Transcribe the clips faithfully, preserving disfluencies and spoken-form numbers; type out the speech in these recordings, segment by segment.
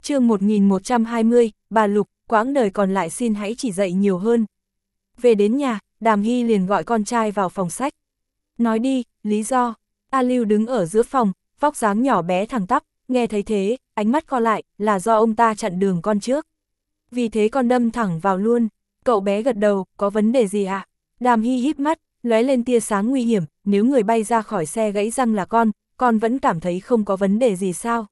chương một nghìn một trăm hai mươi, bà Lục, quãng đời còn lại xin hãy chỉ dạy nhiều hơn. Về đến nhà, Đàm Hy liền gọi con trai vào phòng sách. Nói đi, lý do. A Lưu đứng ở giữa phòng, vóc dáng nhỏ bé thẳng tắp, nghe thấy thế, ánh mắt co lại, là do ông ta chặn đường con trước. Vì thế con đâm thẳng vào luôn. Cậu bé gật đầu, có vấn đề gì ạ? Đàm Hy híp mắt, lóe lên tia sáng nguy hiểm, nếu người bay ra khỏi xe gãy răng là con, con vẫn cảm thấy không có vấn đề gì sao?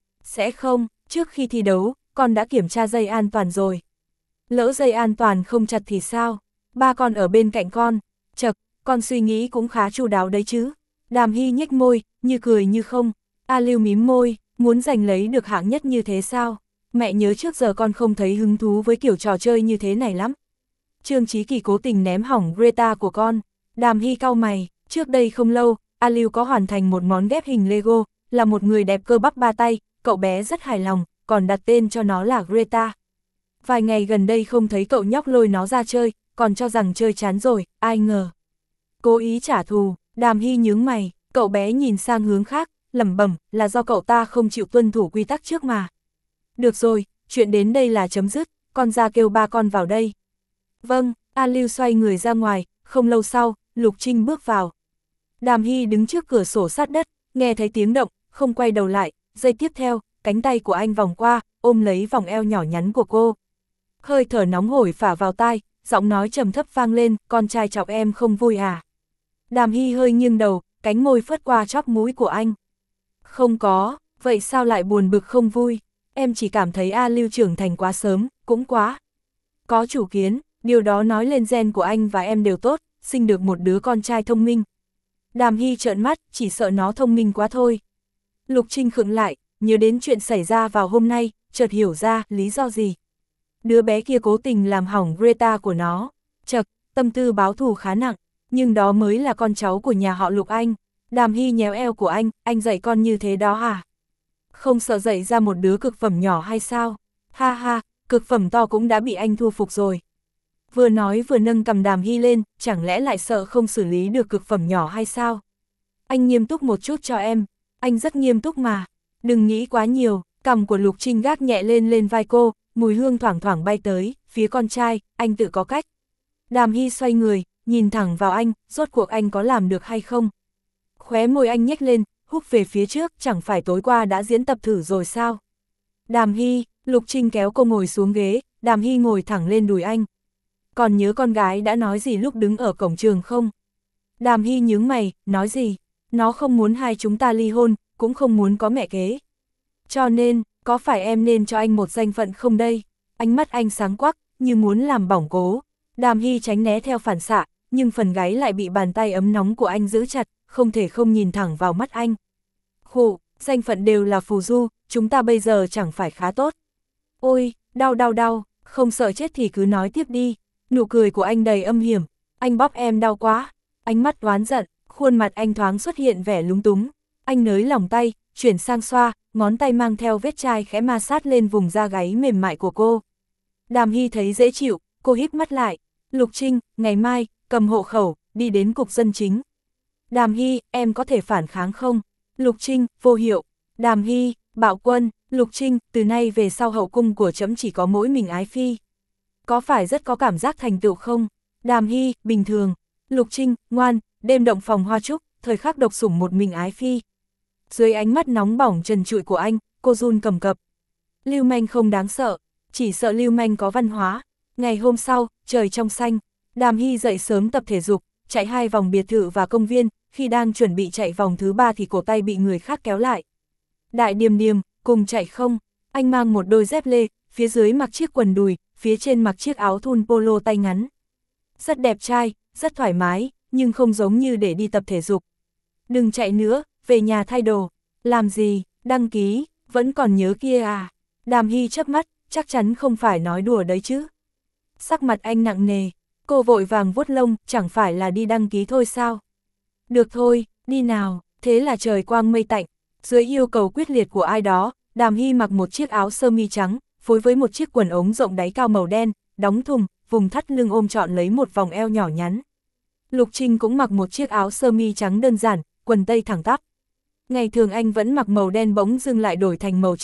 Sẽ không, trước khi thi đấu, con đã kiểm tra dây an toàn rồi. Lỡ dây an toàn không chặt thì sao? Ba con ở bên cạnh con, chật, con suy nghĩ cũng khá chu đáo đấy chứ. Đàm Hy nhếch môi, như cười như không. A Lưu mím môi, muốn giành lấy được hạng nhất như thế sao? Mẹ nhớ trước giờ con không thấy hứng thú với kiểu trò chơi như thế này lắm. Trương Chí Kỳ cố tình ném hỏng Greta của con. Đàm Hy cau mày, trước đây không lâu, A Lưu có hoàn thành một món ghép hình Lego, là một người đẹp cơ bắp ba tay, cậu bé rất hài lòng, còn đặt tên cho nó là Greta. Vài ngày gần đây không thấy cậu nhóc lôi nó ra chơi, còn cho rằng chơi chán rồi, ai ngờ. Cố ý trả thù, Đàm Hy nhướng mày, cậu bé nhìn sang hướng khác, lẩm bẩm, là do cậu ta không chịu tuân thủ quy tắc trước mà. Được rồi, chuyện đến đây là chấm dứt, con ra kêu ba con vào đây. Vâng, A Lưu xoay người ra ngoài, không lâu sau, Lục Trinh bước vào. Đàm Hy đứng trước cửa sổ sát đất, nghe thấy tiếng động, không quay đầu lại, giây tiếp theo, cánh tay của anh vòng qua, ôm lấy vòng eo nhỏ nhắn của cô. Hơi thở nóng hổi phả vào tai, giọng nói trầm thấp vang lên, con trai chọc em không vui à? Đàm Hy hơi nghiêng đầu, cánh môi phớt qua chóp mũi của anh. Không có, vậy sao lại buồn bực không vui? Em chỉ cảm thấy A Lưu trưởng thành quá sớm, cũng quá. Có chủ kiến, điều đó nói lên gen của anh và em đều tốt, sinh được một đứa con trai thông minh. Đàm Hy trợn mắt, chỉ sợ nó thông minh quá thôi. Lục Trinh khựng lại, nhớ đến chuyện xảy ra vào hôm nay, chợt hiểu ra lý do gì. Đứa bé kia cố tình làm hỏng Greta của nó. Chật, tâm tư báo thù khá nặng, nhưng đó mới là con cháu của nhà họ Lục anh. Đàm Hy nhéo eo của anh, anh dạy con như thế đó à? Không sợ dạy ra một đứa cực phẩm nhỏ hay sao? Ha ha, cực phẩm to cũng đã bị anh thu phục rồi. Vừa nói vừa nâng cầm Đàm Hy lên, chẳng lẽ lại sợ không xử lý được cực phẩm nhỏ hay sao? Anh nghiêm túc một chút cho em, anh rất nghiêm túc mà. Đừng nghĩ quá nhiều, cằm của Lục Trinh gác nhẹ lên lên vai cô, mùi hương thoảng thoảng bay tới, phía con trai, anh tự có cách. Đàm Hy xoay người, nhìn thẳng vào anh, rốt cuộc anh có làm được hay không? Khóe môi anh nhếch lên, húc về phía trước, chẳng phải tối qua đã diễn tập thử rồi sao? Đàm Hy, Lục Trinh kéo cô ngồi xuống ghế, Đàm Hy ngồi thẳng lên đùi anh. Còn nhớ con gái đã nói gì lúc đứng ở cổng trường không? Đàm Hy nhướng mày, nói gì? Nó không muốn hai chúng ta ly hôn, cũng không muốn có mẹ kế. Cho nên, có phải em nên cho anh một danh phận không đây? Ánh mắt anh sáng quắc, như muốn làm bỏng cố. Đàm Hy tránh né theo phản xạ, nhưng phần gáy lại bị bàn tay ấm nóng của anh giữ chặt, không thể không nhìn thẳng vào mắt anh. Khụ, danh phận đều là phù du, chúng ta bây giờ chẳng phải khá tốt. Ôi, đau đau đau, không sợ chết thì cứ nói tiếp đi. Nụ cười của anh đầy âm hiểm, anh bóp em đau quá. Ánh mắt oán giận, khuôn mặt anh thoáng xuất hiện vẻ lúng túng. Anh nới lỏng tay, chuyển sang xoa, ngón tay mang theo vết chai khẽ ma sát lên vùng da gáy mềm mại của cô. Đàm Hy thấy dễ chịu, cô híp mắt lại. Lục Trinh, ngày mai, cầm hộ khẩu, đi đến cục dân chính. Đàm Hy, em có thể phản kháng không? Lục Trinh, vô hiệu. Đàm Hy, Bạo Quân, Lục Trinh, từ nay về sau hậu cung của trẫm chỉ có mỗi mình ái phi. Có phải rất có cảm giác thành tựu không? Đàm Hy, bình thường. Lục Trinh, ngoan, đêm động phòng hoa trúc, thời khắc độc sủng một mình ái phi. Dưới ánh mắt nóng bỏng trần trụi của anh, cô run cầm cập. Lưu manh không đáng sợ, chỉ sợ lưu manh có văn hóa. Ngày hôm sau, trời trong xanh, Đàm Hy dậy sớm tập thể dục, chạy hai vòng biệt thự và công viên, khi đang chuẩn bị chạy vòng thứ ba thì cổ tay bị người khác kéo lại. Đại Điềm Điềm, cùng chạy không? Anh mang một đôi dép lê, phía dưới mặc chiếc quần đùi, phía trên mặc chiếc áo thun polo tay ngắn. Rất đẹp trai, rất thoải mái, nhưng không giống như để đi tập thể dục. Đừng chạy nữa, về nhà thay đồ. Làm gì, đăng ký, vẫn còn nhớ kia à? Đàm Hy chớp mắt, chắc chắn không phải nói đùa đấy chứ. Sắc mặt anh nặng nề, cô vội vàng vuốt lông, chẳng phải là đi đăng ký thôi sao? Được thôi, đi nào, thế là trời quang mây tạnh. Dưới yêu cầu quyết liệt của ai đó, Đàm Hy mặc một chiếc áo sơ mi trắng, phối với một chiếc quần ống rộng đáy cao màu đen, đóng thùng, vùng thắt lưng ôm trọn lấy một vòng eo nhỏ nhắn. Lục Trinh cũng mặc một chiếc áo sơ mi trắng đơn giản, quần tây thẳng tắp. Ngày thường anh vẫn mặc màu đen bỗng dưng lại đổi thành màu trắng,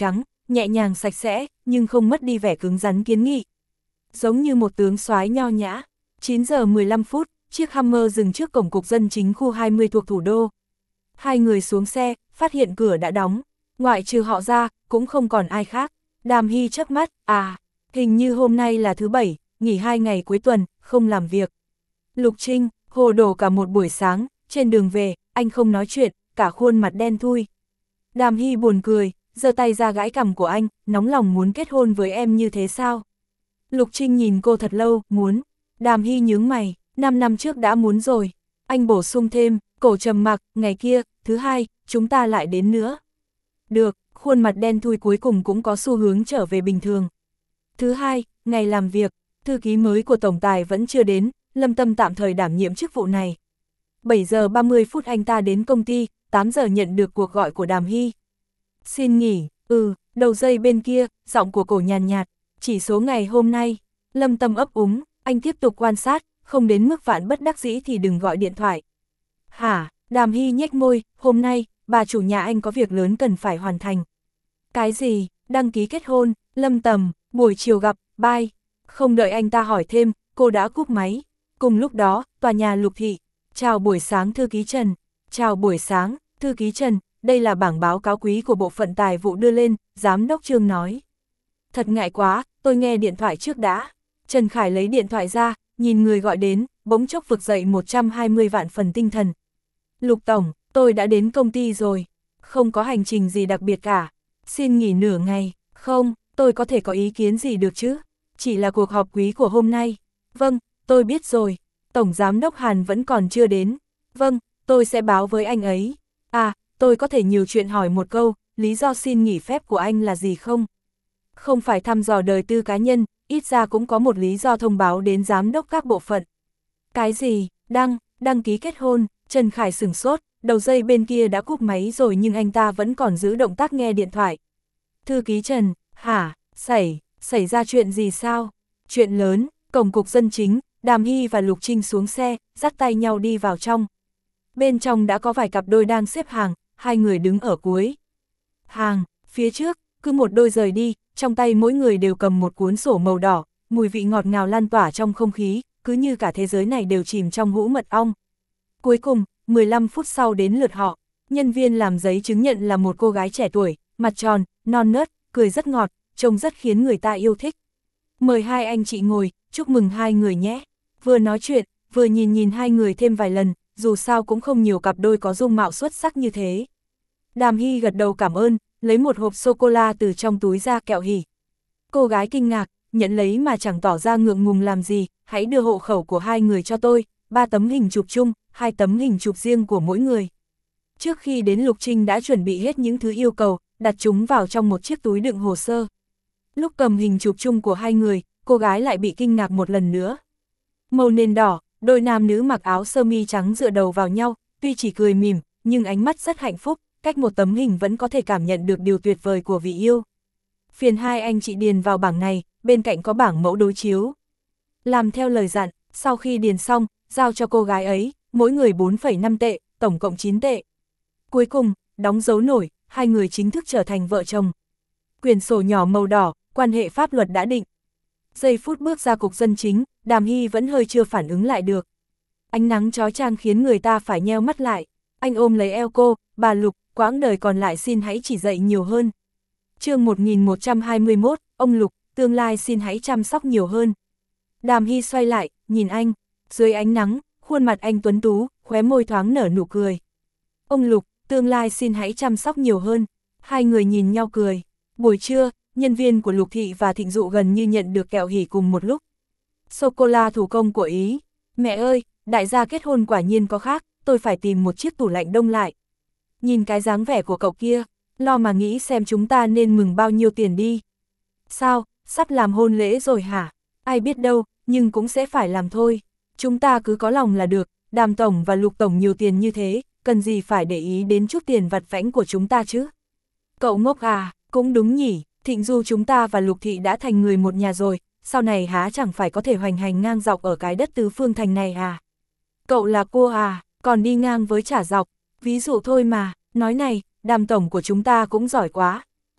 nhẹ nhàng sạch sẽ, nhưng không mất đi vẻ cứng rắn kiến nghị. Giống như một tướng soái nho nhã. chín giờ mười lăm phút, chiếc Hummer dừng trước cổng cục dân chính khu hai mươi thuộc thủ đô. Hai người xuống xe, phát hiện cửa đã đóng. Ngoại trừ họ ra, cũng không còn ai khác. Đàm Hy chớp mắt, à, hình như hôm nay là thứ bảy, nghỉ hai ngày cuối tuần, không làm việc. Lục Trinh, hồ đồ cả một buổi sáng, trên đường về, anh không nói chuyện, cả khuôn mặt đen thui. Đàm Hy buồn cười, giơ tay ra gãi cằm của anh, nóng lòng muốn kết hôn với em như thế sao? Lục Trinh nhìn cô thật lâu, muốn. Đàm Hy nhướng mày, năm năm trước đã muốn rồi. Anh bổ sung thêm, cổ trầm mặc, ngày kia, thứ hai, chúng ta lại đến nữa. Được, khuôn mặt đen thui cuối cùng cũng có xu hướng trở về bình thường. Thứ hai, ngày làm việc, thư ký mới của tổng tài vẫn chưa đến, Lâm Tâm tạm thời đảm nhiệm chức vụ này. bảy giờ ba mươi phút anh ta đến công ty, tám giờ nhận được cuộc gọi của Đàm Hy. Xin nghỉ, ừ, đầu dây bên kia, giọng của cổ nhàn nhạt, chỉ số ngày hôm nay. Lâm Tâm ấp úng, anh tiếp tục quan sát, không đến mức vạn bất đắc dĩ thì đừng gọi điện thoại. Hả, Đàm Hy nhếch môi, hôm nay, bà chủ nhà anh có việc lớn cần phải hoàn thành. Cái gì, đăng ký kết hôn, Lâm Tầm, buổi chiều gặp, bye. Không đợi anh ta hỏi thêm, cô đã cúp máy. Cùng lúc đó, tòa nhà Lục Thị. Chào buổi sáng thư ký Trần. Chào buổi sáng, thư ký Trần, đây là bảng báo cáo quý của bộ phận tài vụ đưa lên, giám đốc Trương nói. Thật ngại quá, tôi nghe điện thoại trước đã. Trần Khải lấy điện thoại ra, nhìn người gọi đến, bỗng chốc vực dậy một trăm hai mươi vạn phần tinh thần. Lục Tổng, tôi đã đến công ty rồi. Không có hành trình gì đặc biệt cả. Xin nghỉ nửa ngày. Không, tôi có thể có ý kiến gì được chứ? Chỉ là cuộc họp quý của hôm nay. Vâng, tôi biết rồi. Tổng giám đốc Hàn vẫn còn chưa đến. Vâng, tôi sẽ báo với anh ấy. À, tôi có thể nhiều chuyện hỏi một câu, lý do xin nghỉ phép của anh là gì không? Không phải thăm dò đời tư cá nhân, ít ra cũng có một lý do thông báo đến giám đốc các bộ phận. Cái gì? Đăng, đăng ký kết hôn. Trần Khải sửng sốt, đầu dây bên kia đã cúp máy rồi nhưng anh ta vẫn còn giữ động tác nghe điện thoại. Thư ký Trần, hả, xảy, xảy ra chuyện gì sao? Chuyện lớn, cổng cục dân chính, Đàm Hy và Lục Trinh xuống xe, dắt tay nhau đi vào trong. Bên trong đã có vài cặp đôi đang xếp hàng, hai người đứng ở cuối hàng, phía trước, cứ một đôi rời đi, trong tay mỗi người đều cầm một cuốn sổ màu đỏ, mùi vị ngọt ngào lan tỏa trong không khí, cứ như cả thế giới này đều chìm trong hũ mật ong. Cuối cùng, mười lăm phút sau đến lượt họ, nhân viên làm giấy chứng nhận là một cô gái trẻ tuổi, mặt tròn, non nớt, cười rất ngọt, trông rất khiến người ta yêu thích. Mời hai anh chị ngồi, chúc mừng hai người nhé. Vừa nói chuyện, vừa nhìn nhìn hai người thêm vài lần, dù sao cũng không nhiều cặp đôi có dung mạo xuất sắc như thế. Đàm Hy gật đầu cảm ơn, lấy một hộp sô-cô-la từ trong túi ra kẹo hỉ. Cô gái kinh ngạc, nhận lấy mà chẳng tỏ ra ngượng ngùng làm gì, hãy đưa hộ khẩu của hai người cho tôi, ba tấm hình chụp chung, hai tấm hình chụp riêng của mỗi người. Trước khi đến Lục Trinh đã chuẩn bị hết những thứ yêu cầu, đặt chúng vào trong một chiếc túi đựng hồ sơ. Lúc cầm hình chụp chung của hai người, cô gái lại bị kinh ngạc một lần nữa. Màu nền đỏ, đôi nam nữ mặc áo sơ mi trắng dựa đầu vào nhau, tuy chỉ cười mỉm, nhưng ánh mắt rất hạnh phúc, cách một tấm hình vẫn có thể cảm nhận được điều tuyệt vời của vị yêu. Phiền hai anh chị điền vào bảng này, bên cạnh có bảng mẫu đối chiếu. Làm theo lời dặn, sau khi điền xong, giao cho cô gái ấy, mỗi người bốn phẩy năm tệ, tổng cộng chín tệ. Cuối cùng, đóng dấu nổi, hai người chính thức trở thành vợ chồng. Quyển sổ nhỏ màu đỏ, quan hệ pháp luật đã định. Giây phút bước ra cục dân chính, Đàm Hy vẫn hơi chưa phản ứng lại được. Ánh nắng chói chang khiến người ta phải nheo mắt lại. Anh ôm lấy eo cô, bà Lục, quãng đời còn lại xin hãy chỉ dạy nhiều hơn. Chương một nghìn một trăm hai mươi mốt, ông Lục, tương lai xin hãy chăm sóc nhiều hơn. Đàm Hy xoay lại, nhìn anh, dưới ánh nắng, khuôn mặt anh tuấn tú, khóe môi thoáng nở nụ cười. Ông Lục, tương lai xin hãy chăm sóc nhiều hơn. Hai người nhìn nhau cười. Buổi trưa, nhân viên của Lục Thị và Thịnh Dụ gần như nhận được kẹo hỉ cùng một lúc. Sô-cô-la thủ công của Ý. Mẹ ơi, đại gia kết hôn quả nhiên có khác, tôi phải tìm một chiếc tủ lạnh đông lại. Nhìn cái dáng vẻ của cậu kia, lo mà nghĩ xem chúng ta nên mừng bao nhiêu tiền đi. Sao, sắp làm hôn lễ rồi hả? Ai biết đâu, nhưng cũng sẽ phải làm thôi. Chúng ta cứ có lòng là được, Đàm Tổng và Lục Tổng nhiều tiền như thế, cần gì phải để ý đến chút tiền vặt vãnh của chúng ta chứ? Cậu ngốc à, cũng đúng nhỉ, Thịnh Du chúng ta và Lục Thị đã thành người một nhà rồi, sau này há chẳng phải có thể hoành hành ngang dọc ở cái đất tứ phương thành này à? Cậu là cô à, còn đi ngang với trả dọc, ví dụ thôi mà, nói này, Đàm Tổng của chúng ta cũng giỏi quá.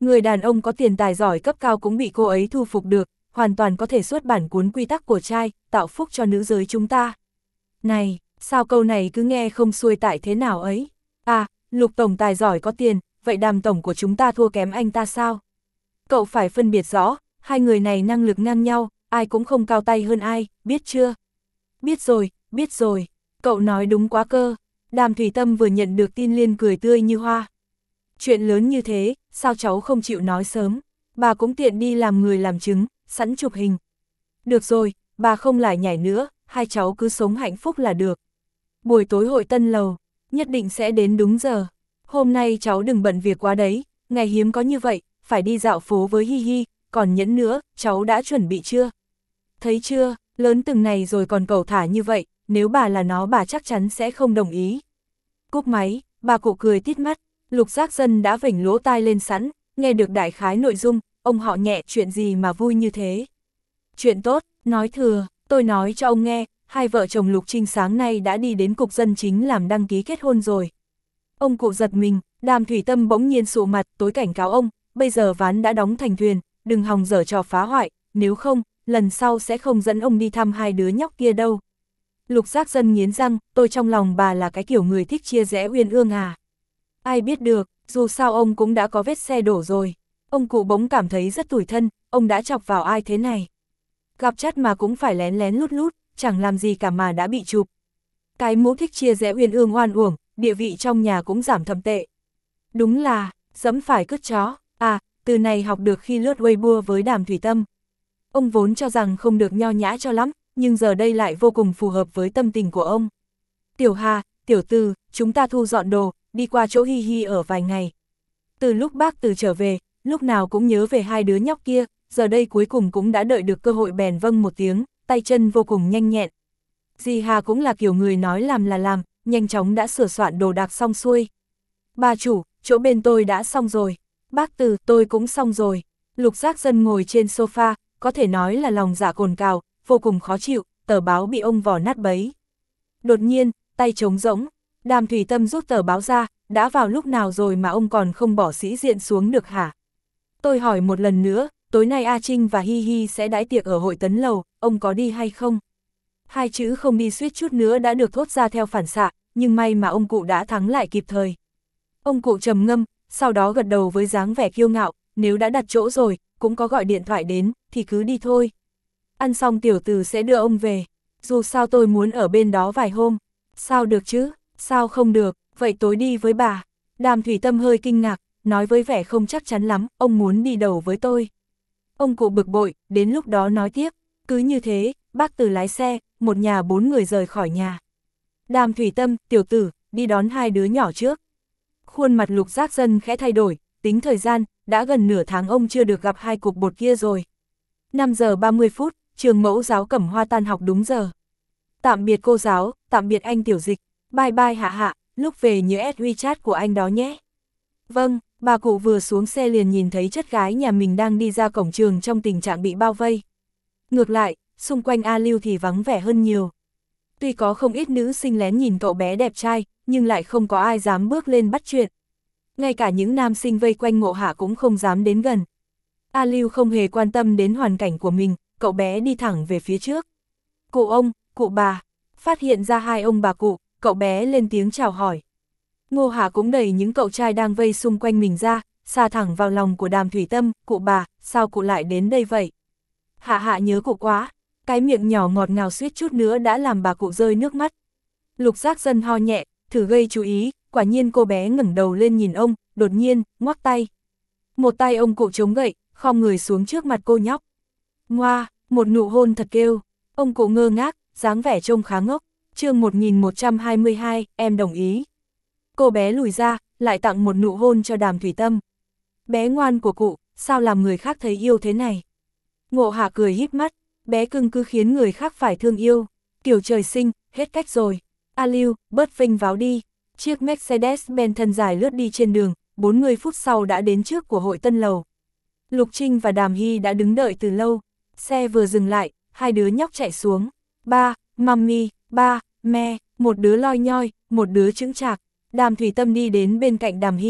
Người đàn ông có tiền tài giỏi cấp cao cũng bị cô ấy thu phục được, hoàn toàn có thể xuất bản cuốn quy tắc của trai, tạo phúc cho nữ giới chúng ta. Này, sao câu này cứ nghe không xuôi tại thế nào ấy? À, Lục tổng tài giỏi có tiền, vậy Đàm tổng của chúng ta thua kém anh ta sao? Cậu phải phân biệt rõ, hai người này năng lực ngang nhau, ai cũng không cao tay hơn ai, biết chưa? Biết rồi, biết rồi, cậu nói đúng quá cơ. Đàm Thủy Tâm vừa nhận được tin liền cười tươi như hoa. Chuyện lớn như thế, sao cháu không chịu nói sớm? Bà cũng tiện đi làm người làm chứng, sẵn chụp hình. Được rồi, bà không lại nhảy nữa, hai cháu cứ sống hạnh phúc là được. Buổi tối hội tân lầu, nhất định sẽ đến đúng giờ. Hôm nay cháu đừng bận việc quá đấy, ngày hiếm có như vậy, phải đi dạo phố với Hi Hi, còn Nhẫn nữa, cháu đã chuẩn bị chưa? Thấy chưa, lớn từng này rồi còn cầu thả như vậy, nếu bà là nó bà chắc chắn sẽ không đồng ý. Cúp máy, bà cụ cười tít mắt, Lục Giác Dân đã vểnh lỗ tai lên sẵn, nghe được đại khái nội dung, ông họ nhẹ chuyện gì mà vui như thế. Chuyện tốt, nói thừa, tôi nói cho ông nghe, hai vợ chồng Lục Trinh sáng nay đã đi đến cục dân chính làm đăng ký kết hôn rồi. Ông cụ giật mình, Đàm Thủy Tâm bỗng nhiên sụ mặt, tối cảnh cáo ông, bây giờ ván đã đóng thành thuyền, đừng hòng dở trò phá hoại, nếu không, lần sau sẽ không dẫn ông đi thăm hai đứa nhóc kia đâu. Lục Giác Dân nghiến răng, tôi trong lòng bà là cái kiểu người thích chia rẽ uyên ương à. Ai biết được, dù sao ông cũng đã có vết xe đổ rồi. Ông cụ bỗng cảm thấy rất tủi thân, ông đã chọc vào ai thế này. Gặp chắc mà cũng phải lén lén lút lút, chẳng làm gì cả mà đã bị chụp. Cái mũ thích chia rẽ uyên ương oan uổng, địa vị trong nhà cũng giảm thậm tệ. Đúng là, dẫm phải cứt chó, à, từ này học được khi lướt Weibo với Đàm Thủy Tâm. Ông vốn cho rằng không được nho nhã cho lắm, nhưng giờ đây lại vô cùng phù hợp với tâm tình của ông. Tiểu Hà, Tiểu Từ, chúng ta thu dọn đồ, đi qua chỗ Hi Hi ở vài ngày. Từ lúc bác Từ trở về, lúc nào cũng nhớ về hai đứa nhóc kia, giờ đây cuối cùng cũng đã đợi được cơ hội bèn vâng một tiếng, tay chân vô cùng nhanh nhẹn. Dì Hà cũng là kiểu người nói làm là làm, nhanh chóng đã sửa soạn đồ đạc xong xuôi. Bà chủ, chỗ bên tôi đã xong rồi. Bác Từ, tôi cũng xong rồi. Lục Giác Dân ngồi trên sofa, có thể nói là lòng dạ cồn cào, vô cùng khó chịu, tờ báo bị ông vò nát bấy. Đột nhiên, tay trống rỗng, Đàm Thủy Tâm rút tờ báo ra, đã vào lúc nào rồi mà ông còn không bỏ sĩ diện xuống được hả? Tôi hỏi một lần nữa, tối nay A Trinh và Hi Hi sẽ đãi tiệc ở hội Tấn Lầu, ông có đi hay không? Hai chữ không đi suýt chút nữa đã được thốt ra theo phản xạ, nhưng may mà ông cụ đã thắng lại kịp thời. Ông cụ trầm ngâm, sau đó gật đầu với dáng vẻ kiêu ngạo, nếu đã đặt chỗ rồi, cũng có gọi điện thoại đến, thì cứ đi thôi. Ăn xong Tiểu Từ sẽ đưa ông về, dù sao tôi muốn ở bên đó vài hôm. Sao được chứ, sao không được, vậy tối đi với bà. Đàm Thủy Tâm hơi kinh ngạc, nói với vẻ không chắc chắn lắm, ông muốn đi đầu với tôi. Ông cụ bực bội, đến lúc đó nói tiếp, cứ như thế, bác Từ lái xe, một nhà bốn người rời khỏi nhà. Đàm Thủy Tâm, Tiểu Tử, đi đón hai đứa nhỏ trước. Khuôn mặt Lục Giác Dân khẽ thay đổi, tính thời gian, đã gần nửa tháng ông chưa được gặp hai cục bột kia rồi. năm giờ ba mươi phút, trường mẫu giáo Cẩm Hoa tan học đúng giờ. Tạm biệt cô giáo, tạm biệt anh Tiểu Dịch, bye bye Hạ Hạ, lúc về nhớ add WeChat của anh đó nhé. Vâng, bà cụ vừa xuống xe liền nhìn thấy chất gái nhà mình đang đi ra cổng trường trong tình trạng bị bao vây. Ngược lại, xung quanh A Lưu thì vắng vẻ hơn nhiều. Tuy có không ít nữ sinh lén nhìn cậu bé đẹp trai, nhưng lại không có ai dám bước lên bắt chuyện. Ngay cả những nam sinh vây quanh Ngộ Hạ cũng không dám đến gần. A Lưu không hề quan tâm đến hoàn cảnh của mình, cậu bé đi thẳng về phía trước. Cụ ông, cụ bà, phát hiện ra hai ông bà cụ, cậu bé lên tiếng chào hỏi. Ngô Hạ cũng đẩy những cậu trai đang vây xung quanh mình ra, xa thẳng vào lòng của Đàm Thủy Tâm, cụ bà, sao cụ lại đến đây vậy? Hạ Hạ nhớ cụ quá, cái miệng nhỏ ngọt ngào suýt chút nữa đã làm bà cụ rơi nước mắt. Lục Giác Dân ho nhẹ, thử gây chú ý, quả nhiên cô bé ngẩng đầu lên nhìn ông, đột nhiên, ngoắc tay. Một tay ông cụ chống gậy, khom người xuống trước mặt cô nhóc. Ngoa, một nụ hôn thật kêu, ông cụ ngơ ngác, dáng vẻ trông khá ngốc. Chương một nghìn một trăm hai mươi hai, em đồng ý. Cô bé lùi ra, lại tặng một nụ hôn cho Đàm Thủy Tâm. Bé ngoan của cụ, sao làm người khác thấy yêu thế này? Ngộ Hạ cười híp mắt, bé cưng cứ khiến người khác phải thương yêu. Kiểu trời sinh, hết cách rồi. A Lưu, bớt vinh váo đi. Chiếc Mercedes-Benz thân dài lướt đi trên đường, bốn mươi phút sau đã đến trước của hội Tân Lầu. Lục Trinh và Đàm Hy đã đứng đợi từ lâu. Xe vừa dừng lại, hai đứa nhóc chạy xuống. Ba, mami, ba, me, một đứa loi nhoi, một đứa chững chạc. Đàm Thủy Tâm đi đến bên cạnh Đàm Hy.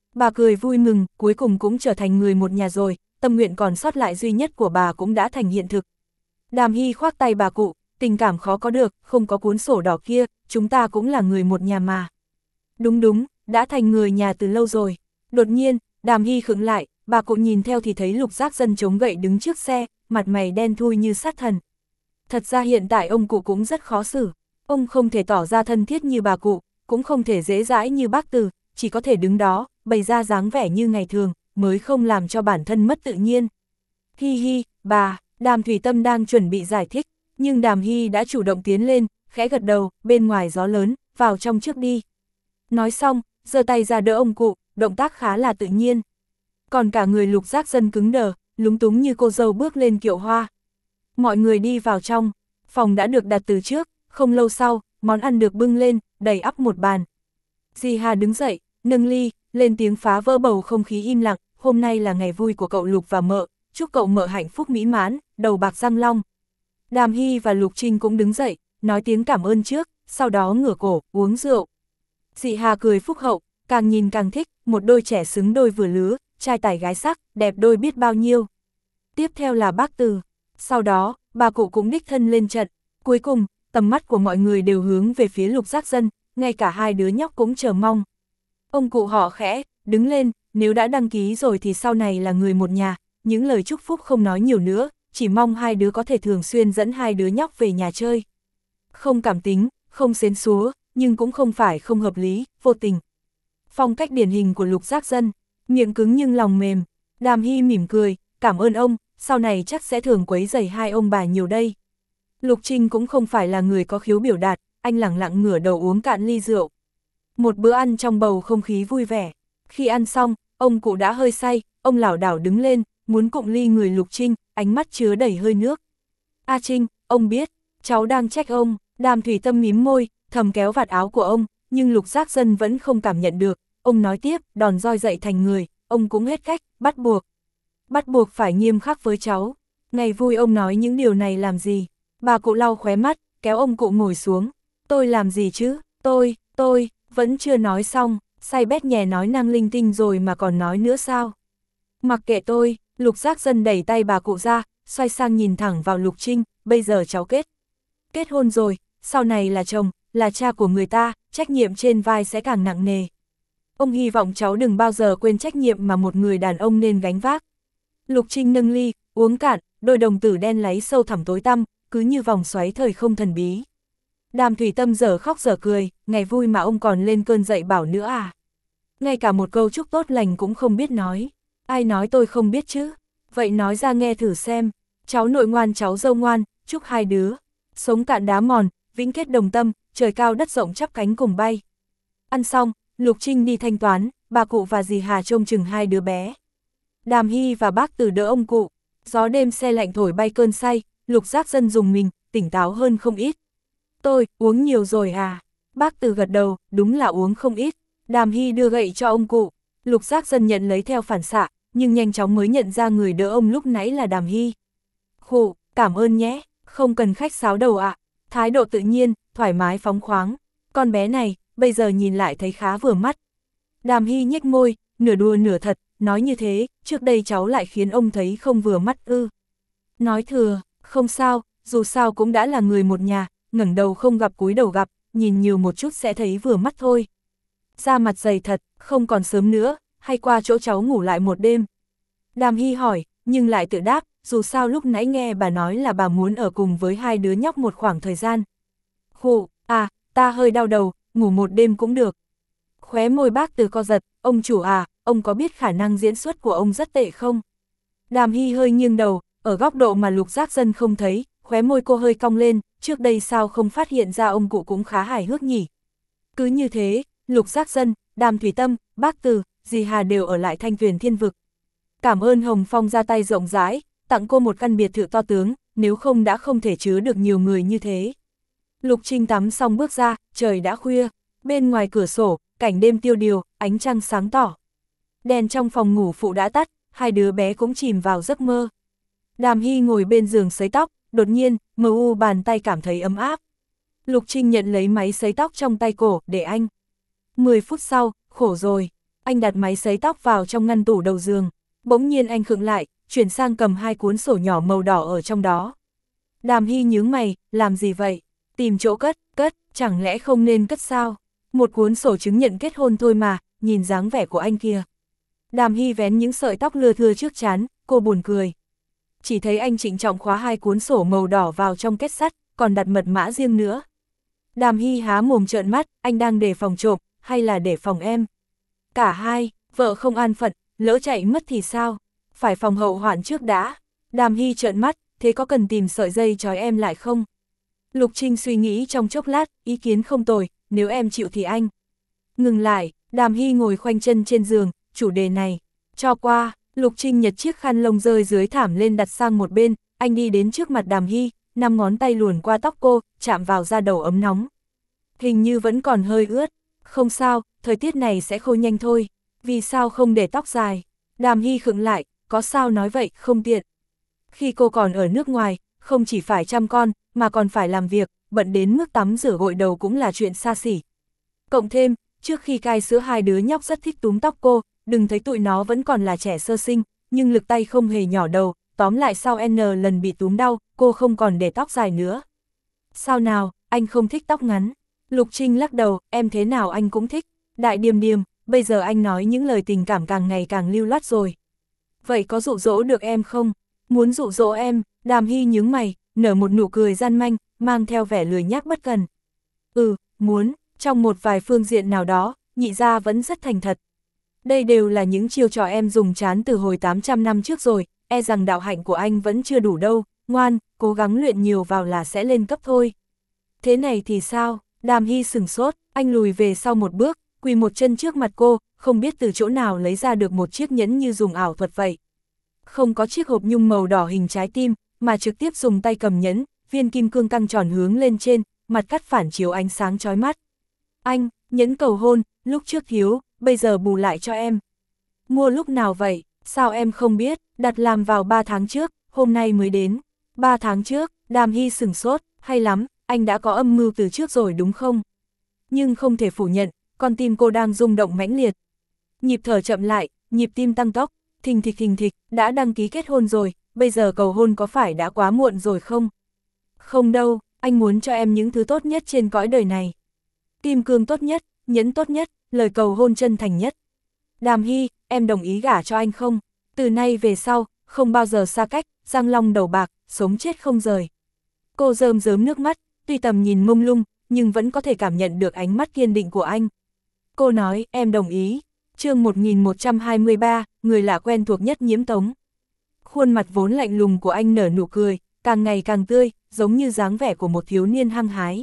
Bà cười vui mừng, cuối cùng cũng trở thành người một nhà rồi, tâm nguyện còn sót lại duy nhất của bà cũng đã thành hiện thực. Đàm Hy khoác tay bà cụ, tình cảm khó có được, không có cuốn sổ đỏ kia, chúng ta cũng là người một nhà mà. Đúng đúng, đã thành người nhà từ lâu rồi. Đột nhiên, Đàm Hy khựng lại, bà cụ nhìn theo thì thấy Lục Giác Dân chống gậy đứng trước xe, mặt mày đen thui như sát thần. Thật ra hiện tại ông cụ cũng rất khó xử, ông không thể tỏ ra thân thiết như bà cụ, cũng không thể dễ dãi như bác Từ, chỉ có thể đứng đó, bày ra dáng vẻ như ngày thường, mới không làm cho bản thân mất tự nhiên. Hi hi, bà, Đàm Thủy Tâm đang chuẩn bị giải thích, nhưng Đàm Hy đã chủ động tiến lên, khẽ gật đầu, bên ngoài gió lớn, vào trong trước đi. Nói xong, giơ tay ra đỡ ông cụ, động tác khá là tự nhiên. Còn cả người Lục Giác Dân cứng đờ, lúng túng như cô dâu bước lên kiệu hoa. Mọi người đi vào trong, phòng đã được đặt từ trước, không lâu sau, món ăn được bưng lên, đầy ắp một bàn. Dì Hà đứng dậy, nâng ly, lên tiếng phá vỡ bầu không khí im lặng, hôm nay là ngày vui của cậu Lục và mợ, chúc cậu mợ hạnh phúc mỹ mãn, đầu bạc răng long. Đàm Hy và Lục Trinh cũng đứng dậy, nói tiếng cảm ơn trước, sau đó ngửa cổ, uống rượu. Dì Hà cười phúc hậu, càng nhìn càng thích, một đôi trẻ xứng đôi vừa lứa, trai tài gái sắc, đẹp đôi biết bao nhiêu. Tiếp theo là bác Từ, sau đó, bà cụ cũng đích thân lên trận, cuối cùng, tầm mắt của mọi người đều hướng về phía Lục Giác Dân, ngay cả hai đứa nhóc cũng chờ mong. Ông cụ họ khẽ, đứng lên, nếu đã đăng ký rồi thì sau này là người một nhà, những lời chúc phúc không nói nhiều nữa, chỉ mong hai đứa có thể thường xuyên dẫn hai đứa nhóc về nhà chơi. Không cảm tính, không xến xúa, nhưng cũng không phải không hợp lý, vô tình. Phong cách điển hình của Lục Giác Dân, miệng cứng nhưng lòng mềm. Đàm Hy mỉm cười, cảm ơn ông, sau này chắc sẽ thường quấy rầy hai ông bà nhiều đây. Lục Trinh cũng không phải là người có khiếu biểu đạt, anh lẳng lặng ngửa đầu uống cạn ly rượu. Một bữa ăn trong bầu không khí vui vẻ. Khi ăn xong, ông cụ đã hơi say, ông lảo đảo đứng lên, muốn cụng ly người Lục Trinh, ánh mắt chứa đầy hơi nước. A Trinh, ông biết, cháu đang trách ông. Đàm Thủy Tâm mím môi, thầm kéo vạt áo của ông, nhưng Lục Giác Dân vẫn không cảm nhận được. Ông nói tiếp, đòn roi dậy thành người, ông cũng hết cách, bắt buộc. Bắt buộc phải nghiêm khắc với cháu. Ngày vui ông nói những điều này làm gì? Bà cụ lau khóe mắt, kéo ông cụ ngồi xuống. Tôi làm gì chứ? Tôi, tôi, vẫn chưa nói xong, say bét nhè nói năng linh tinh rồi mà còn nói nữa sao? Mặc kệ tôi, Lục Giác Dân đẩy tay bà cụ ra, xoay sang nhìn thẳng vào Lục Trinh, bây giờ cháu kết. Kết hôn rồi, sau này là chồng, là cha của người ta, trách nhiệm trên vai sẽ càng nặng nề. Ông hy vọng cháu đừng bao giờ quên trách nhiệm mà một người đàn ông nên gánh vác. Lục Trinh nâng ly, uống cạn, đôi đồng tử đen láy sâu thẳm tối tăm, cứ như vòng xoáy thời không thần bí. Đàm Thủy Tâm giờ khóc giờ cười, ngày vui mà ông còn lên cơn dậy bảo nữa à. Ngay cả một câu chúc tốt lành cũng không biết nói. Ai nói tôi không biết chứ? Vậy nói ra nghe thử xem. Cháu nội ngoan cháu dâu ngoan, chúc hai đứa sống cạn đá mòn, vĩnh kết đồng tâm, trời cao đất rộng chắp cánh cùng bay. Ăn xong, Lục Trinh đi thanh toán, bà cụ và dì Hà trông chừng hai đứa bé. Đàm Hy và bác Từ đỡ ông cụ, gió đêm se lạnh thổi bay cơn say, Lục Giác Dân dùng mình, tỉnh táo hơn không ít. Tôi, uống nhiều rồi à? Bác Từ gật đầu, đúng là uống không ít. Đàm Hy đưa gậy cho ông cụ, Lục Giác Dân nhận lấy theo phản xạ, nhưng nhanh chóng mới nhận ra người đỡ ông lúc nãy là Đàm Hy. Khụ, cảm ơn nhé, không cần khách sáo đầu ạ. Thái độ tự nhiên, thoải mái phóng khoáng. Con bé này, bây giờ nhìn lại thấy khá vừa mắt. Đàm Hy nhếch môi, nửa đùa nửa thật, nói như thế, trước đây cháu lại khiến ông thấy không vừa mắt ư. Nói thừa, không sao, dù sao cũng đã là người một nhà, ngẩng đầu không gặp cúi đầu gặp, nhìn nhiều một chút sẽ thấy vừa mắt thôi. Da mặt dày thật, không còn sớm nữa, hay qua chỗ cháu ngủ lại một đêm. Đàm Hy hỏi, nhưng lại tự đáp, dù sao lúc nãy nghe bà nói là bà muốn ở cùng với hai đứa nhóc một khoảng thời gian. Khụ, à, ta hơi đau đầu, ngủ một đêm cũng được. Khóe môi bác Từ co giật, ông chủ à, ông có biết khả năng diễn xuất của ông rất tệ không? Đàm Hy hơi nghiêng đầu, ở góc độ mà Lục Giác Dân không thấy, khóe môi cô hơi cong lên, trước đây sao không phát hiện ra ông cụ cũng khá hài hước nhỉ? Cứ như thế, Lục Giác Dân, Đàm Thủy Tâm, bác Từ, dì Hà đều ở lại Thanh Tuyền Thiên Vực. Cảm ơn Hồng Phong ra tay rộng rãi, tặng cô một căn biệt thự to tướng, nếu không đã không thể chứa được nhiều người như thế. Lục Trinh tắm xong bước ra, trời đã khuya, bên ngoài cửa sổ, cảnh đêm tiêu điều, ánh trăng sáng tỏ. Đèn trong phòng ngủ phụ đã tắt, hai đứa bé cũng chìm vào giấc mơ. Đàm Hy ngồi bên giường sấy tóc, đột nhiên, mờ u bàn tay cảm thấy ấm áp. Lục Trinh nhận lấy máy sấy tóc trong tay cổ, để anh. Mười phút sau, khổ rồi. anh đặt máy sấy tóc vào trong ngăn tủ đầu giường. Bỗng nhiên anh khựng lại, chuyển sang cầm hai cuốn sổ nhỏ màu đỏ ở trong đó. Đàm Hy nhướng mày, làm gì vậy? Tìm chỗ cất, cất, chẳng lẽ không nên cất sao? Một cuốn sổ chứng nhận kết hôn thôi mà, nhìn dáng vẻ của anh kia. Đàm Hy vén những sợi tóc lưa thưa trước trán, cô buồn cười. Chỉ thấy anh trịnh trọng khóa hai cuốn sổ màu đỏ vào trong kết sắt, còn đặt mật mã riêng nữa. Đàm Hy há mồm trợn mắt, anh đang để phòng trộm, hay là để phòng em? Cả hai, vợ không an phận, lỡ chạy mất thì sao? Phải phòng hậu hoạn trước đã. Đàm Hy trợn mắt, thế có cần tìm sợi dây trói em lại không? Lục Trinh suy nghĩ trong chốc lát, ý kiến không tồi, nếu em chịu thì anh. Ngừng lại, Đàm Hy ngồi khoanh chân trên giường, chủ đề này, cho qua. Lục Trinh nhặt chiếc khăn lông rơi dưới thảm lên đặt sang một bên, anh đi đến trước mặt Đàm Hy, năm ngón tay luồn qua tóc cô, chạm vào da đầu ấm nóng. Hình như vẫn còn hơi ướt, không sao, thời tiết này sẽ khô nhanh thôi, vì sao không để tóc dài? Đàm Hy khựng lại, có sao nói vậy, không tiện. Khi cô còn ở nước ngoài, không chỉ phải chăm con, mà còn phải làm việc, bận đến mức tắm rửa gội đầu cũng là chuyện xa xỉ. Cộng thêm, trước khi cai sữa hai đứa nhóc rất thích túm tóc cô, đừng thấy tụi nó vẫn còn là trẻ sơ sinh, nhưng lực tay không hề nhỏ đầu, tóm lại sau N lần bị túm đau, cô không còn để tóc dài nữa. Sao nào, anh không thích tóc ngắn? Lục Trinh lắc đầu, em thế nào anh cũng thích. Đại Điềm Điềm, bây giờ anh nói những lời tình cảm càng ngày càng lưu loát rồi. Vậy có dụ dỗ được em không? Muốn dụ dỗ em? Đàm Hy nhướng mày, nở một nụ cười gian manh, mang theo vẻ lười nhác bất cần. Ừ, muốn, trong một vài phương diện nào đó, nhị gia vẫn rất thành thật. Đây đều là những chiêu trò em dùng chán từ hồi tám trăm năm trước rồi, e rằng đạo hạnh của anh vẫn chưa đủ đâu, ngoan, cố gắng luyện nhiều vào là sẽ lên cấp thôi. Thế này thì sao? Đàm Hy sửng sốt, anh lùi về sau một bước, quỳ một chân trước mặt cô, không biết từ chỗ nào lấy ra được một chiếc nhẫn như dùng ảo thuật vậy. Không có chiếc hộp nhung màu đỏ hình trái tim, mà trực tiếp dùng tay cầm nhẫn, viên kim cương căng tròn hướng lên trên, mặt cắt phản chiếu ánh sáng chói mắt. Anh, nhẫn cầu hôn, lúc trước thiếu, bây giờ bù lại cho em. Mua lúc nào vậy? Sao em không biết? Đặt làm vào ba tháng trước, hôm nay mới đến. ba tháng trước, Đàm Hy sửng sốt, hay lắm, anh đã có âm mưu từ trước rồi đúng không? Nhưng không thể phủ nhận, con tim cô đang rung động mãnh liệt. Nhịp thở chậm lại, nhịp tim tăng tốc, thình thịch thình thịch, đã đăng ký kết hôn rồi, bây giờ cầu hôn có phải đã quá muộn rồi không? Không đâu, anh muốn cho em những thứ tốt nhất trên cõi đời này. Kim cương tốt nhất, nhẫn tốt nhất, lời cầu hôn chân thành nhất. Đàm Hy, em đồng ý gả cho anh không? Từ nay về sau, không bao giờ xa cách, răng long đầu bạc, sống chết không rời. Cô rơm rớm nước mắt, tuy tầm nhìn mông lung, nhưng vẫn có thể cảm nhận được ánh mắt kiên định của anh. Cô nói, em đồng ý. Chương một nghìn một trăm hai mươi ba, người lạ quen thuộc nhất Nhiễm Tống. Khuôn mặt vốn lạnh lùng của anh nở nụ cười, càng ngày càng tươi, giống như dáng vẻ của một thiếu niên hăng hái.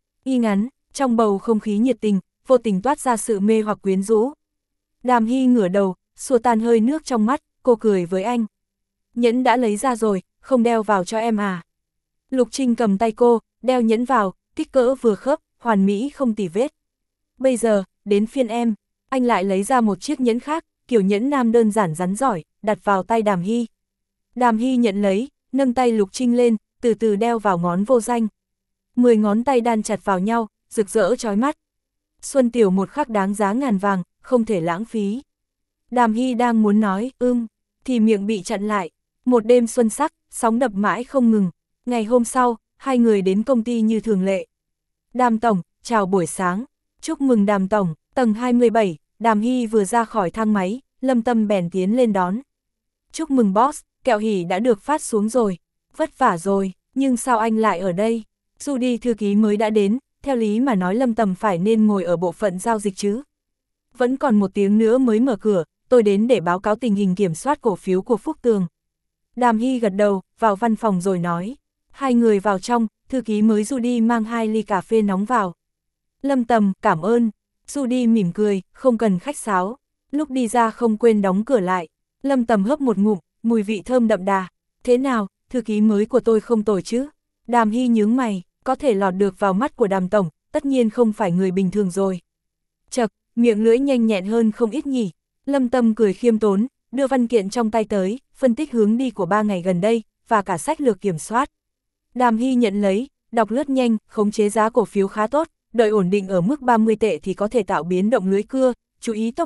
Y ngắn, trong bầu không khí nhiệt tình, vô tình toát ra sự mê hoặc quyến rũ. Đàm Hy ngửa đầu, xua tan hơi nước trong mắt, cô cười với anh. Nhẫn đã lấy ra rồi, không đeo vào cho em à? Lục Trinh cầm tay cô, đeo nhẫn vào, kích cỡ vừa khớp, hoàn mỹ không tì vết. Bây giờ, đến phiên em, anh lại lấy ra một chiếc nhẫn khác, kiểu nhẫn nam đơn giản rắn giỏi, đặt vào tay Đàm Hy. Đàm Hy nhận lấy, nâng tay Lục Trinh lên, từ từ đeo vào ngón vô danh. Mười ngón tay đan chặt vào nhau, rực rỡ chói mắt. Xuân Tiểu một khắc đáng giá ngàn vàng, không thể lãng phí. Đàm Hy đang muốn nói, ưm, thì miệng bị chặn lại. Một đêm xuân sắc, sóng đập mãi không ngừng. Ngày hôm sau, hai người đến công ty như thường lệ. Đàm Tổng, chào buổi sáng. Chúc mừng Đàm Tổng, tầng hai mươi bảy, Đàm Hy vừa ra khỏi thang máy, Lâm Tâm bèn tiến lên đón. Chúc mừng boss, kẹo hỉ đã được phát xuống rồi. Vất vả rồi, nhưng sao anh lại ở đây? Judy thư ký mới đã đến, theo lý mà nói Lâm Tầm phải nên ngồi ở bộ phận giao dịch chứ. Vẫn còn một tiếng nữa mới mở cửa, tôi đến để báo cáo tình hình kiểm soát cổ phiếu của Phúc Tường. Đàm Hy gật đầu, vào văn phòng rồi nói. Hai người vào trong, thư ký mới Judy mang hai ly cà phê nóng vào. Lâm Tầm, cảm ơn. Judy mỉm cười, không cần khách sáo. Lúc đi ra không quên đóng cửa lại. Lâm Tầm hớp một ngụm, mùi vị thơm đậm đà. Thế nào, thư ký mới của tôi không tồi chứ? Đàm Hy nhướng mày, có thể lọt được vào mắt của Đàm Tổng, tất nhiên không phải người bình thường rồi. Chật, miệng lưỡi nhanh nhẹn hơn không ít nhỉ. Lâm Tâm cười khiêm tốn, đưa văn kiện trong tay tới, phân tích hướng đi của ba ngày gần đây, và cả sách lược kiểm soát. Đàm Hy nhận lấy, đọc lướt nhanh, khống chế giá cổ phiếu khá tốt, đợi ổn định ở mức ba mươi tệ thì có thể tạo biến động lưới cưa, chú ý tốc độ,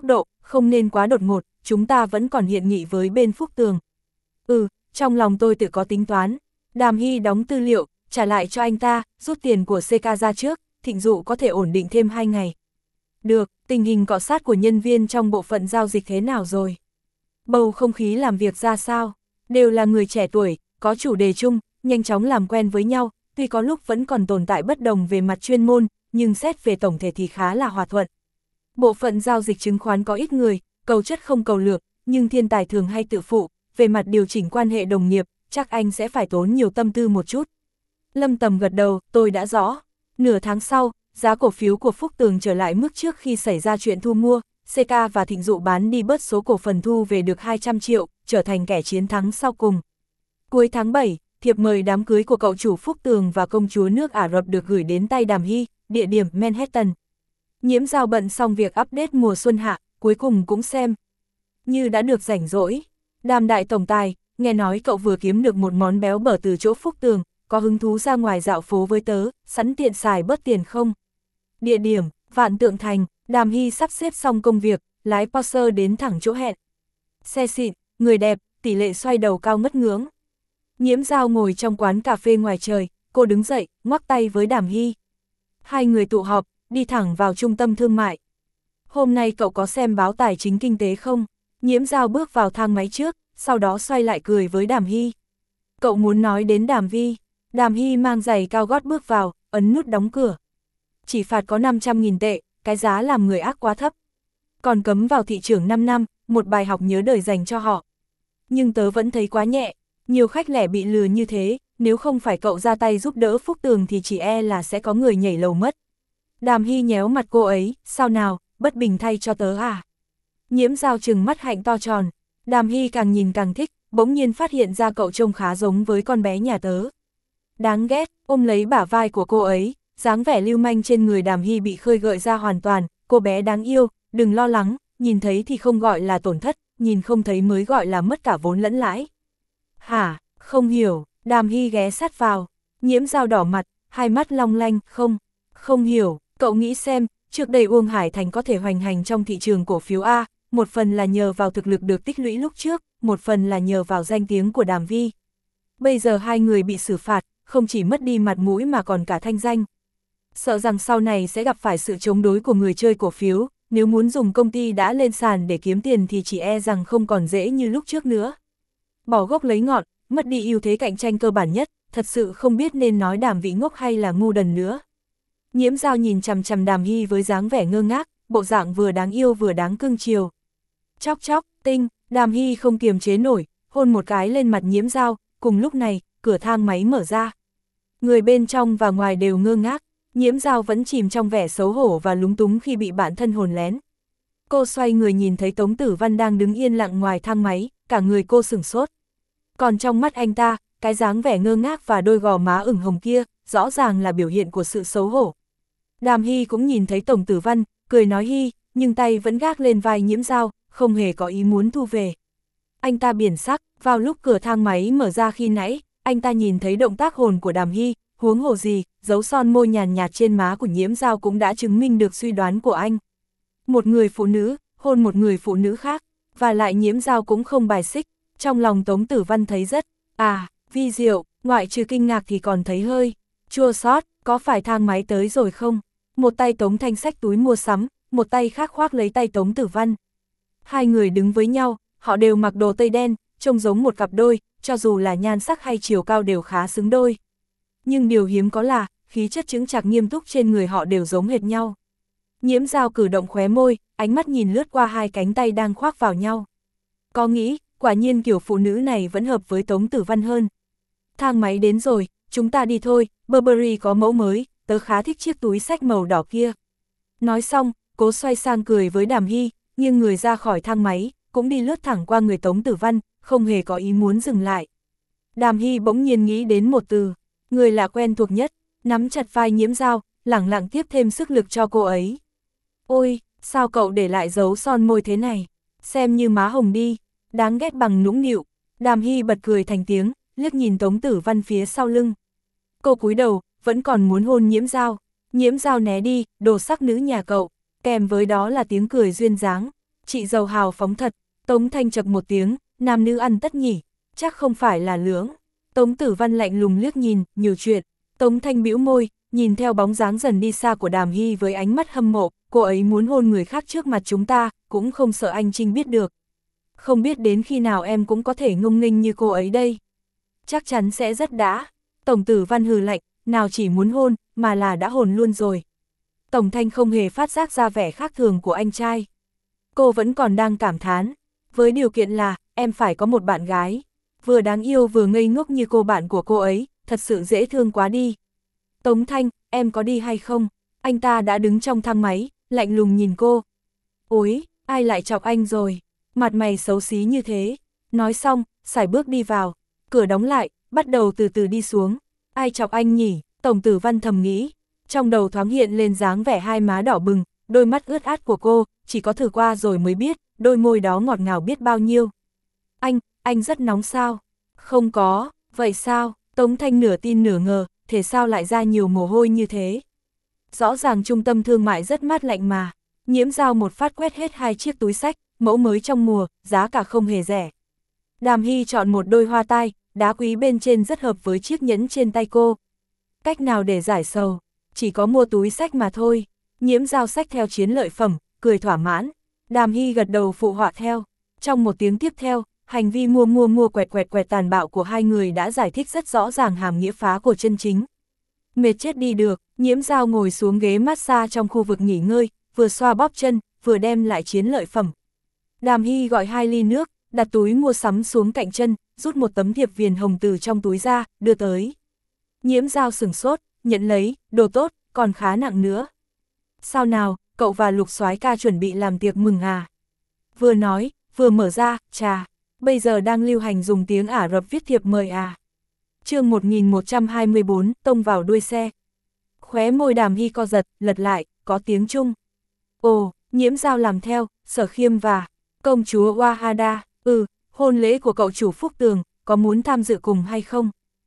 không nên quá đột ngột, chúng ta vẫn còn hiện nghị với bên Phúc Tường. Ừ, trong lòng tôi tự có tính toán. Đàm Hy đóng tư liệu, trả lại cho anh ta, rút tiền của xê ca ra trước, Thịnh Dụ có thể ổn định thêm hai ngày. Được, tình hình cọ sát của nhân viên trong bộ phận giao dịch thế nào rồi? Bầu không khí làm việc ra sao? Đều là người trẻ tuổi, có chủ đề chung, nhanh chóng làm quen với nhau, tuy có lúc vẫn còn tồn tại bất đồng về mặt chuyên môn, nhưng xét về tổng thể thì khá là hòa thuận. Bộ phận giao dịch chứng khoán có ít người, cầu chất không cầu lược, nhưng thiên tài thường hay tự phụ, về mặt điều chỉnh quan hệ đồng nghiệp, chắc anh sẽ phải tốn nhiều tâm tư một chút. Lâm Tầm gật đầu, tôi đã rõ. Nửa tháng sau, giá cổ phiếu của Phúc Tường trở lại mức trước khi xảy ra chuyện thu mua, xê ca và Thịnh Dụ bán đi bớt số cổ phần thu về được hai trăm triệu, trở thành kẻ chiến thắng sau cùng. Cuối tháng bảy, thiệp mời đám cưới của cậu chủ Phúc Tường và công chúa nước Ả Rập được gửi đến tay Đàm Hy, địa điểm Manhattan. Nhiễm Giao bận xong việc update mùa xuân hạ, cuối cùng cũng xem. Như đã được rảnh rỗi. Đàm đại tổng tài, nghe nói cậu vừa kiếm được một món béo bở từ chỗ Phúc Tường, có hứng thú ra ngoài dạo phố với tớ, sẵn tiện xài bớt tiền không? Địa điểm, Vạn Tượng Thành. Đàm Hy sắp xếp xong công việc, lái Porsche đến thẳng chỗ hẹn. Xe xịn, người đẹp, tỷ lệ xoay đầu cao ngất ngưỡng. Nhiễm Giao ngồi trong quán cà phê ngoài trời, cô đứng dậy, ngoắc tay với Đàm Hy. Hai người tụ họp, đi thẳng vào trung tâm thương mại. Hôm nay cậu có xem báo tài chính kinh tế không? Nhiễm Giao bước vào thang máy trước, sau đó xoay lại cười với Đàm Hy. Cậu muốn nói đến Đàm Vi. Đàm Hy mang giày cao gót bước vào, ấn nút đóng cửa. Chỉ phạt có năm trăm nghìn tệ, cái giá làm người ác quá thấp. Còn cấm vào thị trường năm năm, một bài học nhớ đời dành cho họ. Nhưng tớ vẫn thấy quá nhẹ, nhiều khách lẻ bị lừa như thế, nếu không phải cậu ra tay giúp đỡ Phúc Tường thì chỉ e là sẽ có người nhảy lầu mất. Đàm Hy nhéo mặt cô ấy, sao nào, bất bình thay cho tớ à? Nhiễm Giao trừng mắt hạnh to tròn, Đàm Hy càng nhìn càng thích, bỗng nhiên phát hiện ra cậu trông khá giống với con bé nhà tớ. Đáng ghét, ôm lấy bả vai của cô ấy, dáng vẻ lưu manh trên người Đàm Hy bị khơi gợi ra hoàn toàn, cô bé đáng yêu, đừng lo lắng, nhìn thấy thì không gọi là tổn thất, nhìn không thấy mới gọi là mất cả vốn lẫn lãi. Hả, không hiểu, Đàm Hy ghé sát vào, Nhiễm Giao đỏ mặt, hai mắt long lanh, không, không hiểu, cậu nghĩ xem, trước đây Uông Hải Thành có thể hoành hành trong thị trường cổ phiếu A, một phần là nhờ vào thực lực được tích lũy lúc trước, một phần là nhờ vào danh tiếng của Đàm Vi. Bây giờ hai người bị xử phạt, không chỉ mất đi mặt mũi mà còn cả thanh danh. Sợ rằng sau này sẽ gặp phải sự chống đối của người chơi cổ phiếu, nếu muốn dùng công ty đã lên sàn để kiếm tiền thì chỉ e rằng không còn dễ như lúc trước nữa. Bỏ gốc lấy ngọn, mất đi ưu thế cạnh tranh cơ bản nhất, thật sự không biết nên nói Đàm Vi ngốc hay là ngu đần nữa. Nhiễm Giao nhìn chằm chằm Đàm Hy với dáng vẻ ngơ ngác, bộ dạng vừa đáng yêu vừa đáng cưng chiều. Chóc chóc, tinh, Đàm Hy không kiềm chế nổi, hôn một cái lên mặt Nhiễm Giao, cùng lúc này, cửa thang máy mở ra. Người bên trong và ngoài đều ngơ ngác, Nhiễm Giao vẫn chìm trong vẻ xấu hổ và lúng túng khi bị bản thân hồn lén. Cô xoay người nhìn thấy Tống Tử Văn đang đứng yên lặng ngoài thang máy, cả người cô sửng sốt. Còn trong mắt anh ta, cái dáng vẻ ngơ ngác và đôi gò má ửng hồng kia, rõ ràng là biểu hiện của sự xấu hổ. Đàm Hy cũng nhìn thấy Tống Tử Văn, cười nói hi, nhưng tay vẫn gác lên vai Nhiễm Giao, không hề có ý muốn thu về. Anh ta biển sắc, vào lúc cửa thang máy mở ra khi nãy, anh ta nhìn thấy động tác hồn của Đàm Hy, huống hồ gì, dấu son môi nhàn nhạt trên má của Nhiễm Giao cũng đã chứng minh được suy đoán của anh. Một người phụ nữ, hôn một người phụ nữ khác, và lại Nhiễm Giao cũng không bài xích, trong lòng Tống Tử Văn thấy rất, à, vi diệu, ngoại trừ kinh ngạc thì còn thấy hơi chua xót, có phải thang máy tới rồi không? Một tay Tống Thanh xách túi mua sắm, một tay khác khoác lấy tay Tống Tử Văn. Hai người đứng với nhau, họ đều mặc đồ tây đen, trông giống một cặp đôi, cho dù là nhan sắc hay chiều cao đều khá xứng đôi. Nhưng điều hiếm có là, khí chất chững chạc nghiêm túc trên người họ đều giống hệt nhau. Nhiễm Giao cử động khóe môi, ánh mắt nhìn lướt qua hai cánh tay đang khoác vào nhau. Có nghĩ, quả nhiên kiểu phụ nữ này vẫn hợp với Tống Tử Văn hơn. Thang máy đến rồi, chúng ta đi thôi, Burberry có mẫu mới, tớ khá thích chiếc túi xách màu đỏ kia. Nói xong, cố xoay sang cười với Đàm Hy, nghiêng người ra khỏi thang máy, cũng đi lướt thẳng qua người Tống Tử Văn, không hề có ý muốn dừng lại. Đàm Hy bỗng nhiên nghĩ đến một từ, người lạ quen thuộc nhất, nắm chặt vai Nhiễm Giao, lẳng lặng tiếp thêm sức lực cho cô ấy. Ôi, sao cậu để lại dấu son môi thế này, xem như má hồng đi, đáng ghét bằng nũng nịu. Đàm Hy bật cười thành tiếng, liếc nhìn Tống Tử Văn phía sau lưng. Cô cúi đầu, vẫn còn muốn hôn Nhiễm Giao. Nhiễm Giao né đi, đồ sắc nữ nhà cậu, kèm với đó là tiếng cười duyên dáng. Chị giàu hào phóng thật. Tống Thanh chật một tiếng, nam nữ ăn tất nhỉ, chắc không phải là lướng. Tống Tử Văn lạnh lùng liếc nhìn, nhiều chuyện. Tống Thanh bĩu môi, nhìn theo bóng dáng dần đi xa của Đàm Hy với ánh mắt hâm mộ, cô ấy muốn hôn người khác trước mặt chúng ta, cũng không sợ anh Trinh biết được. Không biết đến khi nào em cũng có thể ngông nghênh như cô ấy đây. Chắc chắn sẽ rất đã. Tổng Tử Văn hừ lạnh, nào chỉ muốn hôn, mà là đã hôn luôn rồi. Tổng Thanh không hề phát giác ra vẻ khác thường của anh trai. Cô vẫn còn đang cảm thán, với điều kiện là, em phải có một bạn gái. Vừa đáng yêu vừa ngây ngốc như cô bạn của cô ấy, thật sự dễ thương quá đi. Tống Thanh, em có đi hay không? Anh ta đã đứng trong thang máy, lạnh lùng nhìn cô. Ôi, ai lại chọc anh rồi? Mặt mày xấu xí như thế. Nói xong, sải bước đi vào. Cửa đóng lại, bắt đầu từ từ đi xuống. Ai chọc anh nhỉ? Tổng Tử Văn thầm nghĩ. Trong đầu thoáng hiện lên dáng vẻ hai má đỏ bừng, đôi mắt ướt át của cô, chỉ có thử qua rồi mới biết, đôi môi đó ngọt ngào biết bao nhiêu. Anh, anh rất nóng sao? Không có, vậy sao? Tống Thanh nửa tin nửa ngờ, thế sao lại ra nhiều mồ hôi như thế? Rõ ràng trung tâm thương mại rất mát lạnh mà. Nhiễm Dao một phát quét hết hai chiếc túi xách, mẫu mới trong mùa, giá cả không hề rẻ. Đàm Hy chọn một đôi hoa tai, đá quý bên trên rất hợp với chiếc nhẫn trên tay cô. Cách nào để giải sầu? Chỉ có mua túi xách mà thôi. Nhiễm Dao xách theo chiến lợi phẩm, cười thỏa mãn. Đàm Hy gật đầu phụ họa theo. Trong một tiếng tiếp theo, hành vi mua mua mua quẹt quẹt quẹt tàn bạo của hai người đã giải thích rất rõ ràng hàm nghĩa phá của chân chính. Mệt chết đi được, Nhiễm Dao ngồi xuống ghế massage trong khu vực nghỉ ngơi, vừa xoa bóp chân, vừa đem lại chiến lợi phẩm. Đàm Hy gọi hai ly nước, đặt túi mua sắm xuống cạnh chân, rút một tấm thiệp viền hồng từ trong túi ra, đưa tới. Nhiễm Dao sửng sốt, nhận lấy, đồ tốt, còn khá nặng nữa. Sao nào, cậu và Lục Soái ca chuẩn bị làm tiệc mừng à? Vừa nói, vừa mở ra, trà, bây giờ đang lưu hành dùng tiếng Ả Rập viết thiệp mời à? Chương một nghìn một trăm hai mươi bốn, tông vào đuôi xe. Khóe môi Đàm Hy co giật, lật lại, có tiếng Trung. Ồ, Nhiễm Dao làm theo, Sở Khiêm và công chúa Wahada, ừ, hôn lễ của cậu chủ Phúc Tường, có muốn tham dự cùng hay không?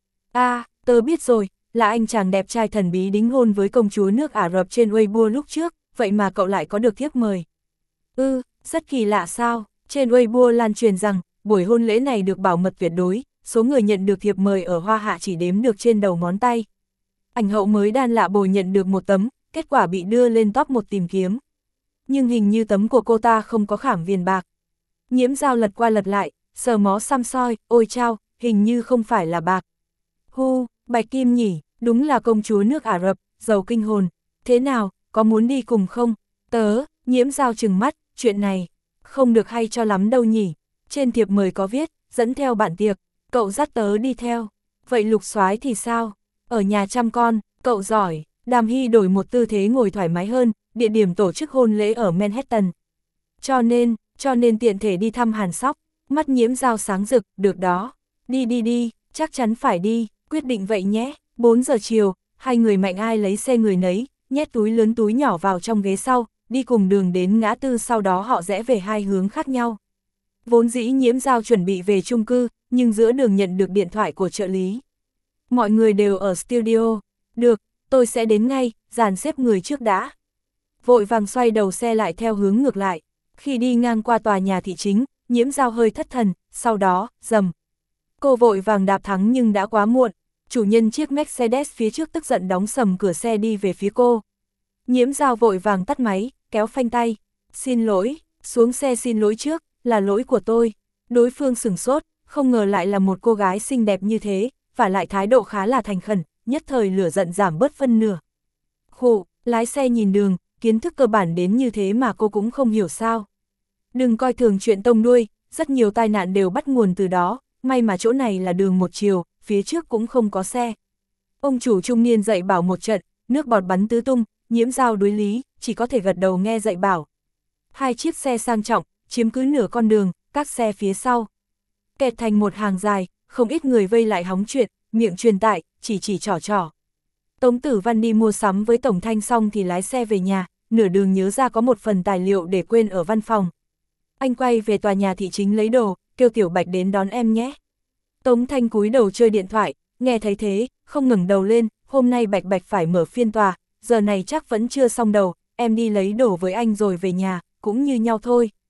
À, tớ biết rồi, là anh chàng đẹp trai thần bí đính hôn với công chúa nước Ả Rập trên Weibo lúc trước, vậy mà cậu lại có được thiếp mời. Ừ, rất kỳ lạ sao, trên Weibo lan truyền rằng, buổi hôn lễ này được bảo mật tuyệt đối, số người nhận được thiệp mời ở Hoa Hạ chỉ đếm được trên đầu ngón tay. Ảnh hậu mới đan lạ bồi nhận được một tấm, kết quả bị đưa lên top một tìm kiếm. Nhưng hình như tấm của cô ta không có khảm viền bạc. Nhiễm Dao lật qua lật lại, sờ mó xăm soi, ôi chao, hình như không phải là bạc. Hu, bạch kim nhỉ, đúng là công chúa nước Ả Rập, giàu kinh hồn. Thế nào, có muốn đi cùng không? Tớ, Nhiễm Dao trừng mắt, chuyện này, không được hay cho lắm đâu nhỉ. Trên thiệp mời có viết, dẫn theo bạn tiệc, cậu dắt tớ đi theo. Vậy Lục Soái thì sao? Ở nhà chăm con, cậu giỏi. Đàm Hy đổi một tư thế ngồi thoải mái hơn, địa điểm tổ chức hôn lễ ở Manhattan. Cho nên, cho nên tiện thể đi thăm Hàn Sóc. Mắt Nhiễm Dao sáng rực, được đó. Đi đi đi, chắc chắn phải đi, quyết định vậy nhé. bốn giờ chiều, hai người mạnh ai lấy xe người nấy, nhét túi lớn túi nhỏ vào trong ghế sau, đi cùng đường đến ngã tư, sau đó họ rẽ về hai hướng khác nhau. Vốn dĩ Nhiễm Dao chuẩn bị về chung cư, nhưng giữa đường nhận được điện thoại của trợ lý. Mọi người đều ở studio. Được, tôi sẽ đến ngay, dàn xếp người trước đã. Vội vàng xoay đầu xe lại theo hướng ngược lại. Khi đi ngang qua tòa nhà thị chính, Nhiễm Dao hơi thất thần, sau đó, rầm. Cô vội vàng đạp thắng nhưng đã quá muộn. Chủ nhân chiếc Mercedes phía trước tức giận đóng sầm cửa xe đi về phía cô. Nhiễm Dao vội vàng tắt máy, kéo phanh tay. Xin lỗi, xuống xe xin lỗi trước, là lỗi của tôi. Đối phương sửng sốt, không ngờ lại là một cô gái xinh đẹp như thế, và lại thái độ khá là thành khẩn, nhất thời lửa giận giảm bớt phân nửa. Khổ, lái xe nhìn đường, kiến thức cơ bản đến như thế mà cô cũng không hiểu sao. Đừng coi thường chuyện tông đuôi, rất nhiều tai nạn đều bắt nguồn từ đó, may mà chỗ này là đường một chiều, phía trước cũng không có xe. Ông chủ trung niên dạy bảo một trận, nước bọt bắn tứ tung, Nhiễm Dao đối lý, chỉ có thể gật đầu nghe dạy bảo. Hai chiếc xe sang trọng, chiếm cứ nửa con đường, các xe phía sau. Kẹt thành một hàng dài, không ít người vây lại hóng chuyện, miệng truyền tải, chỉ chỉ trỏ trỏ. Tống Tử Văn đi mua sắm với Tổng Thanh xong thì lái xe về nhà, nửa đường nhớ ra có một phần tài liệu để quên ở văn phòng. Anh quay về tòa nhà thị chính lấy đồ, kêu Tiểu Bạch đến đón em nhé. Tống Thanh cúi đầu chơi điện thoại, nghe thấy thế, không ngẩng đầu lên, hôm nay Bạch Bạch phải mở phiên tòa, giờ này chắc vẫn chưa xong đầu, em đi lấy đồ với anh rồi về nhà, cũng như nhau thôi.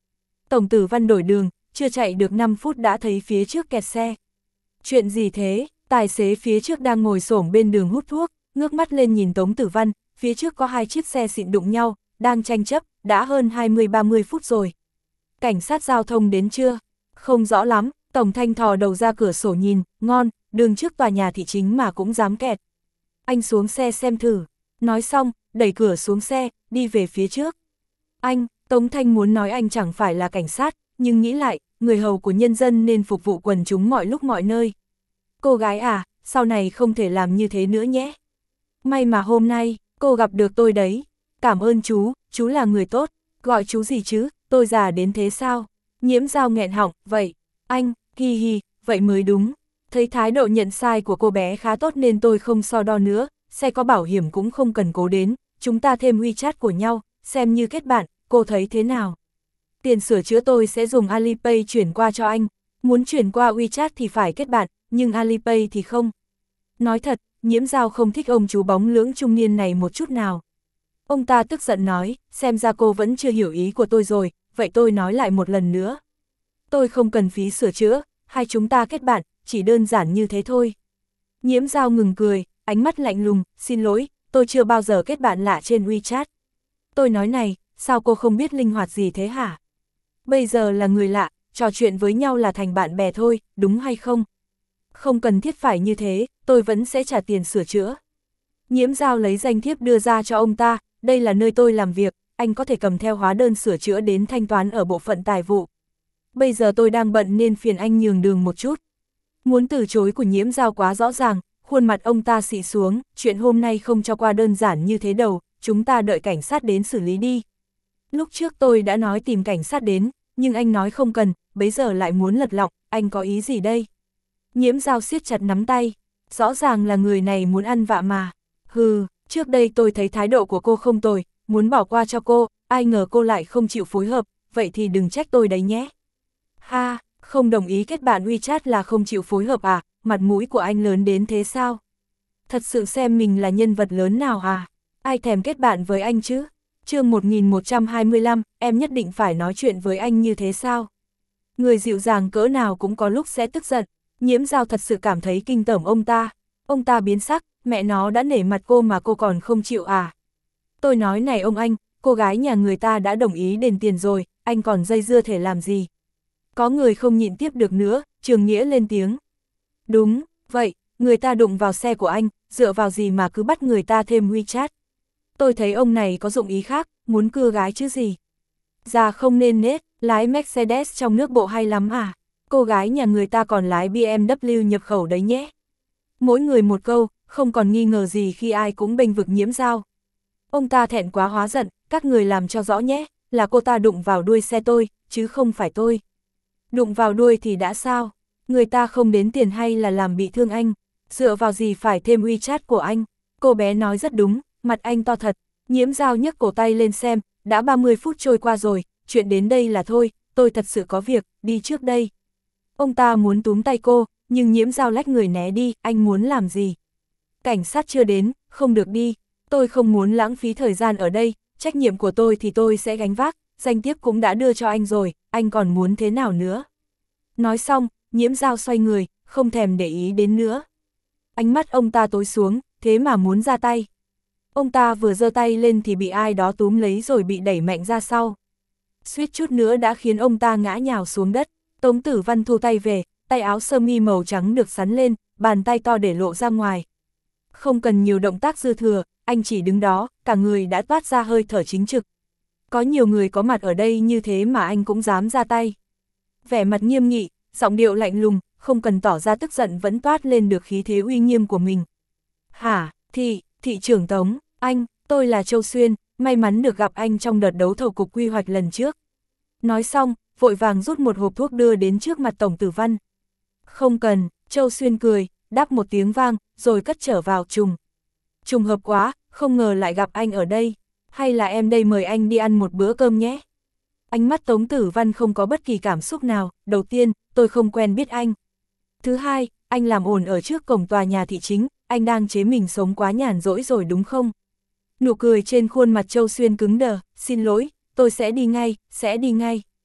Tổng Tử Văn đổi đường, chưa chạy được năm phút đã thấy phía trước kẹt xe. Chuyện gì thế? Tài xế phía trước đang ngồi xổm bên đường hút thuốc, ngước mắt lên nhìn Tống Tử Văn, phía trước có hai chiếc xe xịn đụng nhau, đang tranh chấp, đã hơn hai mươi ba mươi phút rồi. Cảnh sát giao thông đến chưa? Không rõ lắm, Tổng Thanh thò đầu ra cửa sổ nhìn, ngon, đường trước tòa nhà thị chính mà cũng dám kẹt. Anh xuống xe xem thử. Nói xong, đẩy cửa xuống xe, đi về phía trước. Anh, Tống Thanh muốn nói anh chẳng phải là cảnh sát, nhưng nghĩ lại, người hầu của nhân dân nên phục vụ quần chúng mọi lúc mọi nơi. Cô gái à, sau này không thể làm như thế nữa nhé. May mà hôm nay, cô gặp được tôi đấy. Cảm ơn chú, chú là người tốt. Gọi chú gì chứ, tôi già đến thế sao? Nhiễm Dao nghẹn họng, vậy, anh, hi hi, vậy mới đúng. Thấy thái độ nhận sai của cô bé khá tốt nên tôi không so đo nữa, xe có bảo hiểm cũng không cần cố đến, chúng ta thêm WeChat của nhau, xem như kết bạn, cô thấy thế nào? Tiền sửa chữa tôi sẽ dùng Alipay chuyển qua cho anh, muốn chuyển qua WeChat thì phải kết bạn, nhưng Alipay thì không. Nói thật, Nhiễm Dao không thích ông chú bóng lưỡng trung niên này một chút nào. Ông ta tức giận nói, xem ra cô vẫn chưa hiểu ý của tôi rồi, vậy tôi nói lại một lần nữa. Tôi không cần phí sửa chữa, hai chúng ta kết bạn, chỉ đơn giản như thế thôi. Nhiễm Dao ngừng cười, ánh mắt lạnh lùng, xin lỗi, tôi chưa bao giờ kết bạn lạ trên WeChat. Tôi nói này, sao cô không biết linh hoạt gì thế hả? Bây giờ là người lạ, trò chuyện với nhau là thành bạn bè thôi, đúng hay không? Không cần thiết phải như thế, tôi vẫn sẽ trả tiền sửa chữa. Nhiễm Dao lấy danh thiếp đưa ra cho ông ta, đây là nơi tôi làm việc, anh có thể cầm theo hóa đơn sửa chữa đến thanh toán ở bộ phận tài vụ. Bây giờ tôi đang bận nên phiền anh nhường đường một chút. Muốn từ chối của Nhiễm Dao quá rõ ràng, khuôn mặt ông ta xị xuống, chuyện hôm nay không cho qua đơn giản như thế đâu, chúng ta đợi cảnh sát đến xử lý đi. Lúc trước tôi đã nói tìm cảnh sát đến, nhưng anh nói không cần, bấy giờ lại muốn lật lọng, anh có ý gì đây? Nhiễm Dao siết chặt nắm tay, rõ ràng là người này muốn ăn vạ mà. Hừ, trước đây tôi thấy thái độ của cô không tồi, muốn bỏ qua cho cô, ai ngờ cô lại không chịu phối hợp, vậy thì đừng trách tôi đấy nhé. Ha, không đồng ý kết bạn WeChat là không chịu phối hợp à, mặt mũi của anh lớn đến thế sao? Thật sự xem mình là nhân vật lớn nào à? Ai thèm kết bạn với anh chứ? Chương một nghìn một trăm hai mươi lăm, em nhất định phải nói chuyện với anh như thế sao? Người dịu dàng cỡ nào cũng có lúc sẽ tức giận, Nhiễm Dao thật sự cảm thấy kinh tởm ông ta. Ông ta biến sắc, mẹ nó đã nể mặt cô mà cô còn không chịu à? Tôi nói này ông anh, cô gái nhà người ta đã đồng ý đền tiền rồi, anh còn dây dưa thể làm gì? Có người không nhịn tiếp được nữa, Trường Nghĩa lên tiếng. Đúng, vậy, người ta đụng vào xe của anh, dựa vào gì mà cứ bắt người ta thêm WeChat? Tôi thấy ông này có dụng ý khác, muốn cưa gái chứ gì. Già không nên nết, lái Mercedes trong nước bộ hay lắm à? Cô gái nhà người ta còn lái bê em vê nhập khẩu đấy nhé. Mỗi người một câu, không còn nghi ngờ gì khi ai cũng bênh vực Nhiễm Dao. Ông ta thẹn quá hóa giận, các người làm cho rõ nhé, là cô ta đụng vào đuôi xe tôi, chứ không phải tôi. Đụng vào đuôi thì đã sao? Người ta không đến tiền hay là làm bị thương anh? Dựa vào gì phải thêm WeChat của anh? Cô bé nói rất đúng, mặt anh to thật. Nhiễm Dao nhấc cổ tay lên xem, đã ba mươi phút trôi qua rồi, chuyện đến đây là thôi, tôi thật sự có việc, đi trước đây. Ông ta muốn túm tay cô, nhưng Nhiễm Dao lách người né đi, anh muốn làm gì? Cảnh sát chưa đến, không được đi, tôi không muốn lãng phí thời gian ở đây, trách nhiệm của tôi thì tôi sẽ gánh vác, danh thiếp cũng đã đưa cho anh rồi, anh còn muốn thế nào nữa? Nói xong, Nhiễm Dao xoay người, không thèm để ý đến nữa. Ánh mắt ông ta tối xuống, thế mà muốn ra tay. Ông ta vừa giơ tay lên thì bị ai đó túm lấy rồi bị đẩy mạnh ra sau. Suýt chút nữa đã khiến ông ta ngã nhào xuống đất. Tống Tử Văn thu tay về, tay áo sơ mi màu trắng được xắn lên, bàn tay to để lộ ra ngoài. Không cần nhiều động tác dư thừa, anh chỉ đứng đó, cả người đã toát ra hơi thở chính trực. Có nhiều người có mặt ở đây như thế mà anh cũng dám ra tay. Vẻ mặt nghiêm nghị, giọng điệu lạnh lùng, không cần tỏ ra tức giận vẫn toát lên được khí thế uy nghiêm của mình. Hả, thị, thị trưởng Tống, anh, tôi là Châu Xuyên, may mắn được gặp anh trong đợt đấu thầu cục quy hoạch lần trước. Nói xong, vội vàng rút một hộp thuốc đưa đến trước mặt Tổng Tử Văn. Không cần, Châu Xuyên cười, đáp một tiếng vang, rồi cất trở vào trùng. Trùng hợp quá, không ngờ lại gặp anh ở đây. Hay là em đây mời anh đi ăn một bữa cơm nhé? Ánh mắt Tống Tử Văn không có bất kỳ cảm xúc nào. Đầu tiên, tôi không quen biết anh. Thứ hai, anh làm ồn ở trước cổng tòa nhà thị chính, anh đang chế mình sống quá nhàn rỗi rồi đúng không? Nụ cười trên khuôn mặt Châu Xuyên cứng đờ, xin lỗi, tôi sẽ đi ngay, sẽ đi ngay.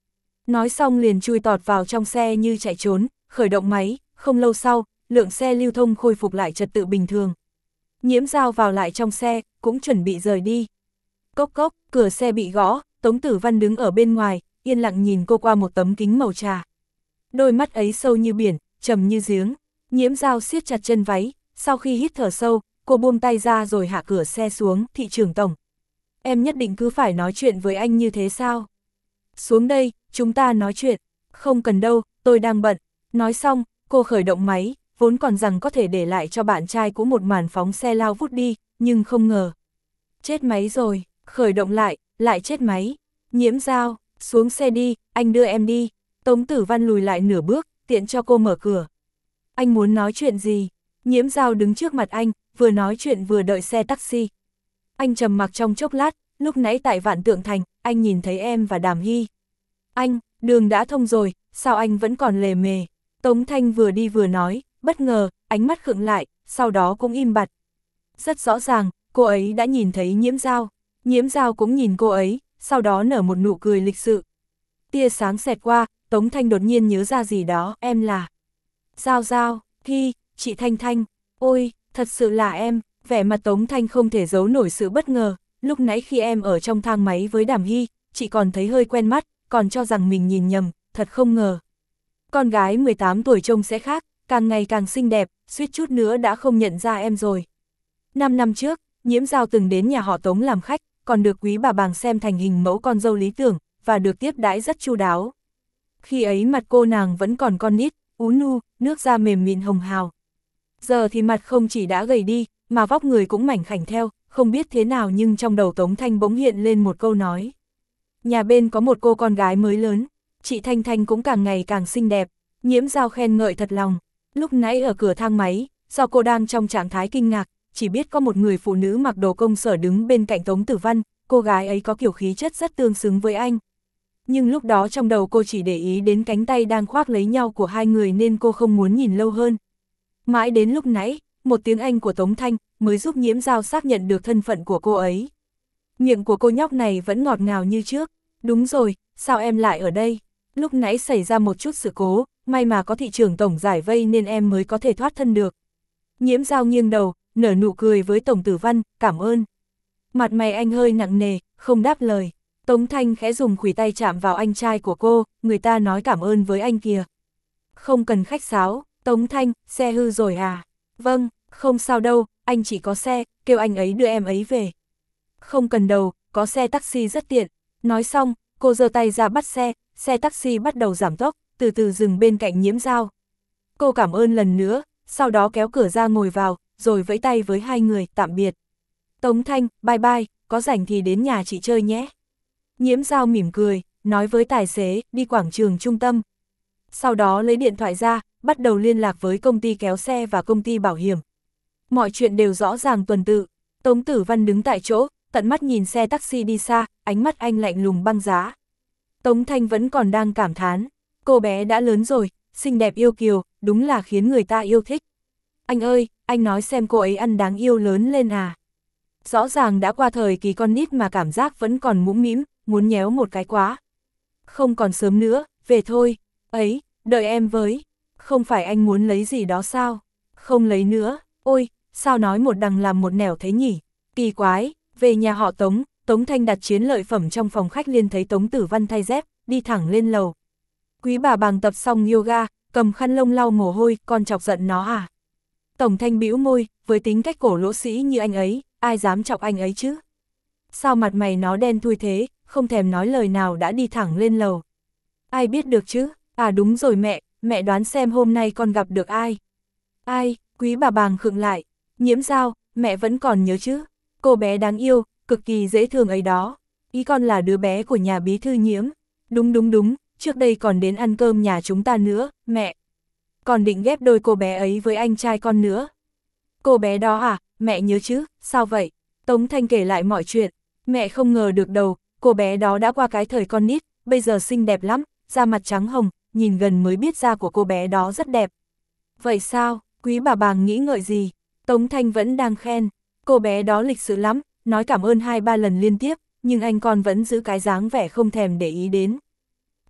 Nói xong liền chui tọt vào trong xe như chạy trốn, khởi động máy, không lâu sau, lượng xe lưu thông khôi phục lại trật tự bình thường. Nhiễm Dao vào lại trong xe, cũng chuẩn bị rời đi. Cốc cốc, cửa xe bị gõ, Tống Tử Văn đứng ở bên ngoài, yên lặng nhìn cô qua một tấm kính màu trà. Đôi mắt ấy sâu như biển, trầm như giếng. Nhiễm Dao siết chặt chân váy, sau khi hít thở sâu, cô buông tay ra rồi hạ cửa xe xuống. Thị trưởng tổng, em nhất định cứ phải nói chuyện với anh như thế sao? Xuống đây, chúng ta nói chuyện. Không cần đâu, tôi đang bận. Nói xong, cô khởi động máy, vốn còn rằng có thể để lại cho bạn trai cũ một màn phóng xe lao vút đi, nhưng không ngờ. Chết máy rồi, khởi động lại, lại chết máy. Nhiễm Dao, xuống xe đi, anh đưa em đi. Tống Tử Văn lùi lại nửa bước, tiện cho cô mở cửa. Anh muốn nói chuyện gì? Nhiễm Dao đứng trước mặt anh, vừa nói chuyện vừa đợi xe taxi. Anh trầm mặc trong chốc lát, lúc nãy tại Vạn Tượng Thành, anh nhìn thấy em và Đàm Hy. Anh, đường đã thông rồi, sao anh vẫn còn lề mề? Tống Thanh vừa đi vừa nói, bất ngờ, ánh mắt khựng lại, sau đó cũng im bặt. Rất rõ ràng, cô ấy đã nhìn thấy Nhiễm Dao. Nhiễm Dao cũng nhìn cô ấy, sau đó nở một nụ cười lịch sự. Tia sáng xẹt qua, Tống Thanh đột nhiên nhớ ra gì đó, em là... Dao Dao, Hy, chị Thanh Thanh, ôi, thật sự là em. Vẻ mặt Tống Thanh không thể giấu nổi sự bất ngờ, lúc nãy khi em ở trong thang máy với Đàm Hy, chị còn thấy hơi quen mắt, còn cho rằng mình nhìn nhầm, thật không ngờ. Con gái mười tám tuổi trông sẽ khác, càng ngày càng xinh đẹp, suýt chút nữa đã không nhận ra em rồi. Năm năm trước, Nhiễm Dao từng đến nhà họ Tống làm khách, còn được quý bà Bàng xem thành hình mẫu con dâu lý tưởng, và được tiếp đãi rất chu đáo. Khi ấy mặt cô nàng vẫn còn con nít, ú nu, nước da mềm mịn hồng hào. Giờ thì mặt không chỉ đã gầy đi, mà vóc người cũng mảnh khảnh theo, không biết thế nào nhưng trong đầu Tống Thanh bỗng hiện lên một câu nói. Nhà bên có một cô con gái mới lớn, chị Thanh Thanh cũng càng ngày càng xinh đẹp. Nhiễm Dao khen ngợi thật lòng. Lúc nãy ở cửa thang máy, do cô đang trong trạng thái kinh ngạc, chỉ biết có một người phụ nữ mặc đồ công sở đứng bên cạnh Tống Tử Văn, cô gái ấy có kiểu khí chất rất tương xứng với anh. Nhưng lúc đó trong đầu cô chỉ để ý đến cánh tay đang khoác lấy nhau của hai người nên cô không muốn nhìn lâu hơn. Mãi đến lúc nãy, một tiếng Anh của Tống Thanh mới giúp Nhiễm Dao xác nhận được thân phận của cô ấy. Miệng của cô nhóc này vẫn ngọt ngào như trước. Đúng rồi, sao em lại ở đây? Lúc nãy xảy ra một chút sự cố, may mà có thị trưởng tổng giải vây nên em mới có thể thoát thân được. Nhiễm Dao nghiêng đầu, nở nụ cười với Tổng Tử Văn, cảm ơn. Mặt mày anh hơi nặng nề, không đáp lời. Tống Thanh khẽ dùng khuỷu tay chạm vào anh trai của cô, người ta nói cảm ơn với anh kìa. Không cần khách sáo. Tống Thanh, xe hư rồi à? Vâng, không sao đâu, anh chỉ có xe, kêu anh ấy đưa em ấy về. Không cần đâu, có xe taxi rất tiện. Nói xong, cô giơ tay ra bắt xe, xe taxi bắt đầu giảm tốc, từ từ dừng bên cạnh Nhiễm Dao. Cô cảm ơn lần nữa, sau đó kéo cửa ra ngồi vào, rồi vẫy tay với hai người, tạm biệt. Tống Thanh, bye bye, có rảnh thì đến nhà chị chơi nhé. Nhiễm Dao mỉm cười, nói với tài xế, đi quảng trường trung tâm. Sau đó lấy điện thoại ra, bắt đầu liên lạc với công ty kéo xe và công ty bảo hiểm. Mọi chuyện đều rõ ràng tuần tự. Tống Tử Văn đứng tại chỗ, tận mắt nhìn xe taxi đi xa, ánh mắt anh lạnh lùng băng giá. Tống Thanh vẫn còn đang cảm thán, cô bé đã lớn rồi, xinh đẹp yêu kiều, đúng là khiến người ta yêu thích. Anh ơi, anh nói xem cô ấy ăn đáng yêu lớn lên à. Rõ ràng đã qua thời kỳ con nít mà cảm giác vẫn còn mũm mĩm, muốn nhéo một cái quá. Không còn sớm nữa, về thôi. Ấy, đợi em với. Không phải anh muốn lấy gì đó sao? Không lấy nữa. Ôi, sao nói một đằng làm một nẻo thế nhỉ? Kỳ quái. Về nhà họ Tống, Tống Thanh đặt chiến lợi phẩm trong phòng khách liền thấy Tống Tử Văn thay dép, đi thẳng lên lầu. Quý bà Bàng tập xong yoga, cầm khăn lông lau mồ hôi, con chọc giận nó à? Tổng Thanh bĩu môi, với tính cách cổ lỗ sĩ như anh ấy, ai dám chọc anh ấy chứ? Sao mặt mày nó đen thui thế, không thèm nói lời nào đã đi thẳng lên lầu. Ai biết được chứ? À đúng rồi mẹ, mẹ đoán xem hôm nay con gặp được ai? Ai? Quý bà Bàng khựng lại. Nhiễm Dao, mẹ vẫn còn nhớ chứ? Cô bé đáng yêu, cực kỳ dễ thương ấy đó. Ý con là đứa bé của nhà bí thư Nhiễm. Đúng đúng đúng, trước đây còn đến ăn cơm nhà chúng ta nữa, mẹ. Còn định ghép đôi cô bé ấy với anh trai con nữa. Cô bé đó à, mẹ nhớ chứ, sao vậy? Tống Thanh kể lại mọi chuyện. Mẹ không ngờ được đâu, cô bé đó đã qua cái thời con nít, bây giờ xinh đẹp lắm, da mặt trắng hồng, nhìn gần mới biết da của cô bé đó rất đẹp. Vậy sao, quý bà Bàng nghĩ ngợi gì? Tống Thanh vẫn đang khen, cô bé đó lịch sự lắm, nói cảm ơn hai ba lần liên tiếp, nhưng anh con vẫn giữ cái dáng vẻ không thèm để ý đến. Chị,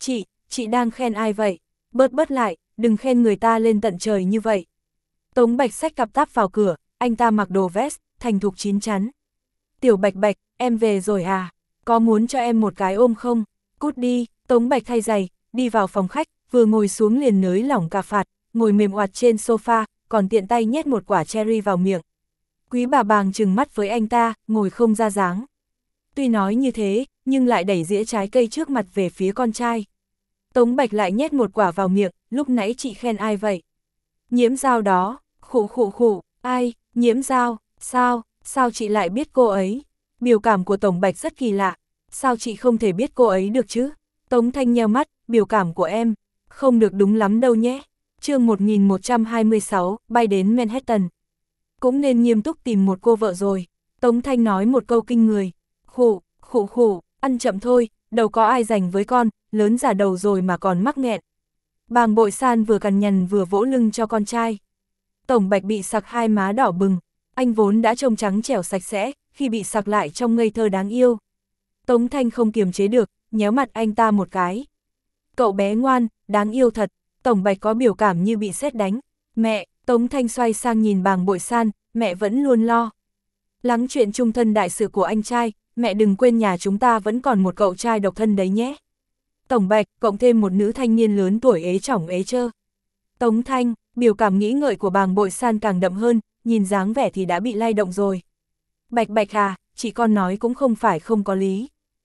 chị đang khen ai vậy? Bớt bớt lại, đừng khen người ta lên tận trời như vậy. Tống Bạch xách cặp táp vào cửa, anh ta mặc đồ vest, thành thục chín chắn. Tiểu Bạch Bạch, em về rồi à? Có muốn cho em một cái ôm không? Cút đi. Tống Bạch thay giày, đi vào phòng khách, vừa ngồi xuống liền nới lỏng cà phạt, ngồi mềm oạt trên sofa, còn tiện tay nhét một quả cherry vào miệng. Quý bà Bàng trừng mắt với anh ta, ngồi không ra dáng. Tuy nói như thế, nhưng lại đẩy dĩa trái cây trước mặt về phía con trai. Tống Bạch lại nhét một quả vào miệng, lúc nãy chị khen ai vậy? Nhiễm Dao đó. Khụ khụ khụ. Ai? Nhiễm Dao? Sao? Sao chị lại biết cô ấy? Biểu cảm của Tổng Bạch rất kỳ lạ. Sao chị không thể biết cô ấy được chứ? Tống Thanh nheo mắt, biểu cảm của em không được đúng lắm đâu nhé. Chương một nghìn một trăm hai mươi sáu, bay đến Manhattan. Cũng nên nghiêm túc tìm một cô vợ rồi. Tống Thanh nói một câu kinh người. Khụ, khụ khụ, ăn chậm thôi, đâu có ai dành với con, lớn già đầu rồi mà còn mắc nghẹn. Bàng Bội San vừa cằn nhằn vừa vỗ lưng cho con trai. Tổng Bạch bị sặc hai má đỏ bừng, anh vốn đã trông trắng trẻo sạch sẽ, khi bị sặc lại trông ngây thơ đáng yêu. Tống Thanh không kiềm chế được, nhéo mặt anh ta một cái. Cậu bé ngoan, đáng yêu thật. Tổng Bạch có biểu cảm như bị sét đánh. Mẹ, Tống Thanh xoay sang nhìn Bàng Bội San, mẹ vẫn luôn lo lắng chuyện chung thân đại sự của anh trai, mẹ đừng quên nhà chúng ta vẫn còn một cậu trai độc thân đấy nhé. Tổng Bạch, cộng thêm một nữ thanh niên lớn tuổi ế chỏng ế chơ. Tống Thanh, biểu cảm nghĩ ngợi của Bàng Bội San càng đậm hơn, nhìn dáng vẻ thì đã bị lay động rồi. Bạch Bạch à, chị con nói cũng không phải không có lý.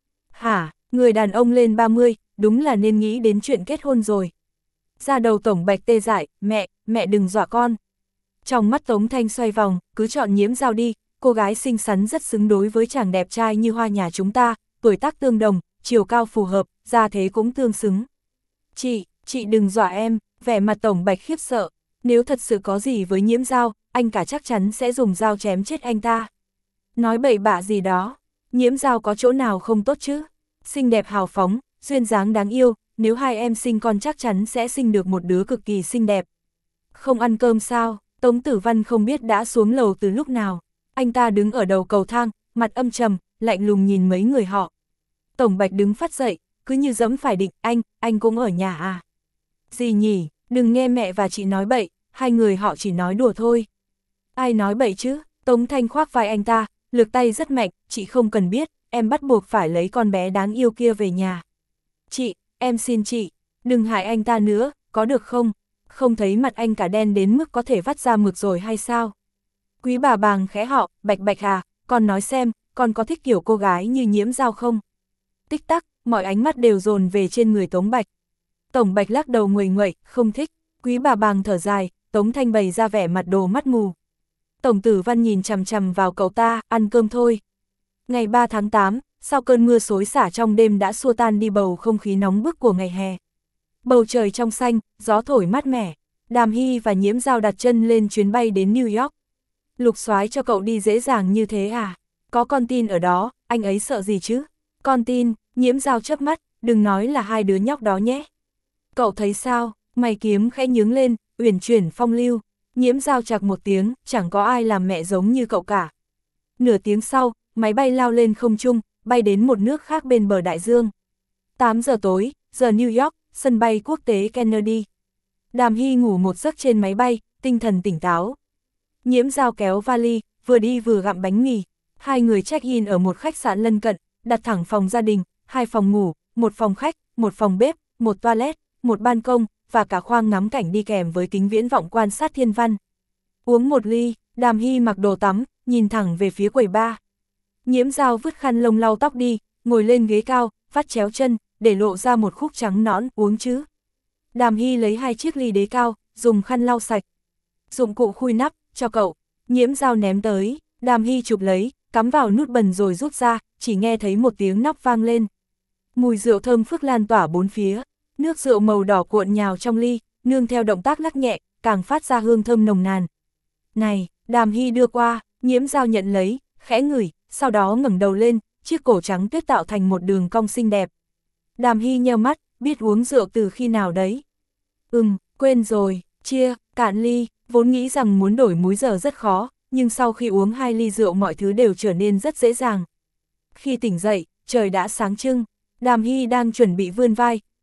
Hả, người đàn ông lên ba mươi, đúng là nên nghĩ đến chuyện kết hôn rồi. Ra đầu Tổng Bạch tê dại, mẹ, mẹ đừng dọa con. Trong mắt Tống Thanh xoay vòng, cứ chọn Nhiễm Dao đi, cô gái xinh xắn rất xứng đối với chàng đẹp trai như hoa nhà chúng ta, tuổi tác tương đồng, chiều cao phù hợp, gia thế cũng tương xứng. Chị, chị đừng dọa em, vẻ mặt Tổng Bạch khiếp sợ, nếu thật sự có gì với Nhiễm Dao, anh cả chắc chắn sẽ dùng dao chém chết anh ta. Nói bậy bạ gì đó, Nhiễm Dao có chỗ nào không tốt chứ? Xinh đẹp hào phóng, duyên dáng đáng yêu, nếu hai em sinh con chắc chắn sẽ sinh được một đứa cực kỳ xinh đẹp. Không ăn cơm sao? Tống Tử Văn không biết đã xuống lầu từ lúc nào. Anh ta đứng ở đầu cầu thang, mặt âm trầm, lạnh lùng nhìn mấy người họ. Tổng Bạch đứng phát dậy, cứ như dẫm phải định, anh, anh cũng ở nhà à? Gì nhỉ, đừng nghe mẹ và chị nói bậy, hai người họ chỉ nói đùa thôi. Ai nói bậy chứ? Tống Thanh khoác vai anh ta, lực tay rất mạnh, chị không cần biết, em bắt buộc phải lấy con bé đáng yêu kia về nhà. Chị, em xin chị, đừng hại anh ta nữa, có được không? Không thấy mặt anh cả đen đến mức có thể vắt ra mực rồi hay sao? Quý bà Bàng khẽ họ, Bạch Bạch à, con nói xem, con có thích kiểu cô gái như Nhiễm Dao không? Tích tắc, mọi ánh mắt đều dồn về trên người Tống Bạch. Tổng Bạch lắc đầu nguầy nguậy, không thích. Quý bà Bàng thở dài, Tống Thanh bày ra vẻ mặt đồ mắt mù. Tổng Tử Văn nhìn chằm chằm vào cậu ta, ăn cơm thôi. Ngày ba tháng tám, sau cơn mưa xối xả trong đêm đã xua tan đi bầu không khí nóng bức của ngày hè. Bầu trời trong xanh, gió thổi mát mẻ. Đàm Hy và Nhiễm Dao đặt chân lên chuyến bay đến New York. Lục soái cho cậu đi dễ dàng như thế à? Có con tin ở đó, anh ấy sợ gì chứ? Con tin, Nhiễm Dao chớp mắt, đừng nói là hai đứa nhóc đó nhé. Cậu thấy sao? Mày kiếm khẽ nhướng lên, uyển chuyển phong lưu. Nhiễm Dao chạc một tiếng, chẳng có ai làm mẹ giống như cậu cả. Nửa tiếng sau, máy bay lao lên không trung, bay đến một nước khác bên bờ đại dương. tám giờ tối, giờ New York, sân bay quốc tế Kennedy. Đàm Hy ngủ một giấc trên máy bay, tinh thần tỉnh táo. Nhiễm Dao kéo vali, vừa đi vừa gặm bánh mì. Hai người check-in ở một khách sạn lân cận, đặt thẳng phòng gia đình, hai phòng ngủ, một phòng khách, một phòng bếp, một toilet, một ban công, và cả khoang ngắm cảnh đi kèm với kính viễn vọng quan sát thiên văn. Uống một ly, Đàm Hy mặc đồ tắm, nhìn thẳng về phía quầy bar. Nhiễm Dao vứt khăn lông lau tóc đi, ngồi lên ghế cao, vắt chéo chân, để lộ ra một khúc trắng nõn, uống chứ. Đàm Hy lấy hai chiếc ly đế cao, dùng khăn lau sạch. Dụng cụ khui nắp, cho cậu. Nhiễm Dao ném tới, Đàm Hy chụp lấy, cắm vào nút bần rồi rút ra, chỉ nghe thấy một tiếng nóc vang lên. Mùi rượu thơm phức lan tỏa bốn phía, nước rượu màu đỏ cuộn nhào trong ly, nương theo động tác lắc nhẹ, càng phát ra hương thơm nồng nàn. Này, Đàm Hy đưa qua, Nhiễm Dao nhận lấy, khẽ ngửi, sau đó ngẩng đầu lên, chiếc cổ trắng tuyết tạo thành một đường cong xinh đẹp. Đàm Hy nheo mắt, biết uống rượu từ khi nào đấy. Ừm, quên rồi, chia, cạn ly, vốn nghĩ rằng muốn đổi múi giờ rất khó, nhưng sau khi uống hai ly rượu mọi thứ đều trở nên rất dễ dàng. Khi tỉnh dậy, trời đã sáng trưng, Đàm Hy đang chuẩn bị vươn vai,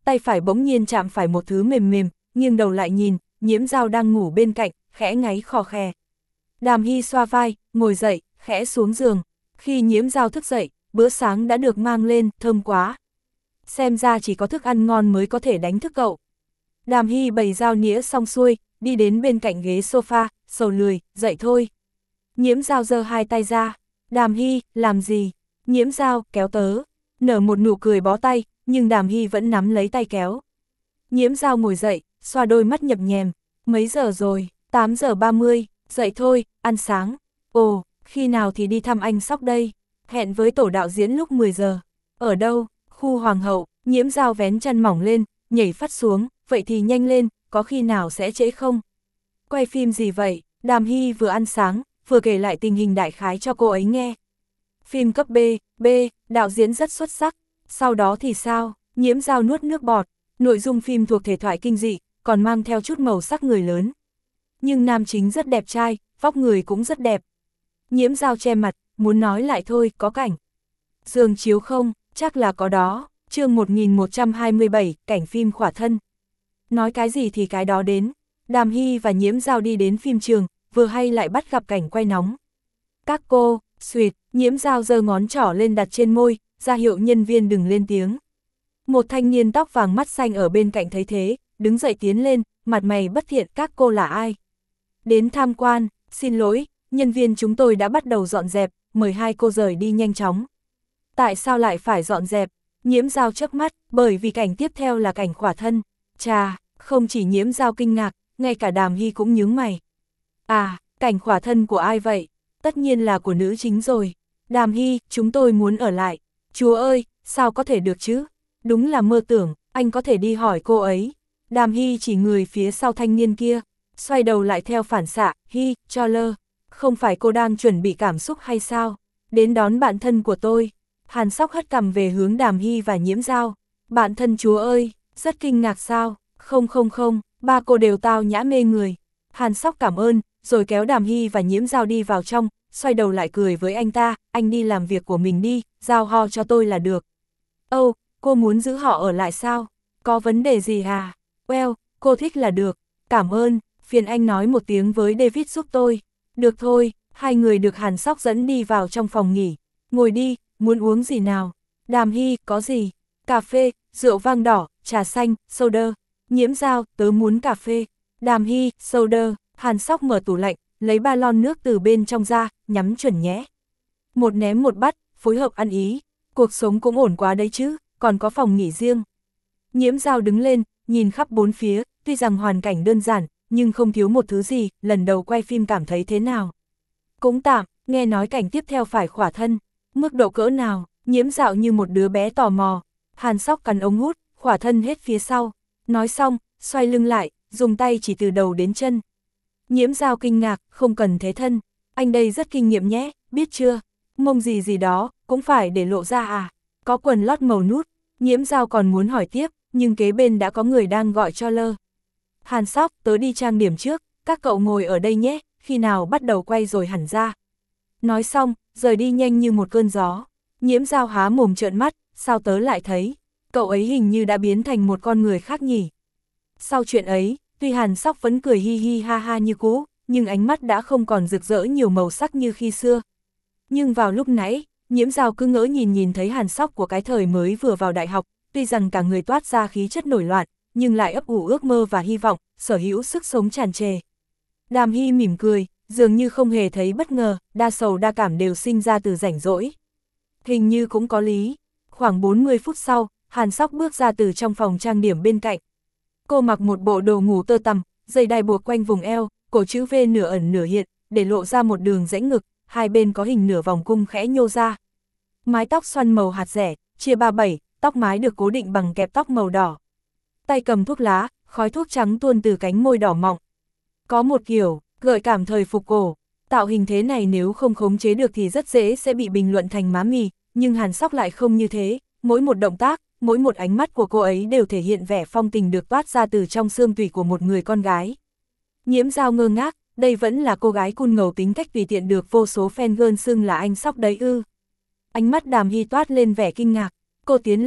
tay phải bỗng nhiên chạm phải một thứ mềm mềm, nghiêng đầu lại nhìn, Nhiễm Dao đang ngủ bên cạnh, khẽ ngáy khò khè. Đàm Hy xoa vai, ngồi dậy, khẽ xuống giường. Khi Nhiễm Dao thức dậy, bữa sáng đã được mang lên, thơm quá. Xem ra chỉ có thức ăn ngon mới có thể đánh thức cậu. Đàm Hy bày dao nĩa xong xuôi, đi đến bên cạnh ghế sofa, sầu lười, dậy thôi. Nhiễm Dao giơ hai tay ra. Đàm Hy, làm gì? Nhiễm Dao, kéo tớ. Nở một nụ cười bó tay, nhưng Đàm Hy vẫn nắm lấy tay kéo. Nhiễm Dao ngồi dậy, xoa đôi mắt nhập nhèm. Mấy giờ rồi? tám giờ ba mươi, dậy thôi, ăn sáng. Ồ, khi nào thì đi thăm anh Sóc đây? Hẹn với tổ đạo diễn lúc mười giờ. Ở đâu? Khu Hoàng hậu. Nhiễm Dao vén chân mỏng lên, nhảy phát xuống, vậy thì nhanh lên, có khi nào sẽ trễ không? Quay phim gì vậy? Đàm Hy vừa ăn sáng, vừa kể lại tình hình đại khái cho cô ấy nghe. Phim cấp B, B, đạo diễn rất xuất sắc. Sau đó thì sao? Nhiễm Dao nuốt nước bọt. Nội dung phim thuộc thể thoại kinh dị, còn mang theo chút màu sắc người lớn. Nhưng nam chính rất đẹp trai, vóc người cũng rất đẹp. Nhiễm Dao che mặt, muốn nói lại thôi, có cảnh. Giường chiếu không? Chắc là có đó. Chương một nghìn một trăm hai mươi bảy, cảnh phim khỏa thân. Nói cái gì thì cái đó đến. Đàm Hy và Nhiễm Dao đi đến phim trường, vừa hay lại bắt gặp cảnh quay nóng. Các cô, xuyệt, Nhiễm Dao giơ ngón trỏ lên đặt trên môi, ra hiệu nhân viên đừng lên tiếng. Một thanh niên tóc vàng mắt xanh ở bên cạnh thấy thế, đứng dậy tiến lên, mặt mày bất thiện, các cô là ai? Đến tham quan, xin lỗi, nhân viên chúng tôi đã bắt đầu dọn dẹp, mời hai cô rời đi nhanh chóng. Tại sao lại phải dọn dẹp? Nhiễm Dao chớp mắt, bởi vì cảnh tiếp theo là cảnh khỏa thân. Chà, không chỉ Nhiễm Dao kinh ngạc, ngay cả Đàm Hy cũng nhướng mày. À, cảnh khỏa thân của ai vậy? Tất nhiên là của nữ chính rồi. Đàm Hy, chúng tôi muốn ở lại. Chúa ơi, sao có thể được chứ? Đúng là mơ tưởng, anh có thể đi hỏi cô ấy. Đàm Hy chỉ người phía sau thanh niên kia, xoay đầu lại theo phản xạ, Hy, cho lơ. Không phải cô đang chuẩn bị cảm xúc hay sao? Đến đón bạn thân của tôi. Hàn Sóc hất cằm về hướng Đàm Hy và Nhiễm Dao. Bạn thân chúa ơi, rất kinh ngạc sao? Không không không, ba cô đều tao nhã mê người. Hàn Sóc cảm ơn, rồi kéo Đàm Hy và Nhiễm Dao đi vào trong, xoay đầu lại cười với anh ta, anh đi làm việc của mình đi, giao ho cho tôi là được. Âu, oh, cô muốn giữ họ ở lại sao? Có vấn đề gì à? Well, cô thích là được, cảm ơn, phiền anh nói một tiếng với David giúp tôi. Được thôi, hai người được Hàn Sóc dẫn đi vào trong phòng nghỉ. Ngồi đi, muốn uống gì nào? Đàm Hy, có gì? Cà phê, rượu vang đỏ, trà xanh, soda. Nhiễm Dao, tớ muốn cà phê. Đàm Hy, soda. Hàn Sóc mở tủ lạnh, lấy ba lon nước từ bên trong ra, nhắm chuẩn nhé. Một ném một bắt, phối hợp ăn ý. Cuộc sống cũng ổn quá đấy chứ, còn có phòng nghỉ riêng. Nhiễm Dao đứng lên, nhìn khắp bốn phía, tuy rằng hoàn cảnh đơn giản, nhưng không thiếu một thứ gì, lần đầu quay phim cảm thấy thế nào. Cũng tạm, nghe nói cảnh tiếp theo phải khỏa thân. Mức độ cỡ nào? Nhiễm Dao như một đứa bé tò mò. Hàn Sóc cắn ống hút, khỏa thân hết phía sau. Nói xong, xoay lưng lại, dùng tay chỉ từ đầu đến chân. Nhiễm Dao kinh ngạc, không cần thế thân. Anh đây rất kinh nghiệm nhé, biết chưa? Mông gì gì đó, cũng phải để lộ ra à? Có quần lót màu nút. Nhiễm Dao còn muốn hỏi tiếp, nhưng kế bên đã có người đang gọi cho lơ. Hàn Sóc, tớ đi trang điểm trước, các cậu ngồi ở đây nhé, khi nào bắt đầu quay rồi hẳn ra. Nói xong, rời đi nhanh như một cơn gió. Nhiễm Dao há mồm trợn mắt, sao tớ lại thấy, cậu ấy hình như đã biến thành một con người khác nhỉ. Sau chuyện ấy, tuy Hàn Sóc vẫn cười hi hi ha ha như cũ, nhưng ánh mắt đã không còn rực rỡ nhiều màu sắc như khi xưa. Nhưng vào lúc nãy, Nhiễm Dao cứ ngỡ nhìn nhìn thấy Hàn Sóc của cái thời mới vừa vào đại học, tuy rằng cả người toát ra khí chất nổi loạn, nhưng lại ấp ủ ước mơ và hy vọng, sở hữu sức sống tràn trề. Đàm Hy mỉm cười, dường như không hề thấy bất ngờ, đa sầu đa cảm đều sinh ra từ rảnh rỗi. Hình như cũng có lý. Khoảng bốn mươi phút sau, Hàn Sóc bước ra từ trong phòng trang điểm bên cạnh. Cô mặc một bộ đồ ngủ tơ tằm, dây đai buộc quanh vùng eo, cổ chữ V nửa ẩn nửa hiện, để lộ ra một đường rãnh ngực, hai bên có hình nửa vòng cung khẽ nhô ra. Mái tóc xoăn màu hạt rẻ, chia ba bảy, tóc mái được cố định bằng kẹp tóc màu đỏ. Tay cầm thuốc lá, khói thuốc trắng tuôn từ cánh môi đỏ mọng. Có một kiểu, gợi cảm thời phục cổ. Tạo hình thế này nếu không khống chế được thì rất dễ sẽ bị bình luận thành má mì, nhưng Hàn Sóc lại không như thế, mỗi một động tác, mỗi một ánh mắt của cô ấy đều thể hiện vẻ phong tình được toát ra từ trong xương tủy của một người con gái. Nhiễm Dao ngơ ngác, đây vẫn là cô gái cool ngầu tính cách tùy tiện được vô số fan girl xưng là anh Sóc đấy ư. Ánh mắt Đàm Hy toát lên vẻ kinh ngạc, cô tiến lên,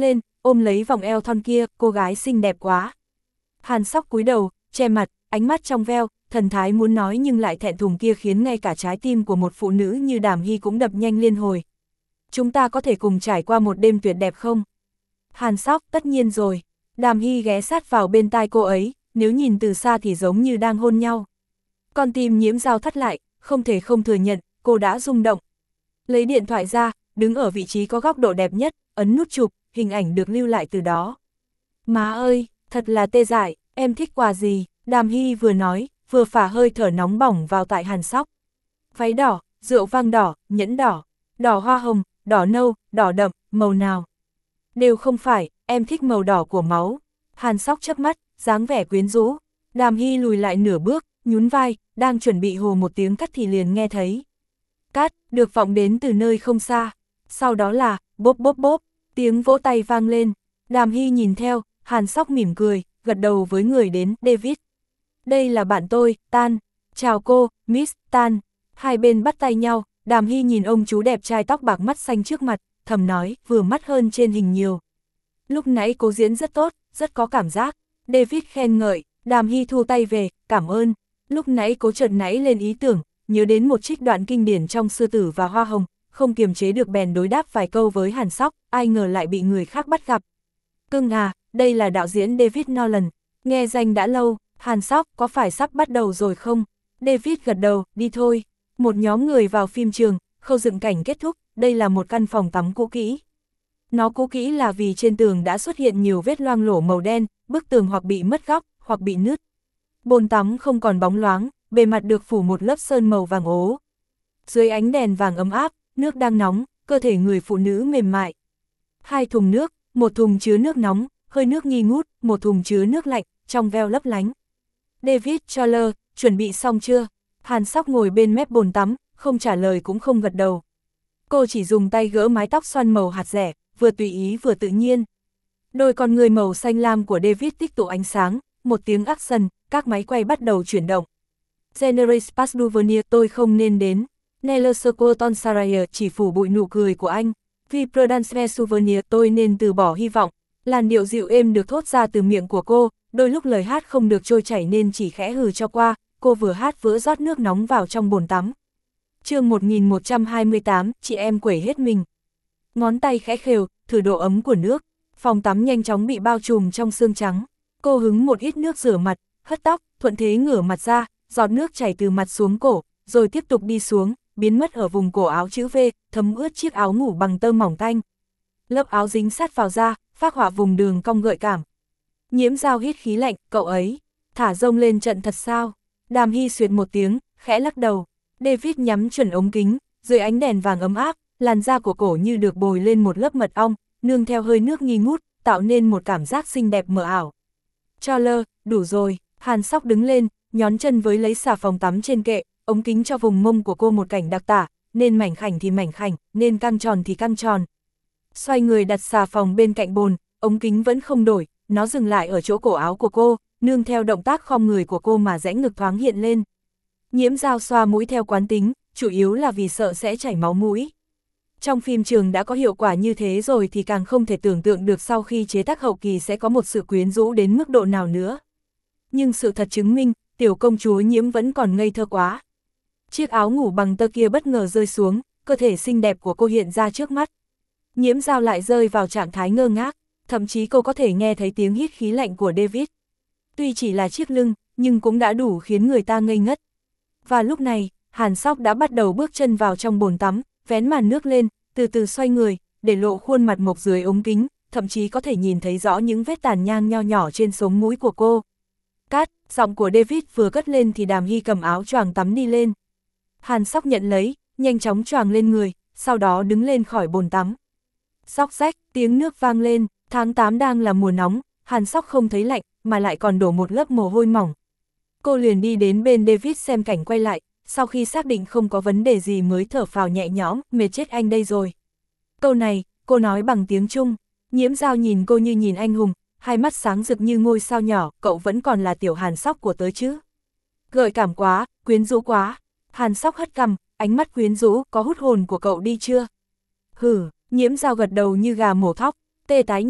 ôm lấy vòng eo thon kia, cô gái xinh đẹp quá. Hàn Sóc cúi đầu, che mặt, ánh mắt trong veo, thần thái muốn nói nhưng lại thẹn thùng kia khiến ngay cả trái tim của một phụ nữ như Đàm Hy cũng đập nhanh liên hồi. Chúng ta có thể cùng trải qua một đêm tuyệt đẹp không? Hàn Sóc, tất nhiên rồi. Đàm Hy ghé sát vào bên tai cô ấy, nếu nhìn từ xa thì giống như đang hôn nhau. Con tim Nhiễm Dao thắt lại, không thể không thừa nhận, cô đã rung động. Lấy điện thoại ra, đứng ở vị trí có góc độ đẹp nhất, ấn nút chụp, hình ảnh được lưu lại từ đó. Má ơi, thật là tê dại, em thích quà gì? Đàm Hy vừa nói, vừa phả hơi thở nóng bỏng vào tại Hàn Sóc. Váy đỏ, rượu vang đỏ, nhẫn đỏ, đỏ hoa hồng, đỏ nâu, đỏ đậm, màu nào? Đều không phải, em thích màu đỏ của máu. Hàn Sóc chớp mắt, dáng vẻ quyến rũ. Đàm Hy lùi lại nửa bước, nhún vai, đang chuẩn bị hồ một tiếng cắt thì liền nghe thấy. Cắt, được vọng đến từ nơi không xa. Sau đó là, bốp bốp bốp, tiếng vỗ tay vang lên. Đàm Hy nhìn theo, Hàn Sóc mỉm cười, gật đầu với người đến, David. Đây là bạn tôi, Tan. Chào cô, Miss Tan. Hai bên bắt tay nhau, Đàm Hy nhìn ông chú đẹp trai tóc bạc mắt xanh trước mặt, thầm nói, vừa mắt hơn trên hình nhiều. Lúc nãy cô diễn rất tốt, rất có cảm giác. David khen ngợi, Đàm Hy thu tay về, cảm ơn. Lúc nãy cô chợt nãy lên ý tưởng, nhớ đến một trích đoạn kinh điển trong Sư Tử và Hoa Hồng, không kiềm chế được bèn đối đáp vài câu với Hàn Sóc, ai ngờ lại bị người khác bắt gặp. Cưng à, đây là đạo diễn David Nolan, nghe danh đã lâu. Hàn Sóc, có phải sắp bắt đầu rồi không? David gật đầu, đi thôi. Một nhóm người vào phim trường, khâu dựng cảnh kết thúc, đây là một căn phòng tắm cũ kỹ. Nó cũ kỹ là vì trên tường đã xuất hiện nhiều vết loang lổ màu đen, bức tường hoặc bị mất góc, hoặc bị nứt. Bồn tắm không còn bóng loáng, bề mặt được phủ một lớp sơn màu vàng ố. Dưới ánh đèn vàng ấm áp, nước đang nóng, cơ thể người phụ nữ mềm mại. Hai thùng nước, một thùng chứa nước nóng, hơi nước nghi ngút, một thùng chứa nước lạnh, trong veo lấp lánh. David Choller, chuẩn bị xong chưa? Hàn Sóc ngồi bên mép bồn tắm, không trả lời cũng không gật đầu. Cô chỉ dùng tay gỡ mái tóc xoăn màu hạt rẻ, vừa tùy ý vừa tự nhiên. Đôi con người màu xanh lam của David tích tụ ánh sáng, một tiếng action, các máy quay bắt đầu chuyển động. Generous Pass Duvernier, tôi không nên đến. Neller Ton Saraya, chỉ phủ bụi nụ cười của anh. Vì Prudence Souvenir, tôi nên từ bỏ hy vọng. Làn điệu dịu êm được thốt ra từ miệng của cô, đôi lúc lời hát không được trôi chảy nên chỉ khẽ hừ cho qua, cô vừa hát vừa rót nước nóng vào trong bồn tắm. Chương một nghìn một trăm hai mươi tám, chị em quẩy hết mình. Ngón tay khẽ khều, thử độ ấm của nước, phòng tắm nhanh chóng bị bao trùm trong sương trắng. Cô hứng một ít nước rửa mặt, hất tóc, thuận thế ngửa mặt ra, giọt nước chảy từ mặt xuống cổ, rồi tiếp tục đi xuống, biến mất ở vùng cổ áo chữ V, thấm ướt chiếc áo ngủ bằng tơ mỏng tanh. Lớp áo dính sát vào da, phác họa vùng đường cong gợi cảm. Nhiễm Dao hít khí lạnh, cậu ấy, thả rông lên trận thật sao? Đàm Hy xuyệt một tiếng, khẽ lắc đầu. David nhắm chuẩn ống kính, dưới ánh đèn vàng ấm áp, làn da của cổ như được bồi lên một lớp mật ong, nương theo hơi nước nghi ngút, tạo nên một cảm giác xinh đẹp mờ ảo. Choller, đủ rồi. Hàn Sóc đứng lên, nhón chân với lấy xà phòng tắm trên kệ, ống kính cho vùng mông của cô một cảnh đặc tả, nên mảnh khảnh thì mảnh khảnh, nên căng tròn thì căng tròn. Xoay người đặt xà phòng bên cạnh bồn, ống kính vẫn không đổi, nó dừng lại ở chỗ cổ áo của cô, nương theo động tác khom người của cô mà rãnh ngực thoáng hiện lên. Nhiễm Dao xoa mũi theo quán tính, chủ yếu là vì sợ sẽ chảy máu mũi. Trong phim trường đã có hiệu quả như thế rồi thì càng không thể tưởng tượng được sau khi chế tác hậu kỳ sẽ có một sự quyến rũ đến mức độ nào nữa. Nhưng sự thật chứng minh, tiểu công chúa Nhiễm vẫn còn ngây thơ quá. Chiếc áo ngủ bằng tơ kia bất ngờ rơi xuống, cơ thể xinh đẹp của cô hiện ra trước mắt. Nhiễm Dao lại rơi vào trạng thái ngơ ngác, thậm chí cô có thể nghe thấy tiếng hít khí lạnh của David. Tuy chỉ là chiếc lưng, nhưng cũng đã đủ khiến người ta ngây ngất. Và lúc này, Hàn Sóc đã bắt đầu bước chân vào trong bồn tắm, vén màn nước lên, từ từ xoay người, để lộ khuôn mặt mộc dưới ống kính, thậm chí có thể nhìn thấy rõ những vết tàn nhang nho nhỏ trên sống mũi của cô. Cát, giọng của David vừa cất lên thì Đàm Hy cầm áo choàng tắm đi lên. Hàn Sóc nhận lấy, nhanh chóng choàng lên người, sau đó đứng lên khỏi bồn tắm. Xóc xách, tiếng nước vang lên, tháng tám đang là mùa nóng, Hàn Sóc không thấy lạnh, mà lại còn đổ một lớp mồ hôi mỏng. Cô liền đi đến bên David xem cảnh quay lại, sau khi xác định không có vấn đề gì mới thở phào nhẹ nhõm, mệt chết anh đây rồi. Câu này, cô nói bằng tiếng Trung. Nhiễm Dao nhìn cô như nhìn anh hùng, hai mắt sáng rực như ngôi sao nhỏ, cậu vẫn còn là tiểu Hàn Sóc của tớ chứ. Gợi cảm quá, quyến rũ quá. Hàn Sóc hất cằm, ánh mắt quyến rũ, có hút hồn của cậu đi chưa? Hử, Nhiễm Dao gật đầu như gà mổ thóc, tê tái nhà,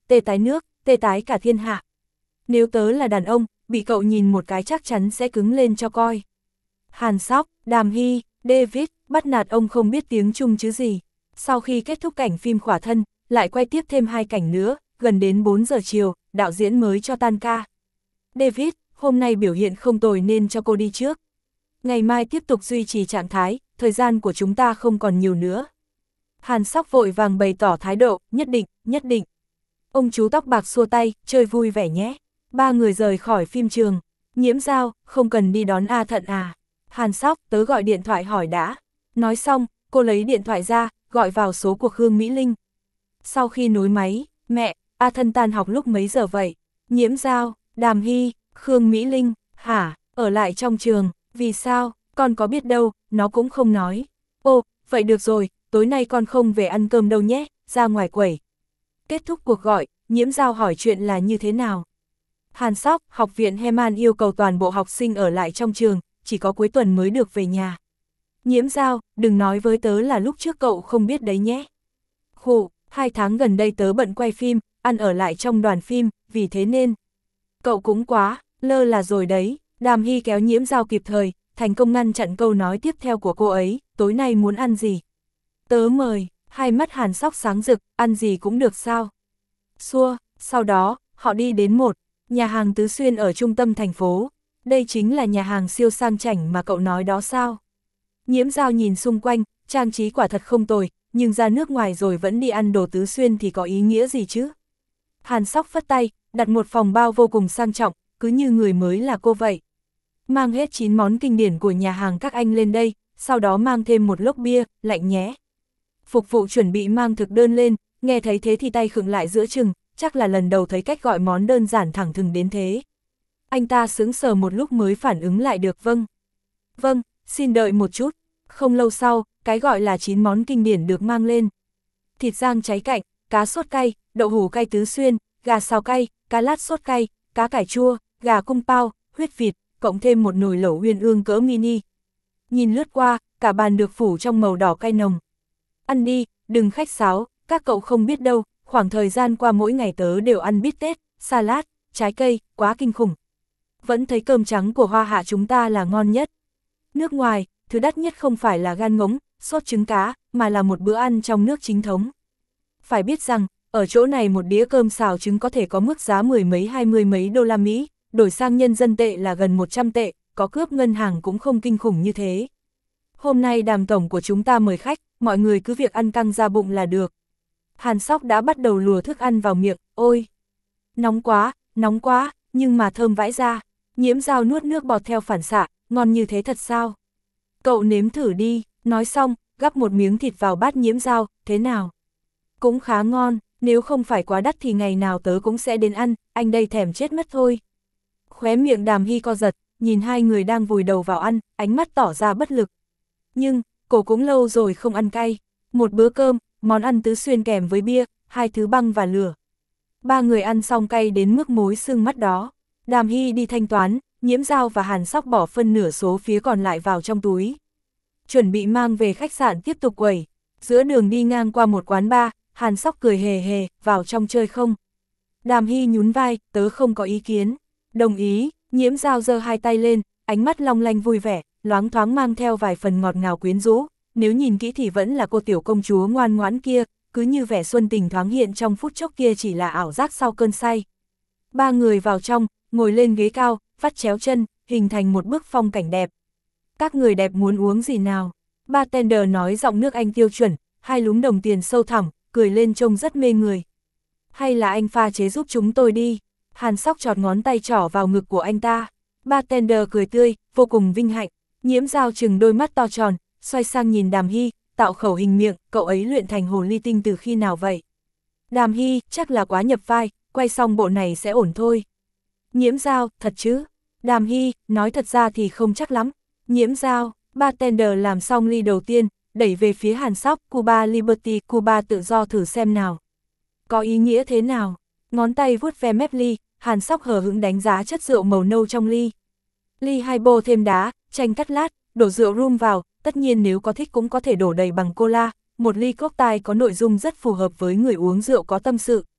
tê tái nước, tê tái cả thiên hạ. Nếu tớ là đàn ông, bị cậu nhìn một cái chắc chắn sẽ cứng lên cho coi. Hàn Sóc, Đàm Hy, David, bắt nạt ông không biết tiếng Trung chứ gì. Sau khi kết thúc cảnh phim khỏa thân, lại quay tiếp thêm hai cảnh nữa, gần đến bốn giờ chiều, đạo diễn mới cho tan ca. David, hôm nay biểu hiện không tồi nên cho cô đi trước. Ngày mai tiếp tục duy trì trạng thái, thời gian của chúng ta không còn nhiều nữa. Hàn Sóc vội vàng bày tỏ thái độ, nhất định, nhất định. Ông chú tóc bạc xua tay, chơi vui vẻ nhé. Ba người rời khỏi phim trường. Nhiễm Giao, không cần đi đón A Thận à. Hàn Sóc, tớ gọi điện thoại hỏi đã. Nói xong, cô lấy điện thoại ra, gọi vào số của Khương Mỹ Linh. Sau khi nối máy, mẹ, A Thận tan học lúc mấy giờ vậy? Nhiễm Giao, Đàm Hy, Khương Mỹ Linh, hả, ở lại trong trường, vì sao, con có biết đâu, nó cũng không nói. Ô, vậy được rồi, tối nay con không về ăn cơm đâu nhé, ra ngoài quẩy. Kết thúc cuộc gọi, Nhiễm Giao hỏi chuyện là như thế nào. Hàn Sóc, học viện Heman yêu cầu toàn bộ học sinh ở lại trong trường, chỉ có cuối tuần mới được về nhà. Nhiễm Giao, đừng nói với tớ là lúc trước cậu không biết đấy nhé. Khổ, hai tháng gần đây tớ bận quay phim, ăn ở lại trong đoàn phim, vì thế nên. Cậu cũng quá, lơ là rồi đấy. Đàm Hy kéo Nhiễm Giao kịp thời, thành công ngăn chặn câu nói tiếp theo của cô ấy, tối nay muốn ăn gì? Tớ mời, hai mắt Hàn Sóc sáng rực, ăn gì cũng được sao? Xua, sau đó, họ đi đến một nhà hàng Tứ Xuyên ở trung tâm thành phố. Đây chính là nhà hàng siêu sang chảnh mà cậu nói đó sao? Nhiễm Giao nhìn xung quanh, trang trí quả thật không tồi, nhưng ra nước ngoài rồi vẫn đi ăn đồ Tứ Xuyên thì có ý nghĩa gì chứ? Hàn Sóc phất tay, đặt một phòng bao vô cùng sang trọng, cứ như người mới là cô vậy. Mang hết chín món kinh điển của nhà hàng các anh lên đây, sau đó mang thêm một lốc bia, lạnh nhé. Phục vụ chuẩn bị mang thực đơn lên, nghe thấy thế thì tay khựng lại giữa chừng, chắc là lần đầu thấy cách gọi món đơn giản thẳng thừng đến thế. Anh ta sững sờ một lúc mới phản ứng lại được. Vâng. Vâng, xin đợi một chút. Không lâu sau, cái gọi là chín món kinh điển được mang lên. Thịt rang cháy cạnh, cá sốt cay, đậu hủ cay Tứ Xuyên, gà xào cay, cá lát sốt cay, cá cải chua, gà cung pao, huyết vịt, cộng thêm một nồi lẩu uyên ương cỡ mini. Nhìn lướt qua, cả bàn được phủ trong màu đỏ cay nồng. Ăn đi, đừng khách sáo, các cậu không biết đâu, khoảng thời gian qua mỗi ngày tớ đều ăn bít tết, salad, trái cây, quá kinh khủng. Vẫn thấy cơm trắng của Hoa Hạ chúng ta là ngon nhất. Nước ngoài, thứ đắt nhất không phải là gan ngỗng, sốt trứng cá, mà là một bữa ăn trong nước chính thống. Phải biết rằng, ở chỗ này một đĩa cơm xào trứng có thể có mức giá mười mấy hai mươi mấy đô la Mỹ, đổi sang nhân dân tệ là gần một trăm tệ, có cướp ngân hàng cũng không kinh khủng như thế. Hôm nay Đàm tổng của chúng ta mời khách, mọi người cứ việc ăn căng ra bụng là được. Hàn Sóc đã bắt đầu lùa thức ăn vào miệng, ôi! Nóng quá, nóng quá, nhưng mà thơm vãi ra. Nhiễm Giao nuốt nước bọt theo phản xạ, ngon như thế thật sao? Cậu nếm thử đi, nói xong, gắp một miếng thịt vào bát Nhiễm Giao, thế nào? Cũng khá ngon, nếu không phải quá đắt thì ngày nào tớ cũng sẽ đến ăn, anh đây thèm chết mất thôi. Khóe miệng Đàm Hy co giật, nhìn hai người đang vùi đầu vào ăn, ánh mắt tỏ ra bất lực. Nhưng, cô cũng lâu rồi không ăn cay. Một bữa cơm, món ăn Tứ Xuyên kèm với bia, hai thứ băng và lửa. Ba người ăn xong cay đến mức mối sưng mắt đó. Đàm Hy đi thanh toán, Nhiễm Giao và Hàn Sóc bỏ phân nửa số phía còn lại vào trong túi. Chuẩn bị mang về khách sạn tiếp tục quẩy. Giữa đường đi ngang qua một quán bar, Hàn Sóc cười hề hề, vào trong chơi không? Đàm Hy nhún vai, tớ không có ý kiến. Đồng ý, Nhiễm Giao giơ hai tay lên, ánh mắt long lanh vui vẻ, loáng thoáng mang theo vài phần ngọt ngào quyến rũ. Nếu nhìn kỹ thì vẫn là cô tiểu công chúa ngoan ngoãn kia, cứ như vẻ xuân tình thoáng hiện trong phút chốc kia chỉ là ảo giác sau cơn say. Ba người vào trong, ngồi lên ghế cao, vắt chéo chân, hình thành một bức phong cảnh đẹp. Các người đẹp muốn uống gì nào? Bartender nói giọng nước Anh tiêu chuẩn, hai lúm đồng tiền sâu thẳm, cười lên trông rất mê người. Hay là anh pha chế giúp chúng tôi đi? Hàn Sóc chọt ngón tay trỏ vào ngực của anh ta. Bartender cười tươi, vô cùng vinh hạnh. Nhiễm Giao trừng đôi mắt to tròn, xoay sang nhìn Đàm Hy, tạo khẩu hình miệng, cậu ấy luyện thành hồ ly tinh từ khi nào vậy? Đàm Hy, chắc là quá nhập vai, quay xong bộ này sẽ ổn thôi. Nhiễm Giao, thật chứ? Đàm Hy, nói thật ra thì không chắc lắm. Nhiễm Giao, bartender làm xong ly đầu tiên, đẩy về phía Hàn Sóc, Cuba Liberty, Cuba tự do thử xem nào. Có ý nghĩa thế nào? Ngón tay vuốt ve mép ly, Hàn Sóc hờ hững đánh giá chất rượu màu nâu trong ly. Ly hai bô thêm đá, chanh cắt lát, đổ rượu rum vào, tất nhiên nếu có thích cũng có thể đổ đầy bằng cola, một ly cocktail có nội dung rất phù hợp với người uống rượu có tâm sự.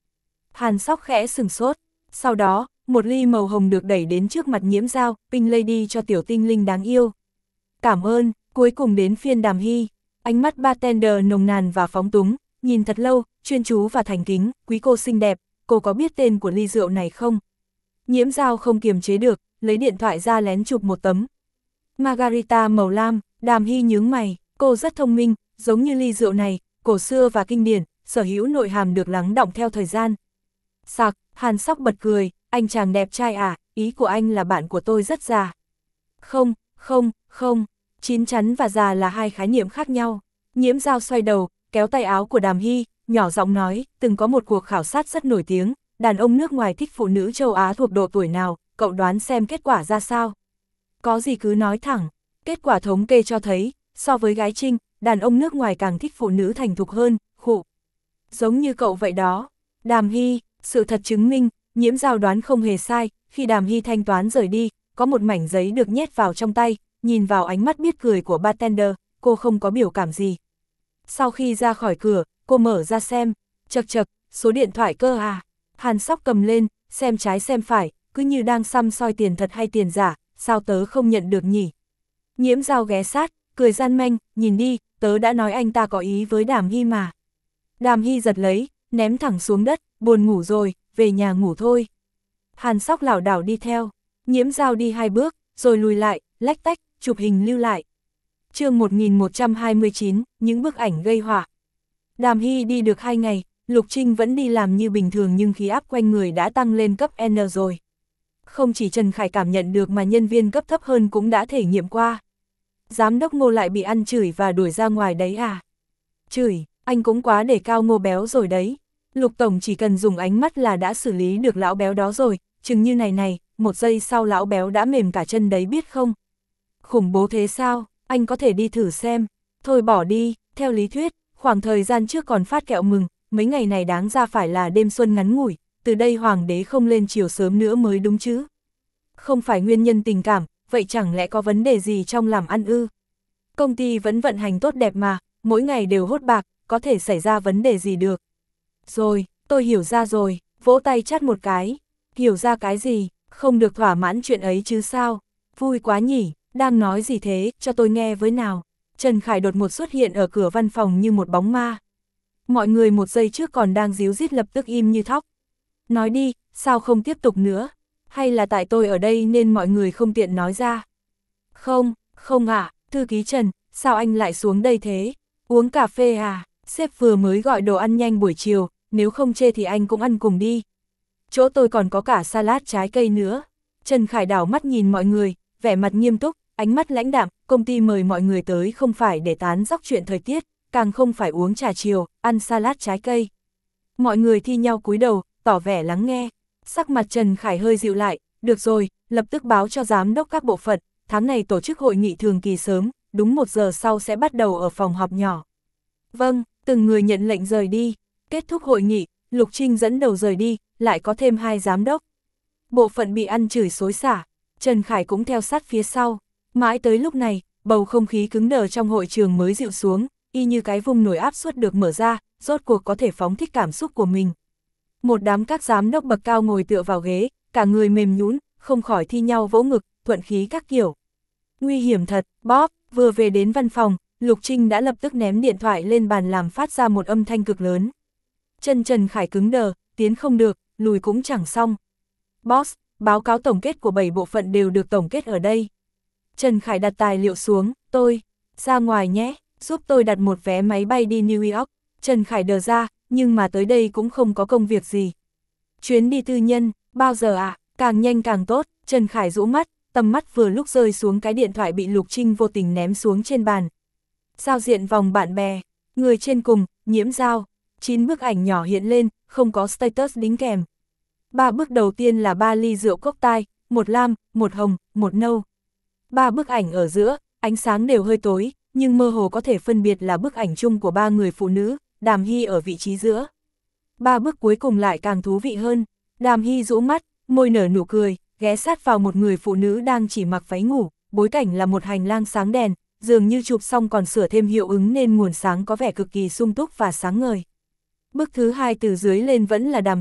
Hàn Sóc khẽ sừng sốt. Sau đó, một ly màu hồng được đẩy đến trước mặt Nhiễm Dao, Pink Lady cho tiểu tinh linh đáng yêu. Cảm ơn, cuối cùng đến phiên Đàm Hy. Ánh mắt bartender nồng nàn và phóng túng, nhìn thật lâu, chuyên chú và thành kính. Quý cô xinh đẹp, cô có biết tên của ly rượu này không? Nhiễm Dao không kiềm chế được, lấy điện thoại ra lén chụp một tấm. Margarita màu lam. Đàm Hy nhướng mày, cô rất thông minh, giống như ly rượu này, cổ xưa và kinh điển, sở hữu nội hàm được lắng đọng theo thời gian. Sặc, Hàn Sóc bật cười, anh chàng đẹp trai à, ý của anh là bạn của tôi rất già. Không, không, không, chín chắn và già là hai khái niệm khác nhau. Nhiễm Dao xoay đầu, kéo tay áo của Đàm Hy, nhỏ giọng nói, từng có một cuộc khảo sát rất nổi tiếng, đàn ông nước ngoài thích phụ nữ châu Á thuộc độ tuổi nào, cậu đoán xem kết quả ra sao? Có gì cứ nói thẳng, kết quả thống kê cho thấy, so với gái trinh, đàn ông nước ngoài càng thích phụ nữ thành thục hơn, khụ. Giống như cậu vậy đó. Đàm Hy, sự thật chứng minh, Nhiễm Dao đoán không hề sai, khi Đàm Hy thanh toán rời đi, có một mảnh giấy được nhét vào trong tay, nhìn vào ánh mắt biết cười của bartender, cô không có biểu cảm gì. Sau khi ra khỏi cửa, cô mở ra xem, chật chật, số điện thoại cơ à. Hàn Sóc cầm lên, xem trái xem phải, cứ như đang săm soi tiền thật hay tiền giả, sao tớ không nhận được nhỉ? Nhiễm Dao ghé sát, cười gian manh, nhìn đi, tớ đã nói anh ta có ý với Đàm Hy mà. Đàm Hy giật lấy, ném thẳng xuống đất, buồn ngủ rồi, về nhà ngủ thôi. Hàn Sóc lảo đảo đi theo, Nhiễm Dao đi hai bước, rồi lùi lại, lách tách, chụp hình lưu lại. Chương một nghìn một trăm hai mươi chín, những bức ảnh gây họa. Đàm Hy đi được hai ngày, Lục Trinh vẫn đi làm như bình thường nhưng khí áp quanh người đã tăng lên cấp N rồi. Không chỉ Trần Khải cảm nhận được mà nhân viên cấp thấp hơn cũng đã thể nghiệm qua. Giám đốc Ngô lại bị ăn chửi và đuổi ra ngoài đấy à? Chửi, anh cũng quá để cao Ngô béo rồi đấy. Lục Tổng chỉ cần dùng ánh mắt là đã xử lý được lão béo đó rồi, chừng như này này, một giây sau lão béo đã mềm cả chân đấy biết không? Khủng bố thế sao, anh có thể đi thử xem. Thôi bỏ đi, theo lý thuyết, khoảng thời gian trước còn phát kẹo mừng, mấy ngày này đáng ra phải là đêm xuân ngắn ngủi, từ đây hoàng đế không lên chiều sớm nữa mới đúng chứ. Không phải nguyên nhân tình cảm, vậy chẳng lẽ có vấn đề gì trong làm ăn ư? Công ty vẫn vận hành tốt đẹp mà, mỗi ngày đều hốt bạc, có thể xảy ra vấn đề gì được. Rồi, tôi hiểu ra rồi, vỗ tay chát một cái. Hiểu ra cái gì, không được thỏa mãn chuyện ấy chứ sao? Vui quá nhỉ, đang nói gì thế, cho tôi nghe với nào. Trần Khải đột ngột xuất hiện ở cửa văn phòng như một bóng ma. Mọi người một giây trước còn đang díu dít lập tức im như thóc. Nói đi, sao không tiếp tục nữa? Hay là tại tôi ở đây nên mọi người không tiện nói ra? Không, không ạ, à, thư ký Trần, sao anh lại xuống đây thế? Uống cà phê à? Sếp vừa mới gọi đồ ăn nhanh buổi chiều, nếu không chê thì anh cũng ăn cùng đi. Chỗ tôi còn có cả salad trái cây nữa. Trần Khải đảo mắt nhìn mọi người, vẻ mặt nghiêm túc, ánh mắt lãnh đạm, công ty mời mọi người tới không phải để tán dóc chuyện thời tiết, càng không phải uống trà chiều, ăn salad trái cây. Mọi người thi nhau cúi đầu, tỏ vẻ lắng nghe. Sắc mặt Trần Khải hơi dịu lại, được rồi, lập tức báo cho giám đốc các bộ phận, tháng này tổ chức hội nghị thường kỳ sớm, đúng một giờ sau sẽ bắt đầu ở phòng họp nhỏ. Vâng, từng người nhận lệnh rời đi. Kết thúc hội nghị, Lục Trinh dẫn đầu rời đi, lại có thêm hai giám đốc. Bộ phận bị ăn chửi xối xả, Trần Khải cũng theo sát phía sau. Mãi tới lúc này, bầu không khí cứng đờ trong hội trường mới dịu xuống, y như cái vùng nổi áp suất được mở ra, rốt cuộc có thể phóng thích cảm xúc của mình. Một đám các giám đốc bậc cao ngồi tựa vào ghế, cả người mềm nhũn, không khỏi thi nhau vỗ ngực, thuận khí các kiểu. Nguy hiểm thật, Bob, vừa về đến văn phòng, Lục Trinh đã lập tức ném điện thoại lên bàn làm phát ra một âm thanh cực lớn. Chân Trần Khải cứng đờ, tiến không được, lùi cũng chẳng xong. Boss, báo cáo tổng kết của bảy bộ phận đều được tổng kết ở đây. Trần Khải đặt tài liệu xuống, tôi, ra ngoài nhé, giúp tôi đặt một vé máy bay đi New York. Trần Khải đờ ra, nhưng mà tới đây cũng không có công việc gì. Chuyến đi tư nhân, bao giờ ạ, à? Càng nhanh càng tốt. Trần Khải rũ mắt, tầm mắt vừa lúc rơi xuống cái điện thoại bị Lục Trinh vô tình ném xuống trên bàn. Giao diện vòng bạn bè, người trên cùng, Nhiễm Dao, chín bức ảnh nhỏ hiện lên, không có status đính kèm. Ba bức đầu tiên là ba ly rượu cốc tai, một lam, một hồng, một nâu. Ba bức ảnh ở giữa, ánh sáng đều hơi tối, nhưng mơ hồ có thể phân biệt là bức ảnh chung của ba người phụ nữ, Đàm Hy ở vị trí giữa. Ba bức cuối cùng lại càng thú vị hơn. Đàm Hy rũ mắt, môi nở nụ cười, ghé sát vào một người phụ nữ đang chỉ mặc váy ngủ, bối cảnh là một hành lang sáng đèn, dường như chụp xong còn sửa thêm hiệu ứng nên nguồn sáng có vẻ cực kỳ sung túc và sáng ngời. Bức thứ hai từ dưới lên vẫn là Đàm Hy,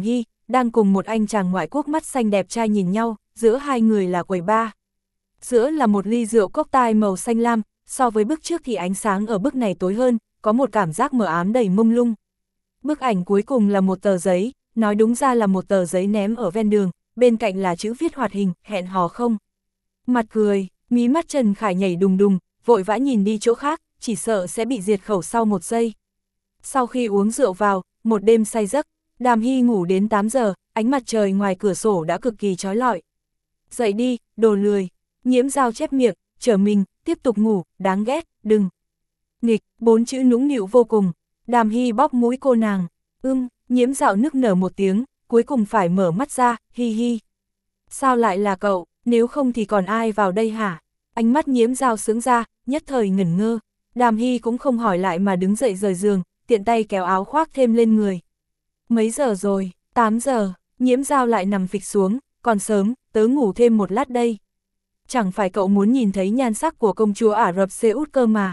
đang cùng một anh chàng ngoại quốc mắt xanh đẹp trai nhìn nhau, giữa hai người là quầy bar. Giữa là một ly rượu cốc tai màu xanh lam, so với bức trước thì ánh sáng ở bức này tối hơn, có một cảm giác mờ ám đầy mông lung. Bức ảnh cuối cùng là một tờ giấy, nói đúng ra là một tờ giấy ném ở ven đường, bên cạnh là chữ viết hoạt hình, hẹn hò không. Mặt cười, mí mắt Trần Khải nhảy đùng đùng, vội vã nhìn đi chỗ khác, chỉ sợ sẽ bị diệt khẩu sau một giây. Sau khi uống rượu vào, một đêm say giấc, Đàm Hy ngủ đến tám giờ, ánh mặt trời ngoài cửa sổ đã cực kỳ chói lọi. Dậy đi, đồ lười. Nhiễm Dao chép miệng, trở mình, tiếp tục ngủ, đáng ghét, đừng. Nghịch, bốn chữ nũng nịu vô cùng. Đàm Hy bóp mũi cô nàng. Ưm, Nhiễm Dao nức nở một tiếng, cuối cùng phải mở mắt ra, hi hi. Sao lại là cậu, nếu không thì còn ai vào đây hả? Ánh mắt Nhiễm Dao sướng ra, nhất thời ngẩn ngơ. Đàm Hy cũng không hỏi lại mà đứng dậy rời giường, tiện tay kéo áo khoác thêm lên người. Mấy giờ rồi? tám giờ, Nhiễm Dao lại nằm phịch xuống, còn sớm, tớ ngủ thêm một lát đây. Chẳng phải cậu muốn nhìn thấy nhan sắc của công chúa Ả Rập Xê Út cơ mà.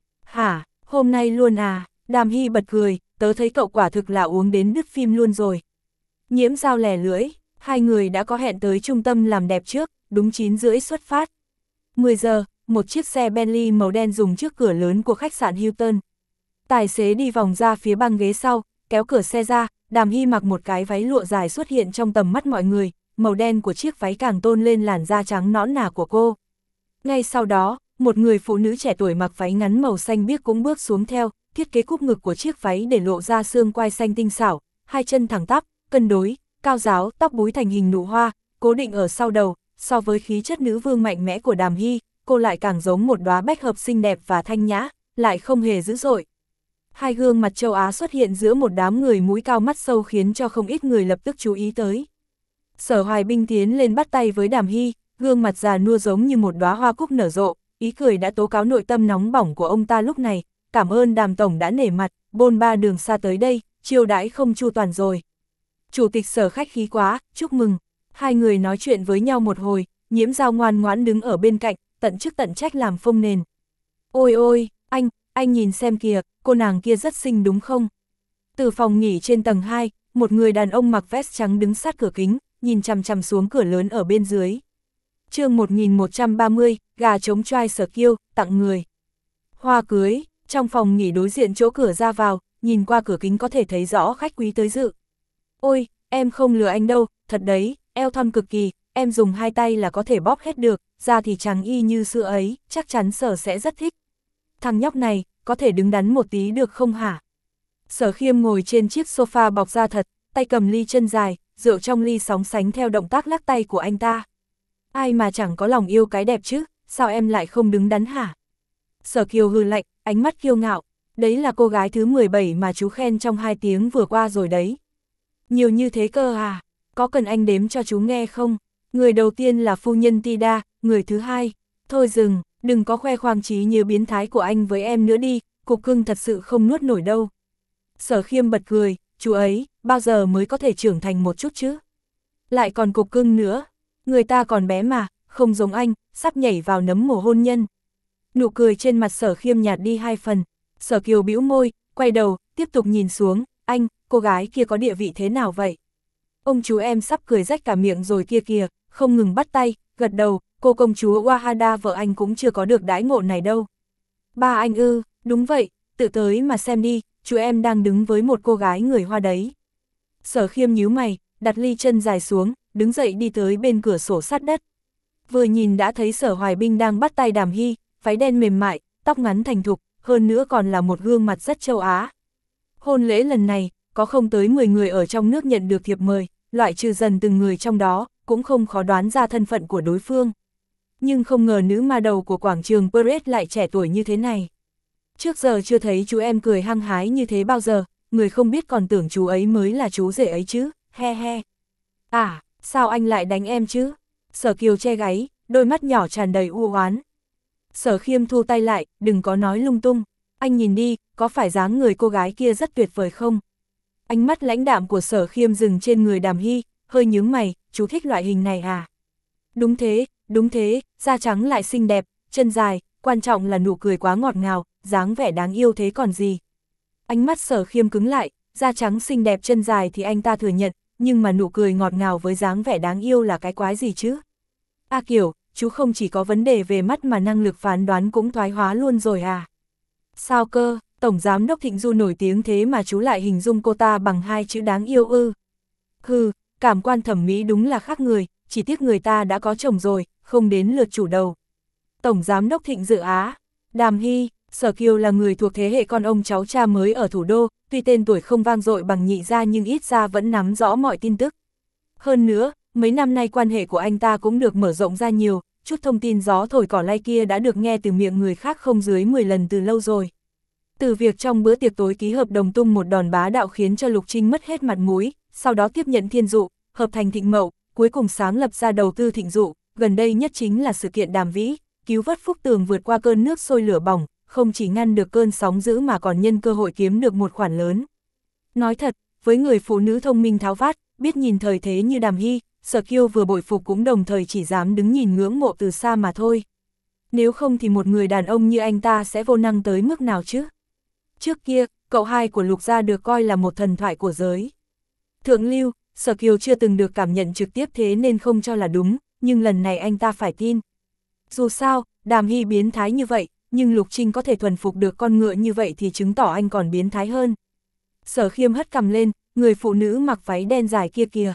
Hả, hôm nay luôn à? Đàm Hy bật cười, tớ thấy cậu quả thực là uống đến đứt phim luôn rồi. Nhiễm Dao lè lưỡi, hai người đã có hẹn tới trung tâm làm đẹp trước, đúng chín rưỡi xuất phát. mười giờ, một chiếc xe Bentley màu đen dùng trước cửa lớn của khách sạn Hilton. Tài xế đi vòng ra phía băng ghế sau, kéo cửa xe ra, Đàm Hy mặc một cái váy lụa dài xuất hiện trong tầm mắt mọi người, màu đen của chiếc váy càng tôn lên làn da trắng nõn nà của cô. Ngay sau đó, một người phụ nữ trẻ tuổi mặc váy ngắn màu xanh biếc cũng bước xuống theo, thiết kế cúp ngực của chiếc váy để lộ ra xương quai xanh tinh xảo, hai chân thẳng tắp, cân đối, cao ráo, tóc búi thành hình nụ hoa, cố định ở sau đầu, so với khí chất nữ vương mạnh mẽ của Đàm Hy, cô lại càng giống một đóa bách hợp xinh đẹp và thanh nhã, lại không hề dữ dội. Hai gương mặt châu Á xuất hiện giữa một đám người mũi cao mắt sâu khiến cho không ít người lập tức chú ý tới. Sở Hoài Binh tiến lên bắt tay với Đàm Hy, gương mặt già nua giống như một đóa hoa cúc nở rộ, ý cười đã tố cáo nội tâm nóng bỏng của ông ta lúc này, cảm ơn Đàm tổng đã nể mặt, bôn ba đường xa tới đây, chiêu đãi không chu toàn rồi. Chủ tịch Sở khách khí quá, chúc mừng. Hai người nói chuyện với nhau một hồi, Nhiễm Dao ngoan ngoãn đứng ở bên cạnh, tận chức tận trách làm phông nền. Ôi ôi, anh, anh nhìn xem kìa, cô nàng kia rất xinh đúng không? Từ phòng nghỉ trên tầng hai, một người đàn ông mặc vest trắng đứng sát cửa kính, nhìn chằm chằm xuống cửa lớn ở bên dưới. Chương một nghìn một trăm ba mươi, gà trống trai Sở Kiêu, tặng người. Hoa cưới, trong phòng nghỉ đối diện chỗ cửa ra vào, nhìn qua cửa kính có thể thấy rõ khách quý tới dự. Ôi, em không lừa anh đâu, thật đấy, eo thon cực kỳ, em dùng hai tay là có thể bóp hết được, da thì trắng y như sữa ấy, chắc chắn Sở sẽ rất thích. Thằng nhóc này, có thể đứng đắn một tí được không hả? Sở Khiêm ngồi trên chiếc sofa bọc da thật, tay cầm ly chân dài, rượu trong ly sóng sánh theo động tác lắc tay của anh ta. Ai mà chẳng có lòng yêu cái đẹp chứ, sao em lại không đứng đắn hả? Sở Kiều hừ lạnh, ánh mắt kiêu ngạo, đấy là cô gái thứ mười bảy mà chú khen trong hai tiếng vừa qua rồi đấy. Nhiều như thế cơ à, có cần anh đếm cho chú nghe không? Người đầu tiên là phu nhân Tida, người thứ hai, thôi dừng, đừng có khoe khoang trí như biến thái của anh với em nữa đi, cục cưng thật sự không nuốt nổi đâu. Sở Khiêm bật cười, chú ấy, bao giờ mới có thể trưởng thành một chút chứ? Lại còn cục cưng nữa, người ta còn bé mà, không giống anh, sắp nhảy vào nấm mồ hôn nhân. Nụ cười trên mặt Sở Khiêm nhạt đi hai phần, Sở Kiều bĩu môi, quay đầu, tiếp tục nhìn xuống, anh, cô gái kia có địa vị thế nào vậy? Ông chú em sắp cười rách cả miệng rồi kia kìa, không ngừng bắt tay, gật đầu, cô công chúa Wahada vợ anh cũng chưa có được đãi ngộ này đâu. Ba anh ư, đúng vậy, tự tới mà xem đi, chú em đang đứng với một cô gái người Hoa đấy. Sở Khiêm nhíu mày, đặt ly chân dài xuống, đứng dậy đi tới bên cửa sổ sát đất. Vừa nhìn đã thấy Sở Hoài Binh đang bắt tay Đàm Hy, váy đen mềm mại, tóc ngắn thành thục, hơn nữa còn là một gương mặt rất châu Á. Hôn lễ lần này, có không tới mười người ở trong nước nhận được thiệp mời, loại trừ dần từng người trong đó, cũng không khó đoán ra thân phận của đối phương. Nhưng không ngờ nữ ma đầu của quảng trường Parade lại trẻ tuổi như thế này. Trước giờ chưa thấy chú em cười hăng hái như thế bao giờ, người không biết còn tưởng chú ấy mới là chú rể ấy chứ, he he. À, sao anh lại đánh em chứ? Sở Kiều che gáy, đôi mắt nhỏ tràn đầy u oán. Sở Khiêm thu tay lại, đừng có nói lung tung, anh nhìn đi, có phải dáng người cô gái kia rất tuyệt vời không? Ánh mắt lãnh đạm của Sở Khiêm dừng trên người Đàm Hy, hơi nhướng mày, chú thích loại hình này à? Đúng thế, đúng thế, da trắng lại xinh đẹp, chân dài, quan trọng là nụ cười quá ngọt ngào, dáng vẻ đáng yêu thế còn gì. Ánh mắt Sở Khiêm cứng lại, da trắng xinh đẹp chân dài thì anh ta thừa nhận, nhưng mà nụ cười ngọt ngào với dáng vẻ đáng yêu là cái quái gì chứ? A Kiều, chú không chỉ có vấn đề về mắt mà năng lực phán đoán cũng thoái hóa luôn rồi à? Sao cơ, Tổng Giám đốc Thịnh Du nổi tiếng thế mà chú lại hình dung cô ta bằng hai chữ đáng yêu ư? Hừ, cảm quan thẩm mỹ đúng là khác người, chỉ tiếc người ta đã có chồng rồi, không đến lượt chủ đầu. Tổng Giám đốc Thịnh Dự Á, Đàm Hy, Sở Kiều là người thuộc thế hệ con ông cháu cha mới ở thủ đô, tuy tên tuổi không vang dội bằng nhị gia nhưng ít ra vẫn nắm rõ mọi tin tức. Hơn nữa, mấy năm nay quan hệ của anh ta cũng được mở rộng ra nhiều, chút thông tin gió thổi cỏ lay kia đã được nghe từ miệng người khác không dưới mười lần từ lâu rồi. Từ việc trong bữa tiệc tối ký hợp đồng tung một đòn bá đạo khiến cho Lục Trinh mất hết mặt mũi, sau đó tiếp nhận Thiên Dụ, hợp thành Thịnh Mậu, cuối cùng sáng lập ra đầu tư Thịnh Dụ, gần đây nhất chính là sự kiện Đàm Vĩ, cứu vớt Phúc Tường vượt qua cơn nước sôi lửa bỏng, không chỉ ngăn được cơn sóng dữ mà còn nhân cơ hội kiếm được một khoản lớn. Nói thật, với người phụ nữ thông minh tháo vát, biết nhìn thời thế như Đàm Hy, Sở Kiều vừa bội phục cũng đồng thời chỉ dám đứng nhìn ngưỡng mộ từ xa mà thôi. Nếu không thì một người đàn ông như anh ta sẽ vô năng tới mức nào chứ? Trước kia, cậu hai của Lục gia được coi là một thần thoại của giới thượng lưu, Sở Kiều chưa từng được cảm nhận trực tiếp thế nên không cho là đúng, nhưng lần này anh ta phải tin. Dù sao, Đàm Hy biến thái như vậy, nhưng Lục Trinh có thể thuần phục được con ngựa như vậy thì chứng tỏ anh còn biến thái hơn. Sở Khiêm hất cằm lên, người phụ nữ mặc váy đen dài kia kìa.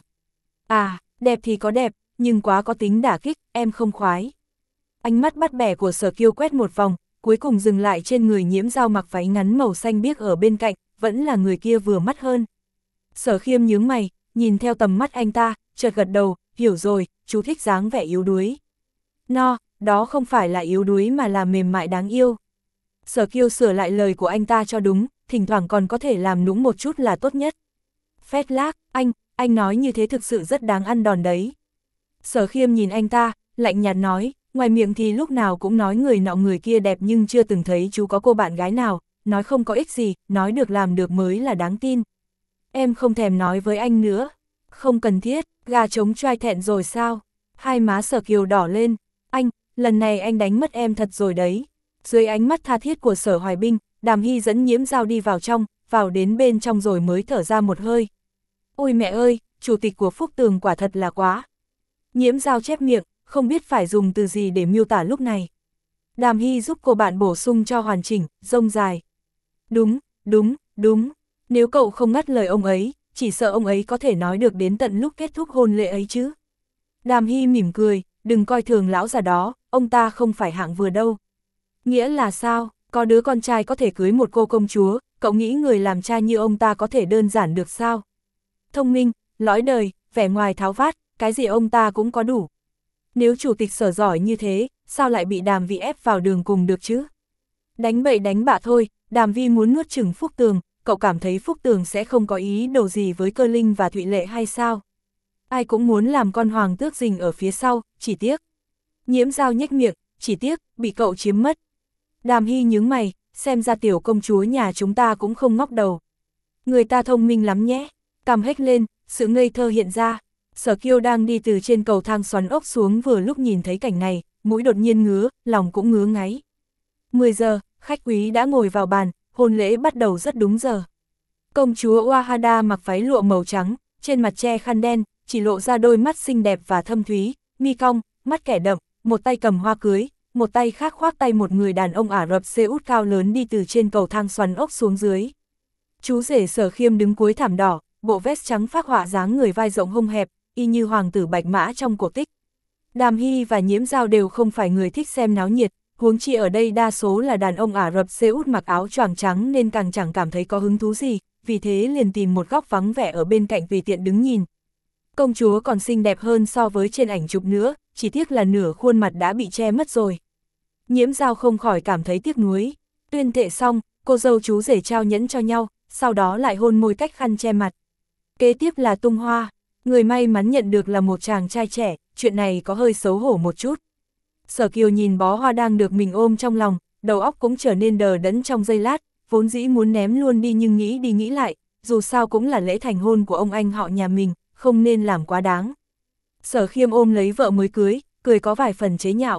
À, đẹp thì có đẹp, nhưng quá có tính đả kích, em không khoái. Ánh mắt bắt bẻ của Sở Kiều quét một vòng, cuối cùng dừng lại trên người Nhiễm Dao mặc váy ngắn màu xanh biếc ở bên cạnh, vẫn là người kia vừa mắt hơn. Sở Khiêm nhướng mày, nhìn theo tầm mắt anh ta, chợt gật đầu, hiểu rồi, chú thích dáng vẻ yếu đuối. No, đó không phải là yếu đuối mà là mềm mại đáng yêu. Sở Kiều sửa lại lời của anh ta cho đúng, thỉnh thoảng còn có thể làm nũng một chút là tốt nhất. Phét lác, anh, anh nói như thế thực sự rất đáng ăn đòn đấy. Sở Khiêm nhìn anh ta, lạnh nhạt nói, ngoài miệng thì lúc nào cũng nói người nọ người kia đẹp nhưng chưa từng thấy chú có cô bạn gái nào, nói không có ích gì, nói được làm được mới là đáng tin. Em không thèm nói với anh nữa. Không cần thiết, gà trống choai thẹn rồi sao? Hai má Sở Kiều đỏ lên. Anh, lần này anh đánh mất em thật rồi đấy. Dưới ánh mắt tha thiết của Sở Hoài Binh, Đàm Hy dẫn Nhiễm Dao đi vào trong, vào đến bên trong rồi mới thở ra một hơi. Ôi mẹ ơi, chủ tịch của Phúc Tường quả thật là quá. Nhiễm Dao chép miệng, không biết phải dùng từ gì để miêu tả lúc này. Đàm Hy giúp cô bạn bổ sung cho hoàn chỉnh, rông dài. Đúng, đúng, đúng. Nếu cậu không ngắt lời ông ấy, chỉ sợ ông ấy có thể nói được đến tận lúc kết thúc hôn lễ ấy chứ. Đàm Hy mỉm cười, đừng coi thường lão già đó, ông ta không phải hạng vừa đâu. Nghĩa là sao, có đứa con trai có thể cưới một cô công chúa, cậu nghĩ người làm cha như ông ta có thể đơn giản được sao? Thông minh, lõi đời, vẻ ngoài tháo vát, cái gì ông ta cũng có đủ. Nếu chủ tịch Sở giỏi như thế, sao lại bị Đàm Vi ép vào đường cùng được chứ? Đánh bậy đánh bạ thôi, Đàm Vi muốn nuốt chửng Phúc Tường, cậu cảm thấy Phúc Tường sẽ không có ý đồ gì với Cơ Linh và Thụy Lệ hay sao? Ai cũng muốn làm con hoàng tước rình ở phía sau, chỉ tiếc. Nhiễm Dao nhếch miệng, chỉ tiếc, bị cậu chiếm mất. Đàm Hy nhướng mày, xem ra tiểu công chúa nhà chúng ta cũng không ngóc đầu. Người ta thông minh lắm nhé, cằm hếch lên, sự ngây thơ hiện ra. Sở Kiều đang đi từ trên cầu thang xoắn ốc xuống vừa lúc nhìn thấy cảnh này, mũi đột nhiên ngứa, lòng cũng ngứa ngáy. mười giờ, khách quý đã ngồi vào bàn, hôn lễ bắt đầu rất đúng giờ. Công chúa Wahada mặc váy lụa màu trắng, trên mặt che khăn đen, chỉ lộ ra đôi mắt xinh đẹp và thâm thúy, mi cong, mắt kẻ đậm, một tay cầm hoa cưới, một tay khác khoác tay một người đàn ông Ả Rập Xê Út cao lớn đi từ trên cầu thang xoắn ốc xuống dưới. Chú rể Sở Khiêm đứng cuối thảm đỏ, bộ vest trắng phác họa dáng người vai rộng hông hẹp, y như hoàng tử bạch mã trong cổ tích. Đàm Hy và Nhiễm Dao đều không phải người thích xem náo nhiệt, huống chi ở đây đa số là đàn ông Ả Rập Xê Út mặc áo choàng trắng nên càng chẳng cảm thấy có hứng thú gì, vì thế liền tìm một góc vắng vẻ ở bên cạnh tùy tiện đứng nhìn. Công chúa còn xinh đẹp hơn so với trên ảnh chụp nữa, chỉ tiếc là nửa khuôn mặt đã bị che mất rồi. Nhiễm Dao không khỏi cảm thấy tiếc nuối. Tuyên thệ xong, cô dâu chú rể trao nhẫn cho nhau, sau đó lại hôn môi cách khăn che mặt. Kế tiếp là tung hoa, người may mắn nhận được là một chàng trai trẻ, chuyện này có hơi xấu hổ một chút. Sở Kiều nhìn bó hoa đang được mình ôm trong lòng, đầu óc cũng trở nên đờ đẫn trong giây lát, vốn dĩ muốn ném luôn đi nhưng nghĩ đi nghĩ lại, dù sao cũng là lễ thành hôn của ông anh họ nhà mình, không nên làm quá đáng. Sở Khiêm ôm lấy vợ mới cưới, cười có vài phần chế nhạo.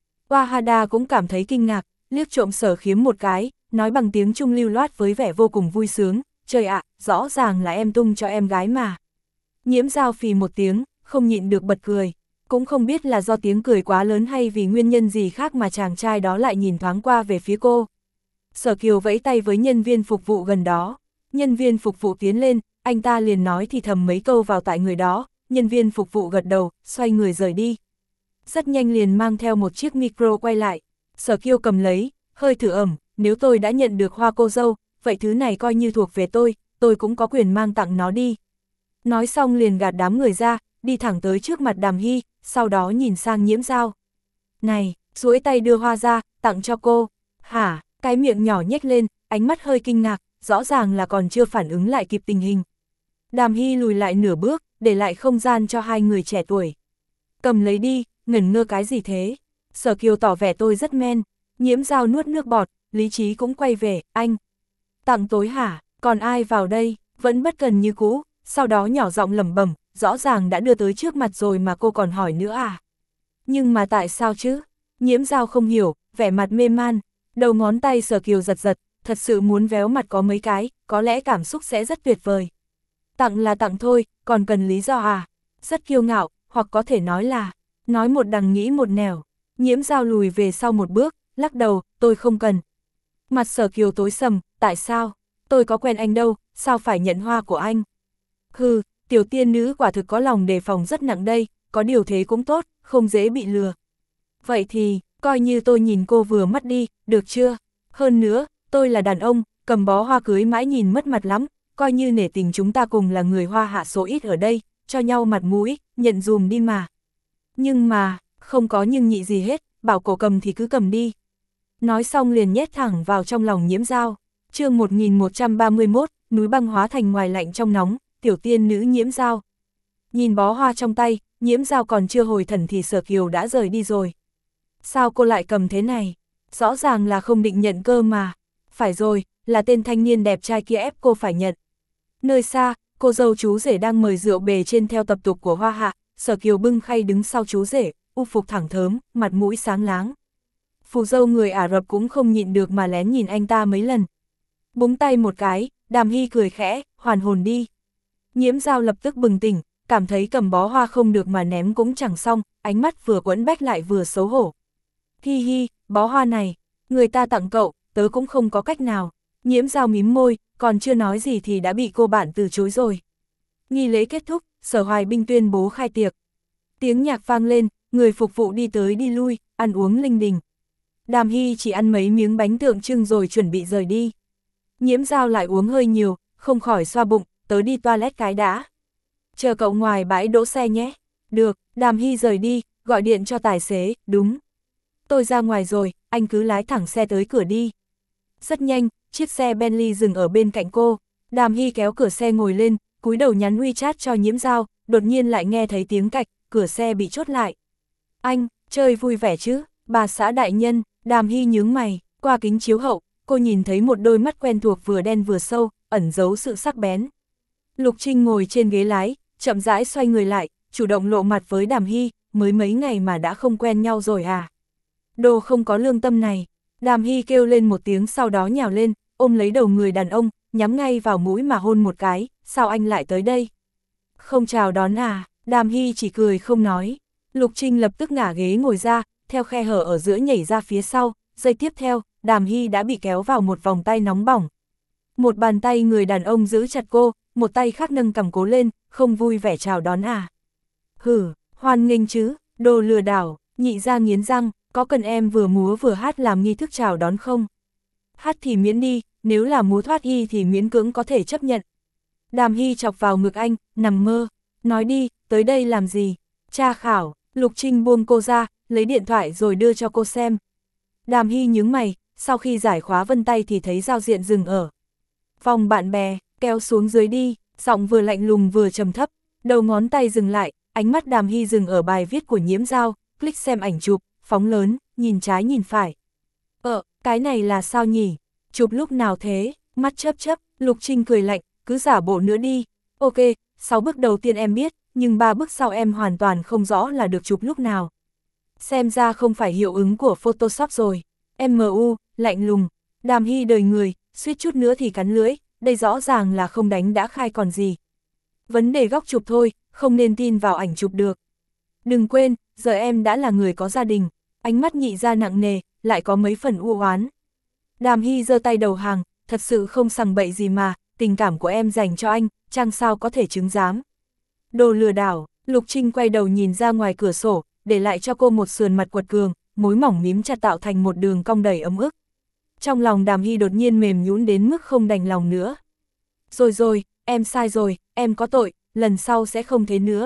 Wahada cũng cảm thấy kinh ngạc, liếc trộm Sở Khiêm một cái, nói bằng tiếng Trung lưu loát với vẻ vô cùng vui sướng, trời ạ, rõ ràng là em tung cho em gái mà. Nhiễm Giao phì một tiếng, không nhịn được bật cười. Cũng không biết là do tiếng cười quá lớn hay vì nguyên nhân gì khác mà chàng trai đó lại nhìn thoáng qua về phía cô. Sở Kiều vẫy tay với nhân viên phục vụ gần đó. Nhân viên phục vụ tiến lên, anh ta liền nói thì thầm mấy câu vào tai người đó, nhân viên phục vụ gật đầu, xoay người rời đi. Rất nhanh liền mang theo một chiếc micro quay lại. Sở Kiều cầm lấy, hơi thử ẩm, nếu tôi đã nhận được hoa cô dâu, vậy thứ này coi như thuộc về tôi, tôi cũng có quyền mang tặng nó đi. Nói xong liền gạt đám người ra, đi thẳng tới trước mặt Đàm Hy, sau đó nhìn sang Nhiễm Giao. Này, duỗi tay đưa hoa ra, tặng cho cô. Hả, cái miệng nhỏ nhếch lên, ánh mắt hơi kinh ngạc, rõ ràng là còn chưa phản ứng lại kịp tình hình. Đàm Hy lùi lại nửa bước, để lại không gian cho hai người trẻ tuổi. Cầm lấy đi, ngẩn ngơ cái gì thế? Sở Kiều tỏ vẻ tôi rất men. Nhiễm Giao nuốt nước bọt, lý trí cũng quay về, anh. Tặng tối hả, còn ai vào đây, vẫn bất cần như cũ, sau đó nhỏ giọng lẩm bẩm, rõ ràng đã đưa tới trước mặt rồi mà cô còn hỏi nữa à? Nhưng mà tại sao chứ? Nhiễm Giao không hiểu, vẻ mặt mê man, đầu ngón tay Sở Kiều giật giật, thật sự muốn véo mặt có mấy cái, có lẽ cảm xúc sẽ rất tuyệt vời. Tặng là tặng thôi, còn cần lý do à? Rất kiêu ngạo, hoặc có thể nói là, nói một đằng nghĩ một nẻo. Nhiễm Giao lùi về sau một bước, lắc đầu, tôi không cần. Mặt Sở Kiều tối sầm, tại sao? Tôi có quen anh đâu, sao phải nhận hoa của anh? Hừ, tiểu tiên nữ quả thực có lòng đề phòng rất nặng đây, có điều thế cũng tốt, không dễ bị lừa. Vậy thì, coi như tôi nhìn cô vừa mắt đi, được chưa? Hơn nữa, tôi là đàn ông, cầm bó hoa cưới mãi nhìn mất mặt lắm, coi như nể tình chúng ta cùng là người hoa hạ số ít ở đây, cho nhau mặt mũi, nhận dùm đi mà. Nhưng mà, không có nhưng nhị gì hết, bảo cổ cầm thì cứ cầm đi. Nói xong liền nhét thẳng vào trong lòng Nhiễm Giao. Chương một nghìn một trăm ba mươi mốt, núi băng hóa thành ngoài lạnh trong nóng, tiểu tiên nữ Nhiễm Giao. Nhìn bó hoa trong tay, Nhiễm Giao còn chưa hồi thần thì Sở Kiều đã rời đi rồi. Sao cô lại cầm thế này? Rõ ràng là không định nhận cơ mà. Phải rồi, là tên thanh niên đẹp trai kia ép cô phải nhận. Nơi xa, cô dâu chú rể đang mời rượu bề trên theo tập tục của Hoa Hạ, Sở Kiều bưng khay đứng sau chú rể, u phục thẳng thớm, mặt mũi sáng láng. Phù dâu người Ả Rập cũng không nhịn được mà lén nhìn anh ta mấy lần. Búng tay một cái, Đàm Hy cười khẽ, hoàn hồn đi. Nhiễm Giao lập tức bừng tỉnh, cảm thấy cầm bó hoa không được mà ném cũng chẳng xong, ánh mắt vừa quẫn bách lại vừa xấu hổ. Hi hi, bó hoa này, người ta tặng cậu, tớ cũng không có cách nào. Nhiễm Giao mím môi, còn chưa nói gì thì đã bị cô bạn từ chối rồi. Nghi lễ kết thúc, Sở Hoài Binh tuyên bố khai tiệc. Tiếng nhạc vang lên, người phục vụ đi tới đi lui, ăn uống linh đình. Đàm Hy chỉ ăn mấy miếng bánh tượng trưng rồi chuẩn bị rời đi. Nhiễm Giao lại uống hơi nhiều, không khỏi xoa bụng, tớ đi toilet cái đã. Chờ cậu ngoài bãi đỗ xe nhé. Được, Đàm Hy rời đi, gọi điện cho tài xế, đúng. Tôi ra ngoài rồi, anh cứ lái thẳng xe tới cửa đi. Rất nhanh, chiếc xe Bentley dừng ở bên cạnh cô. Đàm Hy kéo cửa xe ngồi lên, cúi đầu nhắn WeChat cho Nhiễm Giao, đột nhiên lại nghe thấy tiếng cạch, cửa xe bị chốt lại. Anh, chơi vui vẻ chứ, bà xã đại nhân. Đàm Hy nhướng mày, qua kính chiếu hậu, cô nhìn thấy một đôi mắt quen thuộc vừa đen vừa sâu, ẩn giấu sự sắc bén. Lục Trinh ngồi trên ghế lái, chậm rãi xoay người lại, chủ động lộ mặt với Đàm Hy, mới mấy ngày mà đã không quen nhau rồi à? Đồ không có lương tâm này. Đàm Hy kêu lên một tiếng sau đó nhào lên, ôm lấy đầu người đàn ông, nhắm ngay vào mũi mà hôn một cái, sao anh lại tới đây? Không chào đón à? Đàm Hy chỉ cười không nói. Lục Trinh lập tức ngả ghế ngồi ra, theo khe hở ở giữa nhảy ra phía sau, giây tiếp theo, Đàm Hy đã bị kéo vào một vòng tay nóng bỏng. Một bàn tay người đàn ông giữ chặt cô, một tay khác nâng cằm cố lên, không vui vẻ chào đón à. Hử, hoan nghênh chứ, đồ lừa đảo, nhị ra nghiến răng, có cần em vừa múa vừa hát làm nghi thức chào đón không? Hát thì miễn đi, nếu là múa thoát y thì miễn cưỡng có thể chấp nhận. Đàm Hy chọc vào ngực anh, nằm mơ, nói đi, tới đây làm gì? Tra khảo, Lục Trinh buông cô ra, lấy điện thoại rồi đưa cho cô xem. Đàm Hy nhướng mày, sau khi giải khóa vân tay thì thấy giao diện dừng ở vòng bạn bè, kéo xuống dưới đi, giọng vừa lạnh lùng vừa trầm thấp, đầu ngón tay dừng lại, ánh mắt Đàm Hy dừng ở bài viết của Nhiễm Giao, click xem ảnh chụp, phóng lớn, nhìn trái nhìn phải. Ờ, cái này là sao nhỉ? Chụp lúc nào thế? Mắt chớp chớp, Lục Trinh cười lạnh, cứ giả bộ nữa đi. Ok, sáu bước đầu tiên em biết, nhưng ba bước sau em hoàn toàn không rõ là được chụp lúc nào. Xem ra không phải hiệu ứng của Photoshop rồi. em u, lạnh lùng. Đàm Hy đời người, suýt chút nữa thì cắn lưỡi, đây rõ ràng là không đánh đã khai còn gì. Vấn đề góc chụp thôi, không nên tin vào ảnh chụp được. Đừng quên, giờ em đã là người có gia đình. Ánh mắt Nhị Gia nặng nề, lại có mấy phần u oán. Đàm Hy giơ tay đầu hàng, thật sự không sằng bậy gì mà, tình cảm của em dành cho anh, chăng sao có thể chứng giám. Đồ lừa đảo. Lục Trinh quay đầu nhìn ra ngoài cửa sổ, để lại cho cô một sườn mặt quật cường, môi mỏng mím chặt tạo thành một đường cong đầy ấm ức. Trong lòng Đàm Hy đột nhiên mềm nhũn đến mức không đành lòng nữa. Rồi rồi, em sai rồi, em có tội, lần sau sẽ không thế nữa.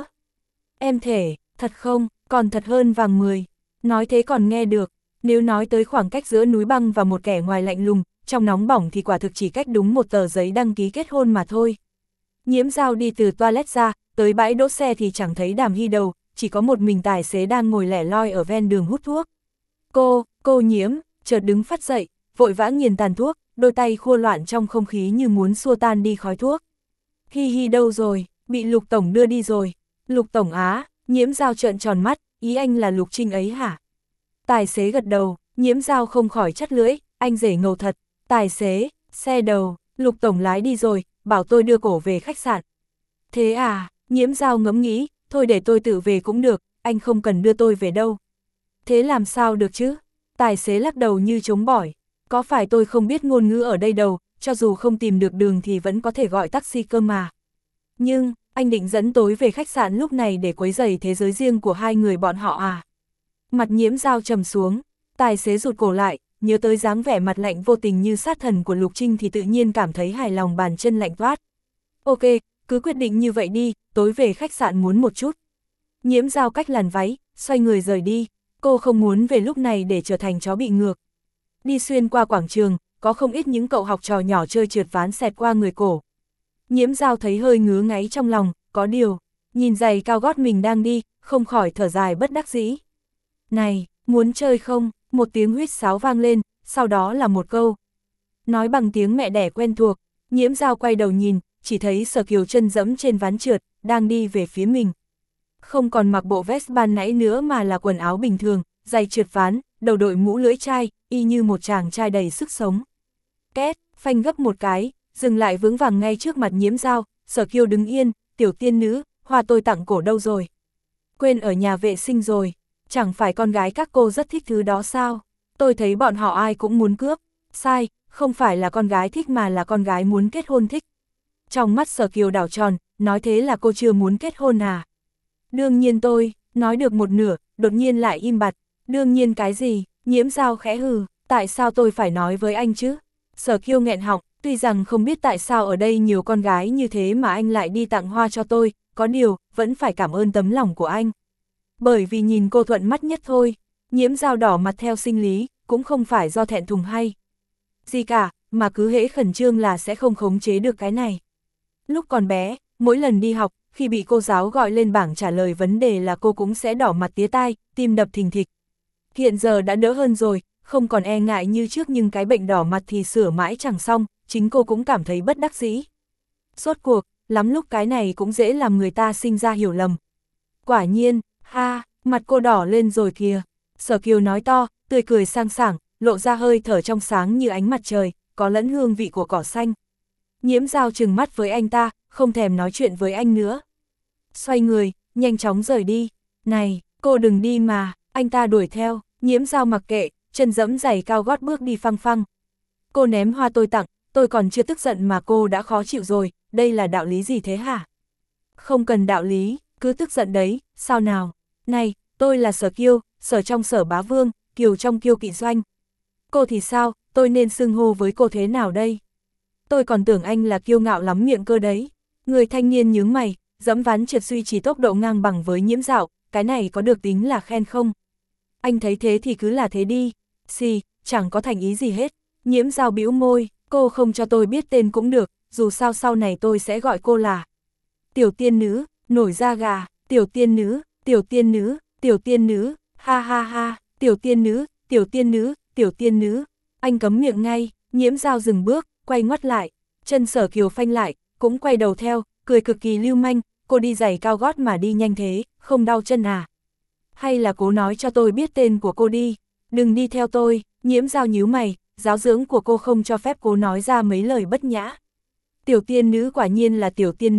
Em thể, thật không, còn thật hơn vàng mười. Nói thế còn nghe được, nếu nói tới khoảng cách giữa núi băng và một kẻ ngoài lạnh lùng, trong nóng bỏng thì quả thực chỉ cách đúng một tờ giấy đăng ký kết hôn mà thôi. Nhiễm Dao đi từ toilet ra, tới bãi đỗ xe thì chẳng thấy Đàm Hy đâu, chỉ có một mình tài xế đang ngồi lẻ loi ở ven đường hút thuốc. Cô, cô Nhiễm, chợt đứng phắt dậy, vội vã nghiền tàn thuốc, đôi tay khua loạn trong không khí như muốn xua tan đi khói thuốc. Hi hi đâu rồi, bị Lục Tổng đưa đi rồi. Lục Tổng á, Nhiễm Dao trợn tròn mắt, ý anh là Lục Trinh ấy hả? Tài xế gật đầu, Nhiễm Dao không khỏi chắt lưỡi, anh rể ngầu thật. Tài xế, xe đầu, Lục Tổng lái đi rồi, bảo tôi đưa cổ về khách sạn. Thế à, Nhiễm Dao ngẫm nghĩ, thôi để tôi tự về cũng được, anh không cần đưa tôi về đâu. Thế làm sao được chứ? Tài xế lắc đầu như chống bỏi. Có phải tôi không biết ngôn ngữ ở đây đâu, cho dù không tìm được đường thì vẫn có thể gọi taxi cơ mà. Nhưng, anh định dẫn tối về khách sạn lúc này để quấy rầy thế giới riêng của hai người bọn họ à? Mặt Nhiễm Dao trầm xuống, tài xế rụt cổ lại, nhớ tới dáng vẻ mặt lạnh vô tình như sát thần của Lục Trinh thì tự nhiên cảm thấy hài lòng bàn chân lạnh toát. Ok, cứ quyết định như vậy đi, tối về khách sạn muốn một chút. Nhiễm Dao cách làn váy, xoay người rời đi, cô không muốn về lúc này để trở thành chó bị ngược. Đi xuyên qua quảng trường, có không ít những cậu học trò nhỏ chơi trượt ván xẹt qua người cổ. Nhiễm Dao thấy hơi ngứa ngáy trong lòng, có điều, nhìn giày cao gót mình đang đi, không khỏi thở dài bất đắc dĩ. Này, muốn chơi không? Một tiếng huýt sáo vang lên, sau đó là một câu. Nói bằng tiếng mẹ đẻ quen thuộc, Nhiễm Dao quay đầu nhìn, chỉ thấy Sở Kiều chân dẫm trên ván trượt, đang đi về phía mình. Không còn mặc bộ vest ban nãy nữa mà là quần áo bình thường, giày trượt ván, đầu đội mũ lưỡi chai, y như một chàng trai đầy sức sống. Két, phanh gấp một cái, dừng lại vững vàng ngay trước mặt Nhiễm Dao, Sở Kiều đứng yên, tiểu tiên nữ, hoa tôi tặng cổ đâu rồi? Quên ở nhà vệ sinh rồi, chẳng phải con gái các cô rất thích thứ đó sao? Tôi thấy bọn họ ai cũng muốn cướp, sai, không phải là con gái thích mà là con gái muốn kết hôn thích. Trong mắt Sở Kiều đảo tròn, nói thế là cô chưa muốn kết hôn à? Đương nhiên tôi, nói được một nửa, đột nhiên lại im bặt, đương nhiên cái gì? Nhiễm Dao khẽ hừ, tại sao tôi phải nói với anh chứ? Sở Kiều nghẹn họng, tuy rằng không biết tại sao ở đây nhiều con gái như thế mà anh lại đi tặng hoa cho tôi, có điều, vẫn phải cảm ơn tấm lòng của anh. Bởi vì nhìn cô thuận mắt nhất thôi, Nhiễm Dao đỏ mặt theo sinh lý, cũng không phải do thẹn thùng hay gì cả, mà cứ hễ khẩn trương là sẽ không khống chế được cái này. Lúc còn bé, mỗi lần đi học, khi bị cô giáo gọi lên bảng trả lời vấn đề là cô cũng sẽ đỏ mặt tía tai, tim đập thình thịch. Hiện giờ đã đỡ hơn rồi, không còn e ngại như trước nhưng cái bệnh đỏ mặt thì sửa mãi chẳng xong, chính cô cũng cảm thấy bất đắc dĩ. Rốt cuộc, lắm lúc cái này cũng dễ làm người ta sinh ra hiểu lầm. Quả nhiên, ha, mặt cô đỏ lên rồi kìa. Sở Kiều nói to, tươi cười sang sảng, lộ ra hơi thở trong sáng như ánh mặt trời, có lẫn hương vị của cỏ xanh. Nhiễm Dao trừng mắt với anh ta, không thèm nói chuyện với anh nữa. Xoay người, nhanh chóng rời đi. Này, cô đừng đi mà, anh ta đuổi theo. Nhiễm Dao mặc kệ, chân dẫm giày cao gót bước đi phăng phăng. Cô ném hoa tôi tặng, tôi còn chưa tức giận mà cô đã khó chịu rồi, đây là đạo lý gì thế hả? Không cần đạo lý, cứ tức giận đấy, sao nào? Này, tôi là Sở Kiêu, Sở trong Sở Bá Vương, Kiều trong Kiêu Kỵ Doanh. Cô thì sao, tôi nên xưng hô với cô thế nào đây? Tôi còn tưởng anh là kiêu ngạo lắm miệng cơ đấy. Người thanh niên nhướng mày, dẫm ván trượt duy trì tốc độ ngang bằng với Nhiễm Dao, cái này có được tính là khen không? Anh thấy thế thì cứ là thế đi. Xì, chẳng có thành ý gì hết. Nhiễm Dao bĩu môi, cô không cho tôi biết tên cũng được, dù sao sau này tôi sẽ gọi cô là Tiểu Tiên Nữ, nổi da gà, Tiểu Tiên Nữ, Tiểu Tiên Nữ, Tiểu Tiên Nữ, ha ha ha, Tiểu Tiên Nữ, Tiểu Tiên Nữ, Tiểu Tiên Nữ. Anh cấm miệng ngay. Nhiễm Dao dừng bước, quay ngoắt lại, chân Sở Kiều phanh lại, cũng quay đầu theo, cười cực kỳ lưu manh, cô đi giày cao gót mà đi nhanh thế, không đau chân à? Hay là cố nói cho tôi biết tên của cô đi, đừng đi theo tôi. Nhiễm Dao nhíu mày, giáo dưỡng của cô không cho phép cô nói ra mấy lời bất nhã. Tiểu Tiên Nữ quả nhiên là Tiểu Tiên Nữ,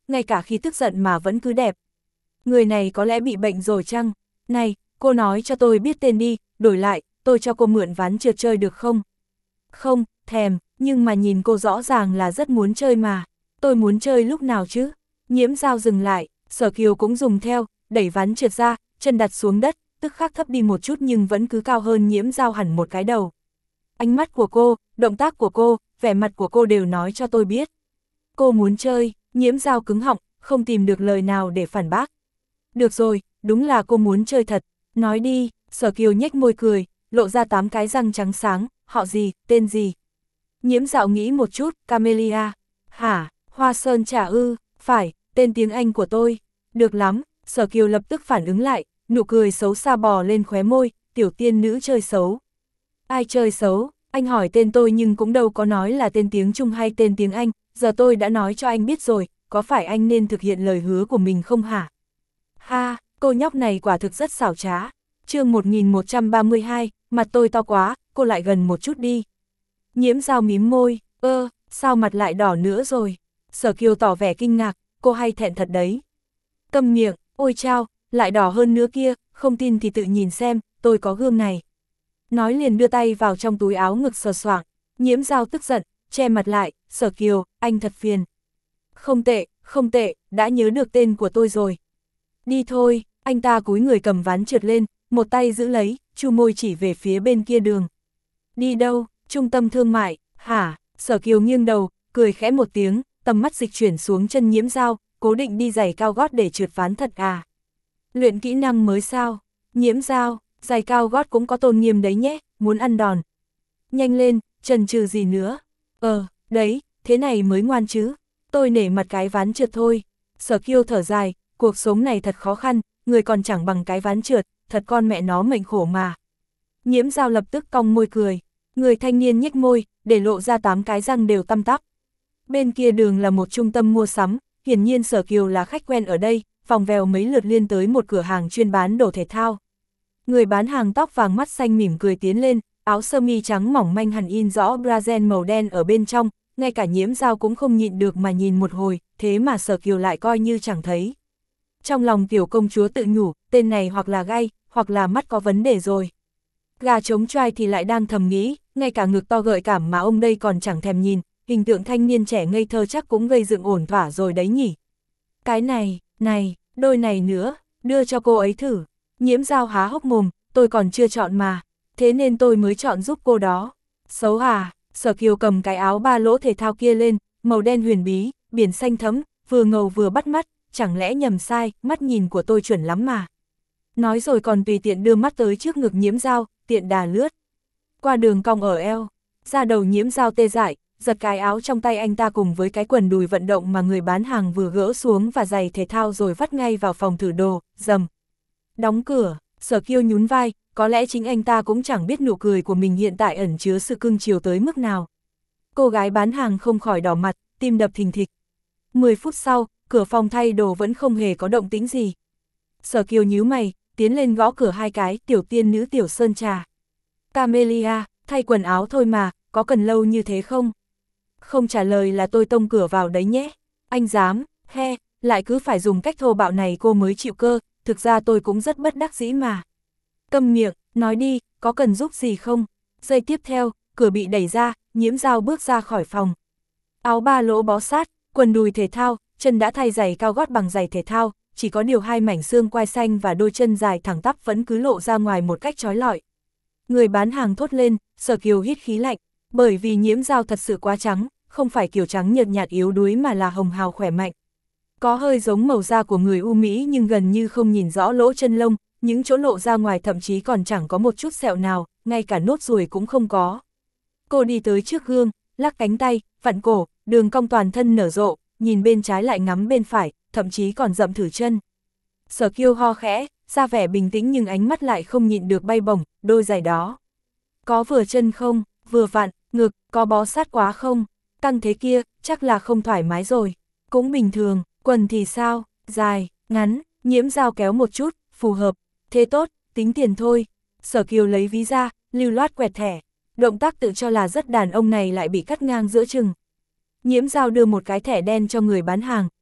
ngay cả khi tức giận mà vẫn cứ đẹp. Người này có lẽ bị bệnh rồi chăng? Này, cô nói cho tôi biết tên đi, đổi lại, tôi cho cô mượn ván trượt chơi được không? Không, thèm, nhưng mà nhìn cô rõ ràng là rất muốn chơi mà. Tôi muốn chơi lúc nào chứ? Nhiễm Dao dừng lại, Sở Kiều cũng dùng theo, đẩy ván trượt ra, chân đặt xuống đất, tức khắc thấp đi một chút nhưng vẫn cứ cao hơn Nhiễm Dao hẳn một cái đầu. Ánh mắt của cô, động tác của cô, vẻ mặt của cô đều nói cho tôi biết. Cô muốn chơi, Nhiễm Dao cứng họng, không tìm được lời nào để phản bác. Được rồi, đúng là cô muốn chơi thật, nói đi. Sở Kiều nhếch môi cười, lộ ra tám cái răng trắng sáng, họ gì, tên gì? Nhiễm Dao nghĩ một chút, Camellia. Hả, Hoa Sơn Trà ư, phải, tên tiếng Anh của tôi. Được lắm, Sở Kiều lập tức phản ứng lại, nụ cười xấu xa bò lên khóe môi, tiểu tiên nữ chơi xấu. Ai chơi xấu, anh hỏi tên tôi nhưng cũng đâu có nói là tên tiếng Trung hay tên tiếng Anh, giờ tôi đã nói cho anh biết rồi, có phải anh nên thực hiện lời hứa của mình không hả? Ha, cô nhóc này quả thực rất xảo trá. Chương một nghìn một trăm ba mươi hai, mặt tôi to quá, cô lại gần một chút đi. Nhiễm Dao mím môi, ơ, sao mặt lại đỏ nữa rồi? Sở Kiều tỏ vẻ kinh ngạc, cô hay thẹn thật đấy. Câm miệng, ôi chao, lại đỏ hơn nữa kia, không tin thì tự nhìn xem, tôi có gương này. Nói liền đưa tay vào trong túi áo ngực sờ soạng. Nhiễm Dao tức giận, che mặt lại, Sở Kiều, anh thật phiền. Không tệ, không tệ, đã nhớ được tên của tôi rồi. Đi thôi, anh ta cúi người cầm ván trượt lên, một tay giữ lấy, chu môi chỉ về phía bên kia đường. Đi đâu, trung tâm thương mại, hả? Sở Kiều nghiêng đầu, cười khẽ một tiếng, tầm mắt dịch chuyển xuống chân Nhiễm Dao, cố định đi giày cao gót để trượt ván thật à? Luyện kỹ năng mới sao? Nhiễm Dao, giày cao gót cũng có tôn nghiêm đấy nhé, muốn ăn đòn. Nhanh lên, chần chừ gì nữa? Ờ, đấy, thế này mới ngoan chứ. Tôi nể mặt cái ván trượt thôi. Sở Kiều thở dài, cuộc sống này thật khó khăn, người còn chẳng bằng cái ván trượt, thật con mẹ nó mệnh khổ mà. Nhiễm Dao lập tức cong môi cười, người thanh niên nhếch môi, để lộ ra tám cái răng đều tăm tắp. Bên kia đường là một trung tâm mua sắm, hiển nhiên Sở Kiều là khách quen ở đây, vòng vèo mấy lượt liên tới một cửa hàng chuyên bán đồ thể thao. Người bán hàng tóc vàng mắt xanh mỉm cười tiến lên, áo sơ mi trắng mỏng manh hẳn in rõ brazen màu đen ở bên trong, ngay cả Nhiễm Dao cũng không nhịn được mà nhìn một hồi, thế mà Sở Kiều lại coi như chẳng thấy. Trong lòng tiểu công chúa tự nhủ, tên này hoặc là gay, hoặc là mắt có vấn đề rồi. Gà trống trai thì lại đang thầm nghĩ, ngay cả ngực to gợi cảm mà ông đây còn chẳng thèm nhìn, hình tượng thanh niên trẻ ngây thơ chắc cũng gây dựng ổn thỏa rồi đấy nhỉ. Cái này, này, đôi này nữa, đưa cho cô ấy thử. Nhiễm Dao há hốc mồm, tôi còn chưa chọn mà, thế nên tôi mới chọn giúp cô đó. Xấu à? Sở Kiều cầm cái áo ba lỗ thể thao kia lên, màu đen huyền bí, biển xanh thẫm, vừa ngầu vừa bắt mắt, chẳng lẽ nhầm sai, mắt nhìn của tôi chuẩn lắm mà. Nói rồi còn tùy tiện đưa mắt tới trước ngực Nhiễm Dao, tiện đà lướt qua đường cong ở eo, da đầu Nhiễm Dao tê dại, giật cái áo trong tay anh ta cùng với cái quần đùi vận động mà người bán hàng vừa gỡ xuống và giày thể thao rồi vắt ngay vào phòng thử đồ, dầm. Đóng cửa, Sở Kiều nhún vai, có lẽ chính anh ta cũng chẳng biết nụ cười của mình hiện tại ẩn chứa sự cưng chiều tới mức nào. Cô gái bán hàng không khỏi đỏ mặt, tim đập thình thịch. mười phút sau, cửa phòng thay đồ vẫn không hề có động tĩnh gì. Sở Kiều nhíu mày, tiến lên gõ cửa hai cái, tiểu tiên nữ tiểu sơn trà. Camellia, thay quần áo thôi mà, có cần lâu như thế không? Không trả lời là tôi tông cửa vào đấy nhé. Anh dám, he, lại cứ phải dùng cách thô bạo này cô mới chịu cơ, thực ra tôi cũng rất bất đắc dĩ mà. Câm miệng, nói đi, có cần giúp gì không? Giây tiếp theo, cửa bị đẩy ra, Nhiễm Dao bước ra khỏi phòng. Áo ba lỗ bó sát, quần đùi thể thao, chân đã thay giày cao gót bằng giày thể thao, chỉ có điều hai mảnh xương quai xanh và đôi chân dài thẳng tắp vẫn cứ lộ ra ngoài một cách chói lọi. Người bán hàng thốt lên, Sở Kiều hít khí lạnh, bởi vì Nhiễm Dao thật sự quá trắng, không phải kiểu trắng nhợt nhạt yếu đuối mà là hồng hào khỏe mạnh. Có hơi giống màu da của người U Mỹ nhưng gần như không nhìn rõ lỗ chân lông, những chỗ lộ ra ngoài thậm chí còn chẳng có một chút sẹo nào, ngay cả nốt ruồi cũng không có. Cô đi tới trước gương, lắc cánh tay, vặn cổ, đường cong toàn thân nở rộ, nhìn bên trái lại ngắm bên phải, thậm chí còn dậm thử chân. Sở Kiều ho khẽ, ra vẻ bình tĩnh nhưng ánh mắt lại không nhịn được bay bổng, đôi giày đó. Có vừa chân không, vừa vặn, ngực, có bó sát quá không, căng thế kia, chắc là không thoải mái rồi. Cũng bình thường, quần thì sao, dài, ngắn, Nhiễm Dao kéo một chút, phù hợp, thế tốt, tính tiền thôi. Sở Kiều lấy ví ra, lưu loát quẹt thẻ, động tác tự cho là rất đàn ông này lại bị cắt ngang giữa chừng. Nhiễm Dao đưa một cái thẻ đen cho người bán hàng,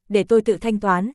để tôi tự thanh toán.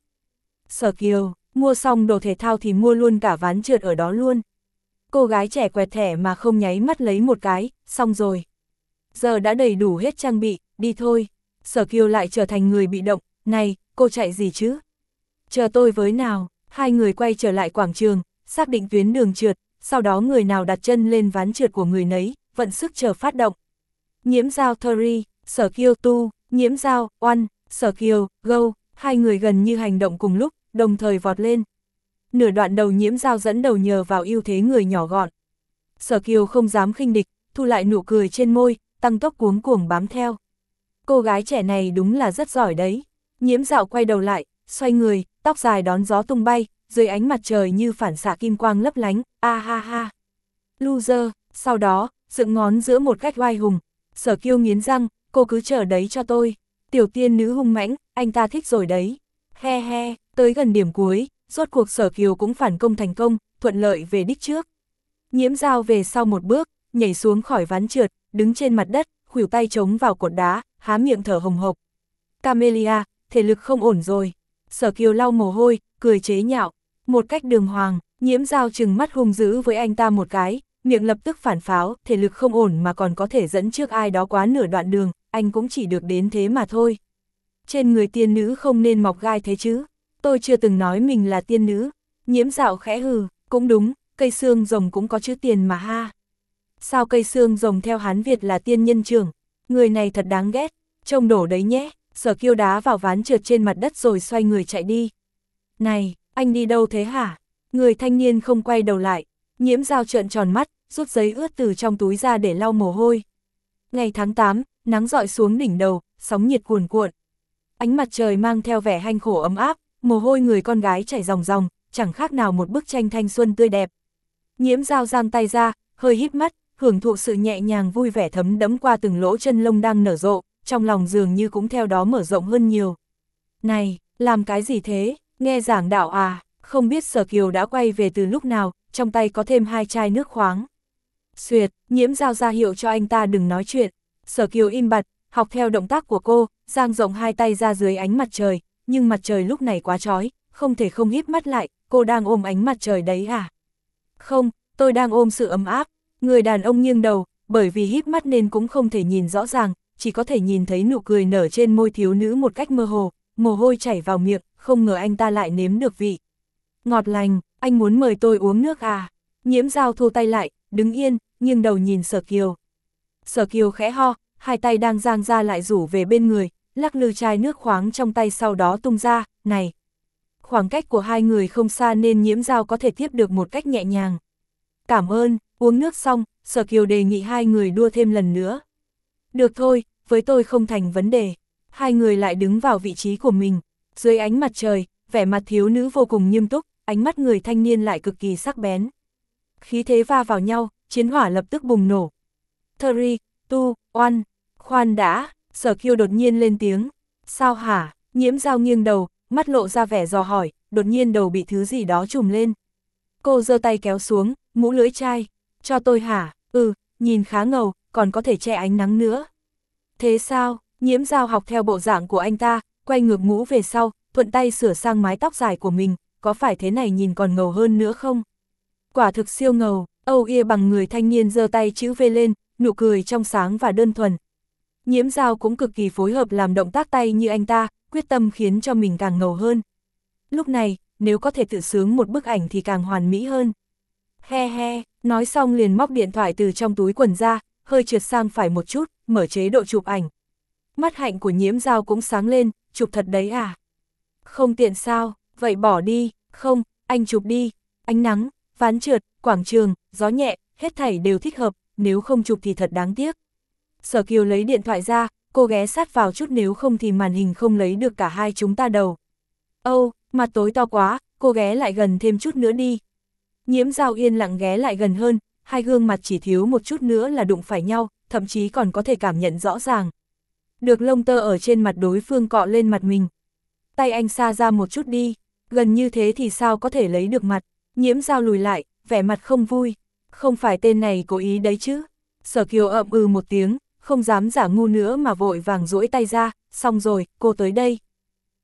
Sở Kiều, mua xong đồ thể thao thì mua luôn cả ván trượt ở đó luôn. Cô gái trẻ quẹt thẻ mà không nháy mắt lấy một cái, xong rồi. Giờ đã đầy đủ hết trang bị, đi thôi. Sở Kiều lại trở thành người bị động, này, cô chạy gì chứ? Chờ tôi với nào. Hai người quay trở lại quảng trường, xác định tuyến đường trượt, sau đó người nào đặt chân lên ván trượt của người nấy, vận sức chờ phát động. Nhiễm Giao Thuri, Sở Kiều Tu, Nhiễm Giao, Oan, Sở Kiều, Go, hai người gần như hành động cùng lúc, đồng thời vọt lên. Nửa đoạn đầu Nhiễm Giao dẫn đầu nhờ vào ưu thế người nhỏ gọn. Sở Kiều không dám khinh địch, thu lại nụ cười trên môi, tăng tốc cuống cuồng bám theo. Cô gái trẻ này đúng là rất giỏi đấy. Nhiễm Dạo quay đầu lại, xoay người, tóc dài đón gió tung bay, dưới ánh mặt trời như phản xạ kim quang lấp lánh, a ha ha. Loser, sau đó, dựng ngón giữa một cách oai hùng. Sở Kiều nghiến răng, cô cứ chờ đấy cho tôi. Tiểu tiên nữ hung mãnh, anh ta thích rồi đấy. He he, tới gần điểm cuối, rốt cuộc Sở Kiều cũng phản công thành công, thuận lợi về đích trước. Nhiễm Dao về sau một bước, nhảy xuống khỏi ván trượt, đứng trên mặt đất, khuỷu tay chống vào cột đá, há miệng thở hồng hộc. Camelia, thể lực không ổn rồi. Sở Kiều lau mồ hôi, cười chế nhạo. Một cách đường hoàng, Nhiễm Dao trừng mắt hung dữ với anh ta một cái, miệng lập tức phản pháo, thể lực không ổn mà còn có thể dẫn trước ai đó quá nửa đoạn đường, anh cũng chỉ được đến thế mà thôi. Trên người tiên nữ không nên mọc gai thế chứ, tôi chưa từng nói mình là tiên nữ. Nhiễm Dạo khẽ hừ, cũng đúng, cây xương rồng cũng có chữ tiền mà ha. Sao cây xương rồng theo Hán Việt là tiên nhân trưởng, người này thật đáng ghét, trông đổ đấy nhé. Sở Kiều đá vào ván trượt trên mặt đất rồi xoay người chạy đi. Này, anh đi đâu thế hả? Người thanh niên không quay đầu lại. Nhiễm Dao trợn tròn mắt, rút giấy ướt từ trong túi ra để lau mồ hôi. Ngày tháng tám, nắng rọi xuống đỉnh đầu, sóng nhiệt cuồn cuộn. Ánh mặt trời mang theo vẻ hanh khổ ấm áp, mồ hôi người con gái chảy ròng ròng, chẳng khác nào một bức tranh thanh xuân tươi đẹp. Nhiễm Dao giang tay ra, hơi híp mắt, hưởng thụ sự nhẹ nhàng vui vẻ thấm đẫm qua từng lỗ chân lông đang nở rộ, trong lòng dường như cũng theo đó mở rộng hơn nhiều. Này, làm cái gì thế, nghe giảng đạo à, không biết Sở Kiều đã quay về từ lúc nào, trong tay có thêm hai chai nước khoáng. Xuyệt, Nhiễm Dao ra hiệu cho anh ta đừng nói chuyện. Sở Kiều im bặt, học theo động tác của cô, dang rộng hai tay ra dưới ánh mặt trời, nhưng mặt trời lúc này quá chói, không thể không híp mắt lại, cô đang ôm ánh mặt trời đấy à? Không, tôi đang ôm sự ấm áp. Người đàn ông nghiêng đầu, bởi vì híp mắt nên cũng không thể nhìn rõ ràng, chỉ có thể nhìn thấy nụ cười nở trên môi thiếu nữ một cách mơ hồ, mồ hôi chảy vào miệng, không ngờ anh ta lại nếm được vị ngọt lành. Anh muốn mời tôi uống nước à? Nhiễm Dao thu tay lại, đứng yên, nghiêng đầu nhìn Sở Kiều. Sở Kiều khẽ ho, hai tay đang giang ra lại rủ về bên người, lắc lư chai nước khoáng trong tay sau đó tung ra, này. Khoảng cách của hai người không xa nên Nhiễm Dao có thể tiếp được một cách nhẹ nhàng. Cảm ơn, uống nước xong, Sở Kiều đề nghị hai người đua thêm lần nữa. Được thôi, với tôi không thành vấn đề. Hai người lại đứng vào vị trí của mình, dưới ánh mặt trời, vẻ mặt thiếu nữ vô cùng nghiêm túc, ánh mắt người thanh niên lại cực kỳ sắc bén. Khí thế va vào nhau, chiến hỏa lập tức bùng nổ. Thuri, Tu, Oan, khoan đã, Sở Kiều đột nhiên lên tiếng. Sao hả? Nhiễm Dao nghiêng đầu, mắt lộ ra vẻ dò hỏi, đột nhiên đầu bị thứ gì đó trùm lên. Cô giơ tay kéo xuống, mũ lưỡi chai. Cho tôi hả? Ừ, nhìn khá ngầu, còn có thể che ánh nắng nữa. Thế sao? Nhiễm Dao học theo bộ dạng của anh ta, quay ngược mũ về sau, thuận tay sửa sang mái tóc dài của mình, có phải thế này nhìn còn ngầu hơn nữa không? Quả thực siêu ngầu, Âu Yê bằng người thanh niên giơ tay chữ V lên, nụ cười trong sáng và đơn thuần. Nhiễm Dao cũng cực kỳ phối hợp làm động tác tay như anh ta, quyết tâm khiến cho mình càng ngầu hơn. Lúc này, nếu có thể tự sướng một bức ảnh thì càng hoàn mỹ hơn. He he, nói xong liền móc điện thoại từ trong túi quần ra, hơi trượt sang phải một chút, mở chế độ chụp ảnh. Mắt hạnh của Nhiễm Dao cũng sáng lên, chụp thật đấy à? Không tiện sao, vậy bỏ đi, không, anh chụp đi. Ánh nắng, ván trượt, quảng trường, gió nhẹ, hết thảy đều thích hợp, nếu không chụp thì thật đáng tiếc. Sở Kiều lấy điện thoại ra, cô ghé sát vào chút nếu không thì màn hình không lấy được cả hai chúng ta đầu. Âu, mặt tối to quá, cô ghé lại gần thêm chút nữa đi. Nhiễm Dao yên lặng ghé lại gần hơn, hai gương mặt chỉ thiếu một chút nữa là đụng phải nhau, thậm chí còn có thể cảm nhận rõ ràng. Được lông tơ ở trên mặt đối phương cọ lên mặt mình. Tay anh xa ra một chút đi, gần như thế thì sao có thể lấy được mặt. Nhiễm Dao lùi lại, vẻ mặt không vui. Không phải tên này cố ý đấy chứ. Sở Kiều ậm ừ một tiếng, không dám giả ngu nữa mà vội vàng duỗi tay ra, xong rồi, cô tới đây.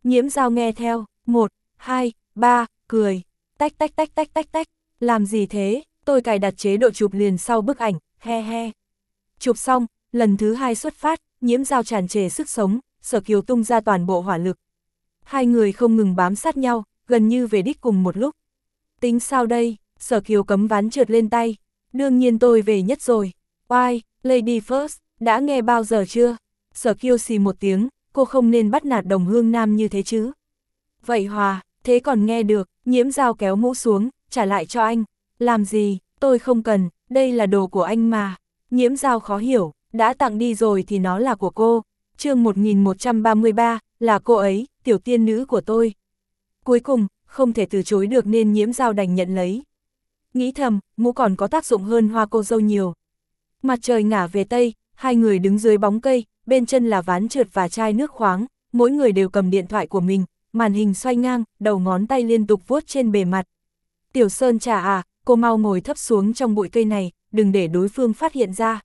Nhiễm Dao nghe theo, một, hai, ba, cười, tách tách tách tách tách tách, làm gì thế, tôi cài đặt chế độ chụp liền sau bức ảnh, he he. Chụp xong, lần thứ hai xuất phát, Nhiễm Dao tràn trề sức sống, Sở Kiều tung ra toàn bộ hỏa lực. Hai người không ngừng bám sát nhau, gần như về đích cùng một lúc. Tính sao đây, Sở Kiều cấm ván trượt lên tay, đương nhiên tôi về nhất rồi. Oai, Lady First, đã nghe bao giờ chưa? Sở Kiều xì một tiếng, cô không nên bắt nạt đồng hương nam như thế chứ. Vậy Hòa, thế còn nghe được, Nhiễm Dao kéo mũ xuống, trả lại cho anh. Làm gì, tôi không cần, đây là đồ của anh mà. Nhiễm Dao khó hiểu, đã tặng đi rồi thì nó là của cô. Chương một nghìn một trăm ba mươi ba, là cô ấy, tiểu tiên nữ của tôi. Cuối cùng, không thể từ chối được nên Nhiễm Dao đành nhận lấy. Nghĩ thầm, mũ còn có tác dụng hơn hoa cô dâu nhiều. Mặt trời ngả về Tây, hai người đứng dưới bóng cây, bên chân là ván trượt và chai nước khoáng, mỗi người đều cầm điện thoại của mình, màn hình xoay ngang, đầu ngón tay liên tục vuốt trên bề mặt. Tiểu Sơn Trà à, cô mau ngồi thấp xuống trong bụi cây này, đừng để đối phương phát hiện ra.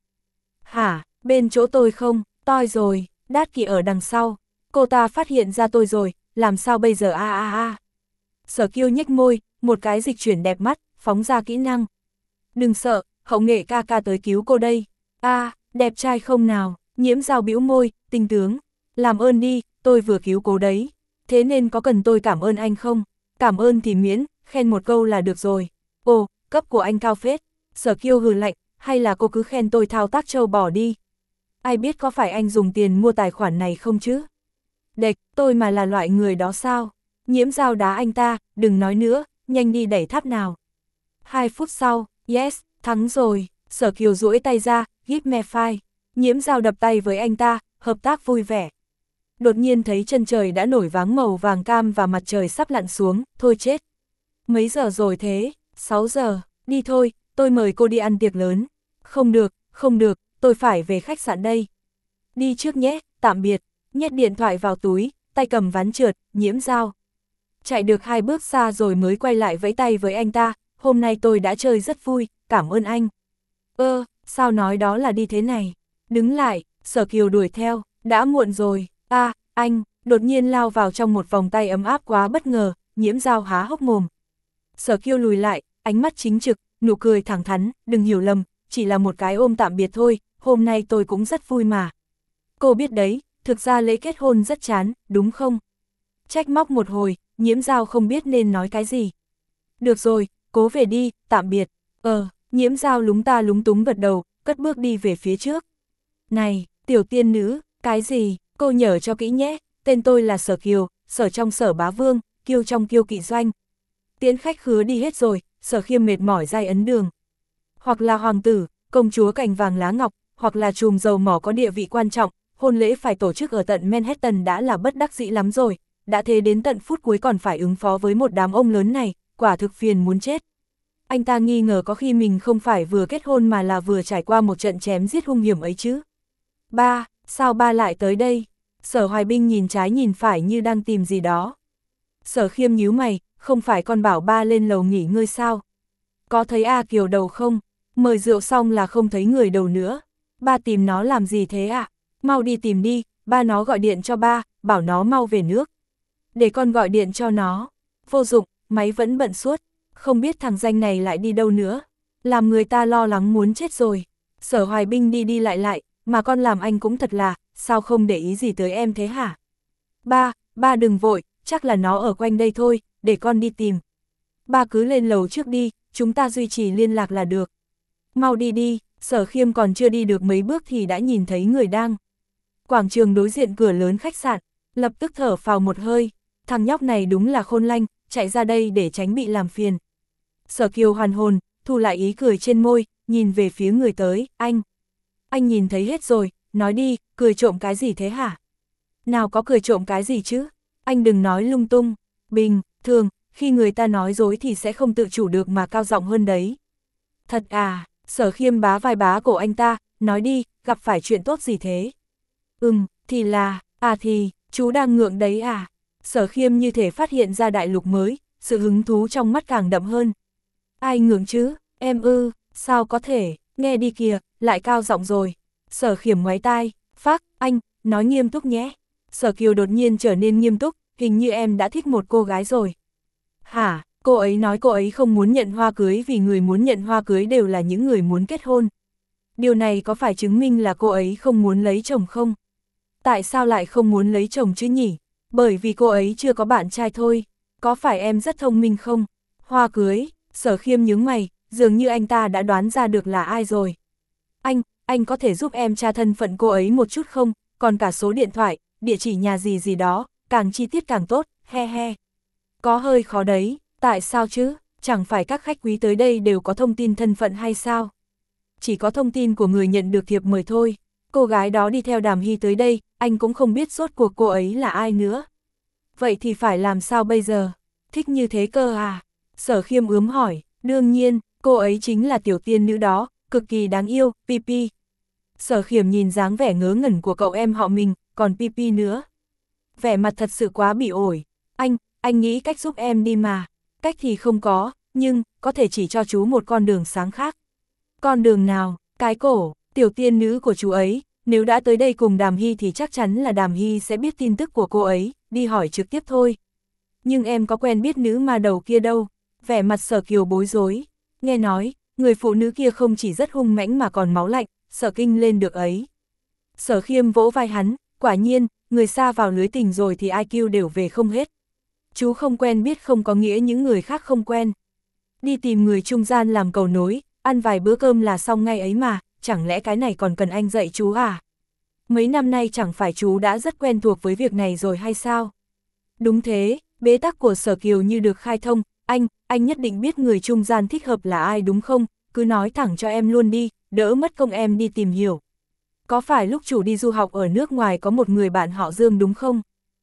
Hả, bên chỗ tôi không, toi rồi, Đát Kỵ ở đằng sau, cô ta phát hiện ra tôi rồi, làm sao bây giờ a a a. Sở Kiêu nhếch môi, một cái dịch chuyển đẹp mắt, phóng ra kỹ năng. Đừng sợ, Hậu Nghệ ca ca tới cứu cô đây. A, à, đẹp trai không nào, Nhiễm Dao bĩu môi, tinh tướng. Làm ơn đi, tôi vừa cứu cô đấy. Thế nên có cần tôi cảm ơn anh không? Cảm ơn thì miễn, khen một câu là được rồi. Ồ, cấp của anh cao phết. Sở Kiêu hừ lạnh, hay là cô cứ khen tôi thao tác trâu bò đi. Ai biết có phải anh dùng tiền mua tài khoản này không chứ? Đệch, tôi mà là loại người đó sao? Nhiễm Dao đá anh ta, đừng nói nữa, nhanh đi đẩy tháp nào. Hai phút sau, yes, thắng rồi. Sở Kiều duỗi tay ra, give me five. Nhiễm Dao đập tay với anh ta, hợp tác vui vẻ. Đột nhiên thấy chân trời đã nổi váng màu vàng cam và mặt trời sắp lặn xuống, thôi chết. Mấy giờ rồi thế? sáu giờ, đi thôi, tôi mời cô đi ăn tiệc lớn. Không được, không được, tôi phải về khách sạn đây. Đi trước nhé, tạm biệt. Nhét điện thoại vào túi, tay cầm ván trượt, Nhiễm Dao. Chạy được hai bước xa rồi mới quay lại vẫy tay với anh ta, hôm nay tôi đã chơi rất vui, cảm ơn anh. Ơ, sao nói đó là đi thế này? Đứng lại, Sở Kiều đuổi theo, đã muộn rồi. A, à, anh, đột nhiên lao vào trong một vòng tay ấm áp quá bất ngờ, Nhiễm Dao há hốc mồm. Sở Kiều lùi lại, ánh mắt chính trực, nụ cười thẳng thắn, đừng hiểu lầm, chỉ là một cái ôm tạm biệt thôi, hôm nay tôi cũng rất vui mà. Cô biết đấy, thực ra lễ kết hôn rất chán, đúng không? Trách móc một hồi, Nhiễm Dao không biết nên nói cái gì. Được rồi, cố về đi, tạm biệt. Ờ, Nhiễm Dao lúng ta lúng túng gật đầu, cất bước đi về phía trước. Này, tiểu tiên nữ, cái gì, cô nhớ cho kỹ nhé, tên tôi là Sở Kiều, Sở trong Sở Bá Vương, Kiêu trong Kiêu Kỵ Doanh. Tiễn khách khứa đi hết rồi, Sở Khiêm mệt mỏi dai ấn đường. Hoặc là hoàng tử, công chúa cành vàng lá ngọc, hoặc là trùm dầu mỏ có địa vị quan trọng, hôn lễ phải tổ chức ở tận Manhattan đã là bất đắc dĩ lắm rồi, đã thế đến tận phút cuối còn phải ứng phó với một đám ông lớn này, quả thực phiền muốn chết. Anh ta nghi ngờ có khi mình không phải vừa kết hôn mà là vừa trải qua một trận chém giết hung hiểm ấy chứ. Ba, sao ba lại tới đây? Sở Hoài Binh nhìn trái nhìn phải như đang tìm gì đó. Sở Khiêm nhíu mày, không phải con bảo ba lên lầu nghỉ ngơi sao? Có thấy A Kiều đầu không? Mời rượu xong là không thấy người đầu nữa. Ba tìm nó làm gì thế ạ? À? Mau đi tìm đi, ba nó gọi điện cho ba, bảo nó mau về nước. Để con gọi điện cho nó. Vô dụng, máy vẫn bận suốt. Không biết thằng danh này lại đi đâu nữa. Làm người ta lo lắng muốn chết rồi. Sở Hoài Binh đi đi lại lại, mà con làm anh cũng thật là, sao không để ý gì tới em thế hả? Ba, ba đừng vội, chắc là nó ở quanh đây thôi, để con đi tìm. Ba cứ lên lầu trước đi, chúng ta duy trì liên lạc là được. Mau đi đi, Sở Khiêm còn chưa đi được mấy bước thì đã nhìn thấy người đang. Quảng trường đối diện cửa lớn khách sạn, lập tức thở phào một hơi, thằng nhóc này đúng là khôn lanh, chạy ra đây để tránh bị làm phiền. Sở Kiều hoàn hồn, thu lại ý cười trên môi, nhìn về phía người tới, anh. Anh nhìn thấy hết rồi, nói đi, cười trộm cái gì thế hả? Nào có cười trộm cái gì chứ? Anh đừng nói lung tung, bình, thường, khi người ta nói dối thì sẽ không tự chủ được mà cao giọng hơn đấy. Thật à, Sở Khiêm bá vai bá cổ anh ta, nói đi, gặp phải chuyện tốt gì thế? Ừm, thì là, à thì, chú đang ngượng đấy à? Sở Khiêm như thể phát hiện ra đại lục mới, sự hứng thú trong mắt càng đậm hơn. Ai ngượng chứ, em ư, sao có thể, nghe đi kìa, lại cao giọng rồi. Sở Khiêm ngoáy tai, phác, anh, nói nghiêm túc nhé. Sở Kiều đột nhiên trở nên nghiêm túc, hình như em đã thích một cô gái rồi. Hả, cô ấy nói cô ấy không muốn nhận hoa cưới vì người muốn nhận hoa cưới đều là những người muốn kết hôn. Điều này có phải chứng minh là cô ấy không muốn lấy chồng không? Tại sao lại không muốn lấy chồng chứ nhỉ? Bởi vì cô ấy chưa có bạn trai thôi. Có phải em rất thông minh không? Hoa cưới, Sở Khiêm nhướng mày, dường như anh ta đã đoán ra được là ai rồi. Anh, anh có thể giúp em tra thân phận cô ấy một chút không? Còn cả số điện thoại, địa chỉ nhà gì gì đó, càng chi tiết càng tốt, he he. Có hơi khó đấy, tại sao chứ? Chẳng phải các khách quý tới đây đều có thông tin thân phận hay sao? Chỉ có thông tin của người nhận được thiệp mời thôi. Cô gái đó đi theo Đàm Hy tới đây, anh cũng không biết rốt cuộc cô ấy là ai nữa. Vậy thì phải làm sao bây giờ? Thích như thế cơ à? Sở Khiêm ướm hỏi, đương nhiên, cô ấy chính là tiểu tiên nữ đó, cực kỳ đáng yêu, Pi Pi. Sở Khiêm nhìn dáng vẻ ngớ ngẩn của cậu em họ mình, còn Pi Pi nữa. Vẻ mặt thật sự quá bị ổi. Anh, anh nghĩ cách giúp em đi mà. Cách thì không có, nhưng, có thể chỉ cho chú một con đường sáng khác. Con đường nào? Cái cổ, tiểu tiên nữ của chú ấy, nếu đã tới đây cùng Đàm Hy thì chắc chắn là Đàm Hy sẽ biết tin tức của cô ấy, đi hỏi trực tiếp thôi. Nhưng em có quen biết nữ ma đầu kia đâu, vẻ mặt Sở Kiều bối rối. Nghe nói, người phụ nữ kia không chỉ rất hung mãnh mà còn máu lạnh, sợ kinh lên được ấy. Sở Khiêm vỗ vai hắn, quả nhiên, người xa vào lưới tình rồi thì i kiu đều về không hết. Chú không quen biết không có nghĩa những người khác không quen. Đi tìm người trung gian làm cầu nối, ăn vài bữa cơm là xong ngay ấy mà, chẳng lẽ cái này còn cần anh dạy chú à? Mấy năm nay chẳng phải chú đã rất quen thuộc với việc này rồi hay sao? Đúng thế, bế tắc của Sở Kiều như được khai thông, anh, anh nhất định biết người trung gian thích hợp là ai đúng không? Cứ nói thẳng cho em luôn đi, đỡ mất công em đi tìm hiểu. Có phải lúc chủ đi du học ở nước ngoài có một người bạn họ Dương đúng không?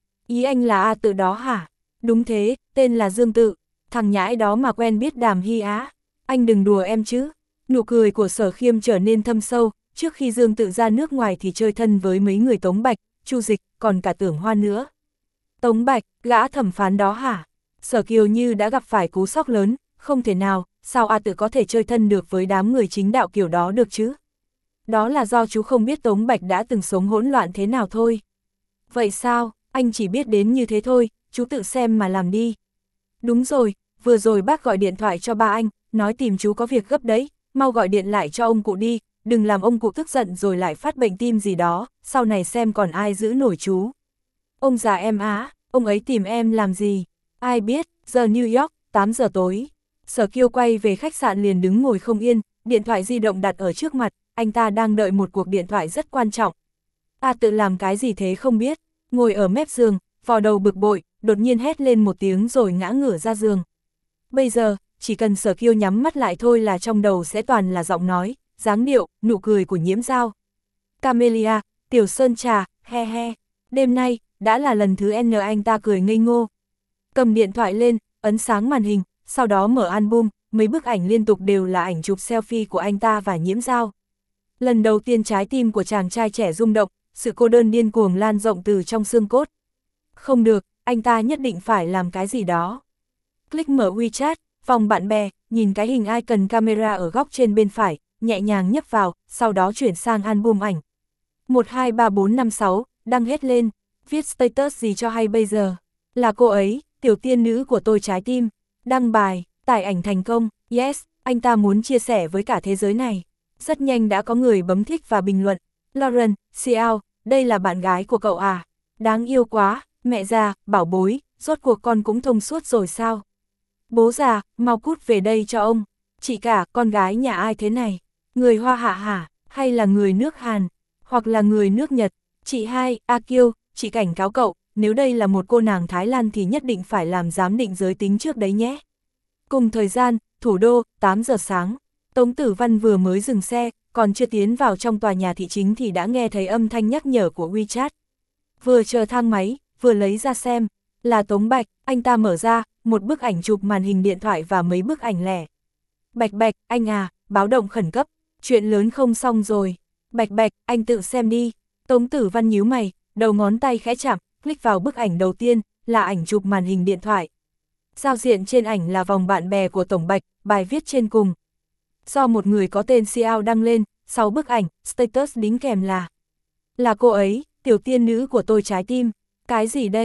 Ý anh là A Tự đó hả? Đúng thế, tên là Dương Tự, thằng nhãi đó mà quen biết Đàm Hy á. Anh đừng đùa em chứ. Nụ cười của Sở Khiêm trở nên thâm sâu, trước khi Dương Tự ra nước ngoài thì chơi thân với mấy người Tống Bạch, Chu Dịch, còn cả Tưởng Hoa nữa. Tống Bạch, gã thẩm phán đó hả? Sở Kiều như đã gặp phải cú sốc lớn, không thể nào, sao A Tự có thể chơi thân được với đám người chính đạo kiểu đó được chứ? Đó là do chú không biết Tống Bạch đã từng sống hỗn loạn thế nào thôi. Vậy sao, anh chỉ biết đến như thế thôi, chú tự xem mà làm đi. Đúng rồi, vừa rồi bác gọi điện thoại cho ba anh, nói tìm chú có việc gấp đấy, mau gọi điện lại cho ông cụ đi, đừng làm ông cụ tức giận rồi lại phát bệnh tim gì đó, sau này xem còn ai giữ nổi chú. Ông già em á, ông ấy tìm em làm gì? Ai biết, giờ New York, tám giờ tối. Sở Kiều quay về khách sạn liền đứng ngồi không yên, điện thoại di động đặt ở trước mặt, anh ta đang đợi một cuộc điện thoại rất quan trọng. A Tự làm cái gì thế không biết, ngồi ở mép giường, vò đầu bực bội, đột nhiên hét lên một tiếng rồi ngã ngửa ra giường. Bây giờ, chỉ cần Sở Kiều nhắm mắt lại thôi là trong đầu sẽ toàn là giọng nói, dáng điệu, nụ cười của Nhiễm Dao. Camellia, Tiểu Sơn Trà, he he, đêm nay, đã là lần thứ N anh ta cười ngây ngô. Cầm điện thoại lên, ấn sáng màn hình, sau đó mở album, mấy bức ảnh liên tục đều là ảnh chụp selfie của anh ta và Nhiễm Dao. Lần đầu tiên trái tim của chàng trai trẻ rung động, sự cô đơn điên cuồng lan rộng từ trong xương cốt. Không được, anh ta nhất định phải làm cái gì đó. Click mở WeChat, vòng bạn bè, nhìn cái hình icon camera ở góc trên bên phải, nhẹ nhàng nhấp vào, sau đó chuyển sang album ảnh. một hai ba bốn năm sáu, đăng hết lên, viết status gì cho hay bây giờ. Là cô ấy, tiểu tiên nữ của tôi trái tim. Đăng bài, tải ảnh thành công, yes, anh ta muốn chia sẻ với cả thế giới này. Rất nhanh đã có người bấm thích và bình luận. Lauren, Xiao, đây là bạn gái của cậu à? Đáng yêu quá, mẹ già, bảo bối, rốt cuộc con cũng thông suốt rồi sao? Bố già, mau cút về đây cho ông. Chị cả, con gái nhà ai thế này? Người Hoa Hạ hả? Hay là người nước Hàn? Hoặc là người nước Nhật? Chị hai, A Kiêu, chị cảnh cáo cậu, nếu đây là một cô nàng Thái Lan thì nhất định phải làm giám định giới tính trước đấy nhé. Cùng thời gian, thủ đô, tám giờ sáng. Tống Tử Văn vừa mới dừng xe, còn chưa tiến vào trong tòa nhà thị chính thì đã nghe thấy âm thanh nhắc nhở của WeChat. Vừa chờ thang máy, vừa lấy ra xem, là Tống Bạch, anh ta mở ra, một bức ảnh chụp màn hình điện thoại và mấy bức ảnh lẻ. Bạch Bạch, anh à, báo động khẩn cấp, chuyện lớn không xong rồi. Bạch Bạch, anh tự xem đi. Tống Tử Văn nhíu mày, đầu ngón tay khẽ chạm, click vào bức ảnh đầu tiên, là ảnh chụp màn hình điện thoại. Giao diện trên ảnh là vòng bạn bè của Tổng Bạch, bài viết trên cùng. Do một người có tên Xiao đăng lên, sau bức ảnh, status đính kèm là: là cô ấy, tiểu tiên nữ của tôi trái tim. Cái gì đây, chữ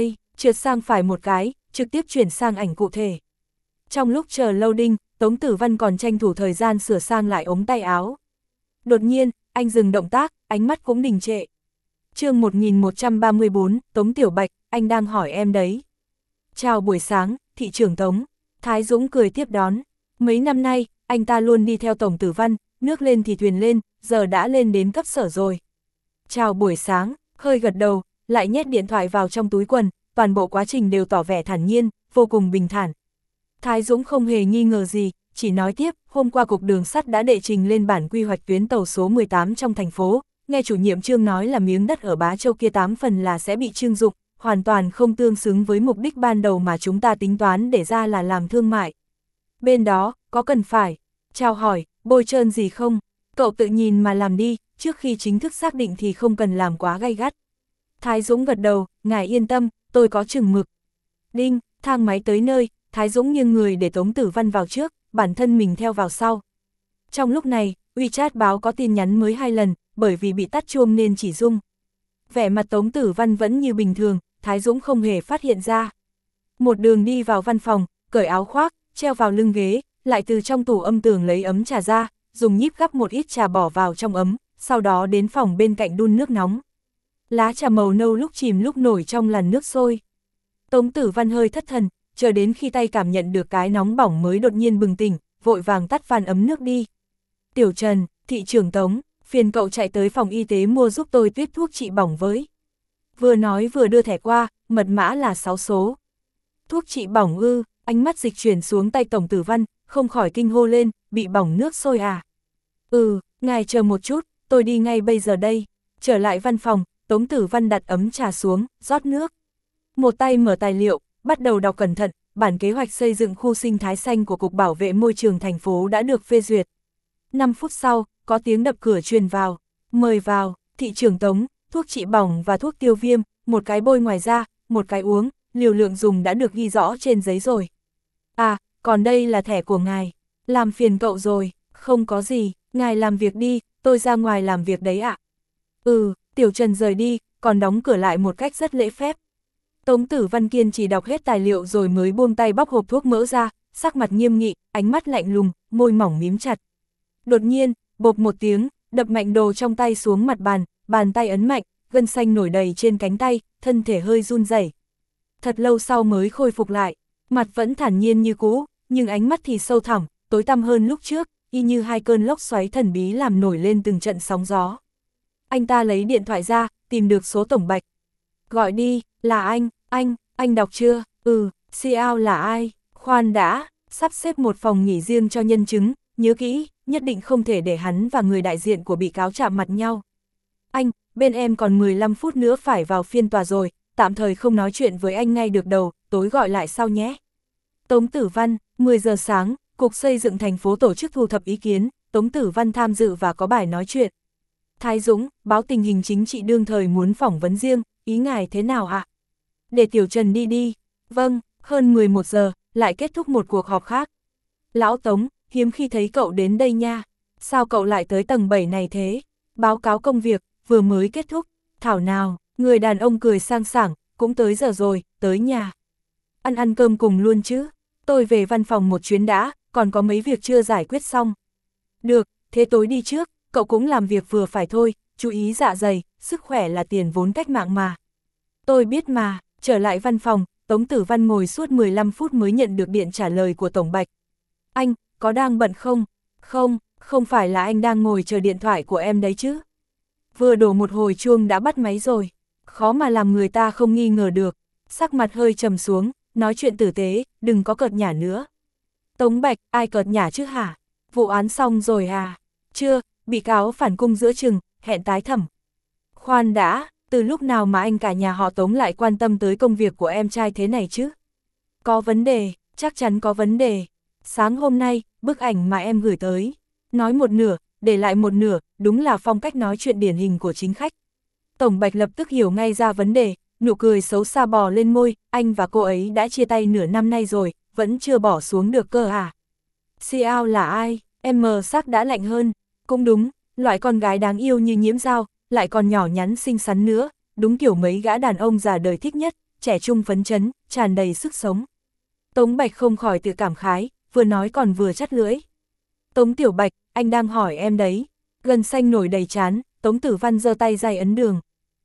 trượt sang phải một cái, trực tiếp chuyển sang ảnh cụ thể. Trong lúc chờ loading, Tống Tử Văn còn tranh thủ thời gian sửa sang lại ống tay áo. Đột nhiên, anh dừng động tác, ánh mắt cũng đình trệ. chương một nghìn một trăm ba mươi bốn, Tống Tiểu Bạch, anh đang hỏi em đấy. Chào buổi sáng, thị trưởng Tống. Thái Dũng cười tiếp đón. Mấy năm nay, anh ta luôn đi theo Tổng Tử Văn, nước lên thì thuyền lên, giờ đã lên đến cấp sở rồi. Chào buổi sáng, hơi gật đầu, lại nhét điện thoại vào trong túi quần, toàn bộ quá trình đều tỏ vẻ thản nhiên, vô cùng bình thản. Thái Dũng không hề nghi ngờ gì, chỉ nói tiếp, hôm qua Cục Đường sắt đã đệ trình lên bản quy hoạch tuyến tàu số mười tám trong thành phố, nghe chủ nhiệm Trương nói là miếng đất ở Bá Châu kia tám phần là sẽ bị trưng dụng, hoàn toàn không tương xứng với mục đích ban đầu mà chúng ta tính toán để ra là làm thương mại. Bên đó, có cần phải, chào hỏi, bôi trơn gì không? Cậu tự nhìn mà làm đi, trước khi chính thức xác định thì không cần làm quá gay gắt. Thái Dũng gật đầu, ngài yên tâm, tôi có chừng mực. Đinh, thang máy tới nơi, Thái Dũng nghiêng người để Tống Tử Văn vào trước, bản thân mình theo vào sau. Trong lúc này, WeChat báo có tin nhắn mới hai lần, bởi vì bị tắt chuông nên chỉ rung. Vẻ mặt Tống Tử Văn vẫn như bình thường, Thái Dũng không hề phát hiện ra. Một đường đi vào văn phòng, cởi áo khoác, treo vào lưng ghế, lại từ trong tủ âm tường lấy ấm trà ra, dùng nhíp gắp một ít trà bỏ vào trong ấm, sau đó đến phòng bên cạnh đun nước nóng. Lá trà màu nâu lúc chìm lúc nổi trong làn nước sôi. Tống Tử Văn hơi thất thần, chờ đến khi tay cảm nhận được cái nóng bỏng mới đột nhiên bừng tỉnh, vội vàng tắt van ấm nước đi. Tiểu Trần, thị trưởng Tống, phiền cậu chạy tới phòng y tế mua giúp tôi tuyết thuốc trị bỏng với. Vừa nói vừa đưa thẻ qua, mật mã là sáu số. Thuốc trị bỏng ư, ánh mắt dịch chuyển xuống tay Tổng Tử Văn, không khỏi kinh hô lên, bị bỏng nước sôi à. Ừ, ngài chờ một chút, tôi đi ngay bây giờ đây. Trở lại văn phòng, Tống Tử Văn đặt ấm trà xuống, rót nước. Một tay mở tài liệu, bắt đầu đọc cẩn thận, bản kế hoạch xây dựng khu sinh thái xanh của Cục Bảo vệ Môi trường thành phố đã được phê duyệt. năm phút sau, có tiếng đập cửa truyền vào. Mời vào, thị trưởng Tống, thuốc trị bỏng và thuốc tiêu viêm, một cái bôi ngoài da, một cái uống, liều lượng dùng đã được ghi rõ trên giấy rồi. À, còn đây là thẻ của ngài. Làm phiền cậu rồi, không có gì, ngài làm việc đi, tôi ra ngoài làm việc đấy ạ. Ừ, Tiểu Trần rời đi, còn đóng cửa lại một cách rất lễ phép. Tống Tử Văn kiên chỉ đọc hết tài liệu rồi mới buông tay bóc hộp thuốc mỡ ra, sắc mặt nghiêm nghị, ánh mắt lạnh lùng, môi mỏng mím chặt. Đột nhiên, bộp một tiếng, đập mạnh đồ trong tay xuống mặt bàn, bàn tay ấn mạnh, gân xanh nổi đầy trên cánh tay, thân thể hơi run rẩy. Thật lâu sau mới khôi phục lại, mặt vẫn thản nhiên như cũ, nhưng ánh mắt thì sâu thẳm, tối tăm hơn lúc trước, y như hai cơn lốc xoáy thần bí làm nổi lên từng trận sóng gió. Anh ta lấy điện thoại ra, tìm được số tổng Bạch. Gọi đi, là anh, anh, anh đọc chưa? Ừ, Xiao là ai? Khoan đã, sắp xếp một phòng nghỉ riêng cho nhân chứng, nhớ kỹ, nhất định không thể để hắn và người đại diện của bị cáo chạm mặt nhau. Anh, bên em còn mười lăm phút nữa phải vào phiên tòa rồi, tạm thời không nói chuyện với anh ngay được đầu, tối gọi lại sau nhé. Tống Tử Văn, mười giờ sáng, Cục Xây dựng thành phố tổ chức thu thập ý kiến, Tống Tử Văn tham dự và có bài nói chuyện. Thái Dũng, báo tình hình chính trị đương thời muốn phỏng vấn riêng, ý ngài thế nào ạ? Để Tiểu Trần đi đi. Vâng, hơn mười một giờ, lại kết thúc một cuộc họp khác. Lão Tống, hiếm khi thấy cậu đến đây nha. Sao cậu lại tới tầng bảy này thế? Báo cáo công việc, vừa mới kết thúc. Thảo nào, người đàn ông cười sang sảng, cũng tới giờ rồi, tới nhà. Ăn ăn cơm cùng luôn chứ. Tôi về văn phòng một chuyến đã, còn có mấy việc chưa giải quyết xong. Được, thế tối đi trước, cậu cũng làm việc vừa phải thôi, chú ý dạ dày, sức khỏe là tiền vốn cách mạng mà. Tôi biết mà, trở lại văn phòng, Tống Tử Văn ngồi suốt mười lăm phút mới nhận được điện trả lời của Tổng Bạch. Anh, có đang bận không? Không, không phải là anh đang ngồi chờ điện thoại của em đấy chứ. Vừa đổ một hồi chuông đã bắt máy rồi, khó mà làm người ta không nghi ngờ được. Sắc mặt hơi trầm xuống, nói chuyện tử tế, đừng có cợt nhả nữa. Tống Bạch, ai cợt nhả chứ hả? Vụ án xong rồi à? Chưa, bị cáo phản cung giữa chừng, hẹn tái thẩm. Khoan đã, từ lúc nào mà anh cả nhà họ Tống lại quan tâm tới công việc của em trai thế này chứ? Có vấn đề, chắc chắn có vấn đề. Sáng hôm nay, bức ảnh mà em gửi tới, nói một nửa, để lại một nửa, đúng là phong cách nói chuyện điển hình của chính khách. Tổng Bạch lập tức hiểu ngay ra vấn đề, nụ cười xấu xa bò lên môi, anh và cô ấy đã chia tay nửa năm nay rồi, vẫn chưa bỏ xuống được cơ à? Xiao là ai? Em mờ sắc đã lạnh hơn. Cũng đúng, loại con gái đáng yêu như Nhiễm Dao, lại còn nhỏ nhắn xinh xắn nữa, đúng kiểu mấy gã đàn ông già đời thích nhất, trẻ trung phấn chấn, tràn đầy sức sống. Tống Bạch không khỏi tự cảm khái, vừa nói còn vừa chắt lưỡi. Tống Tiểu Bạch, anh đang hỏi em đấy. Gân xanh nổi đầy trán, Tống Tử Văn giơ tay dày ấn đường.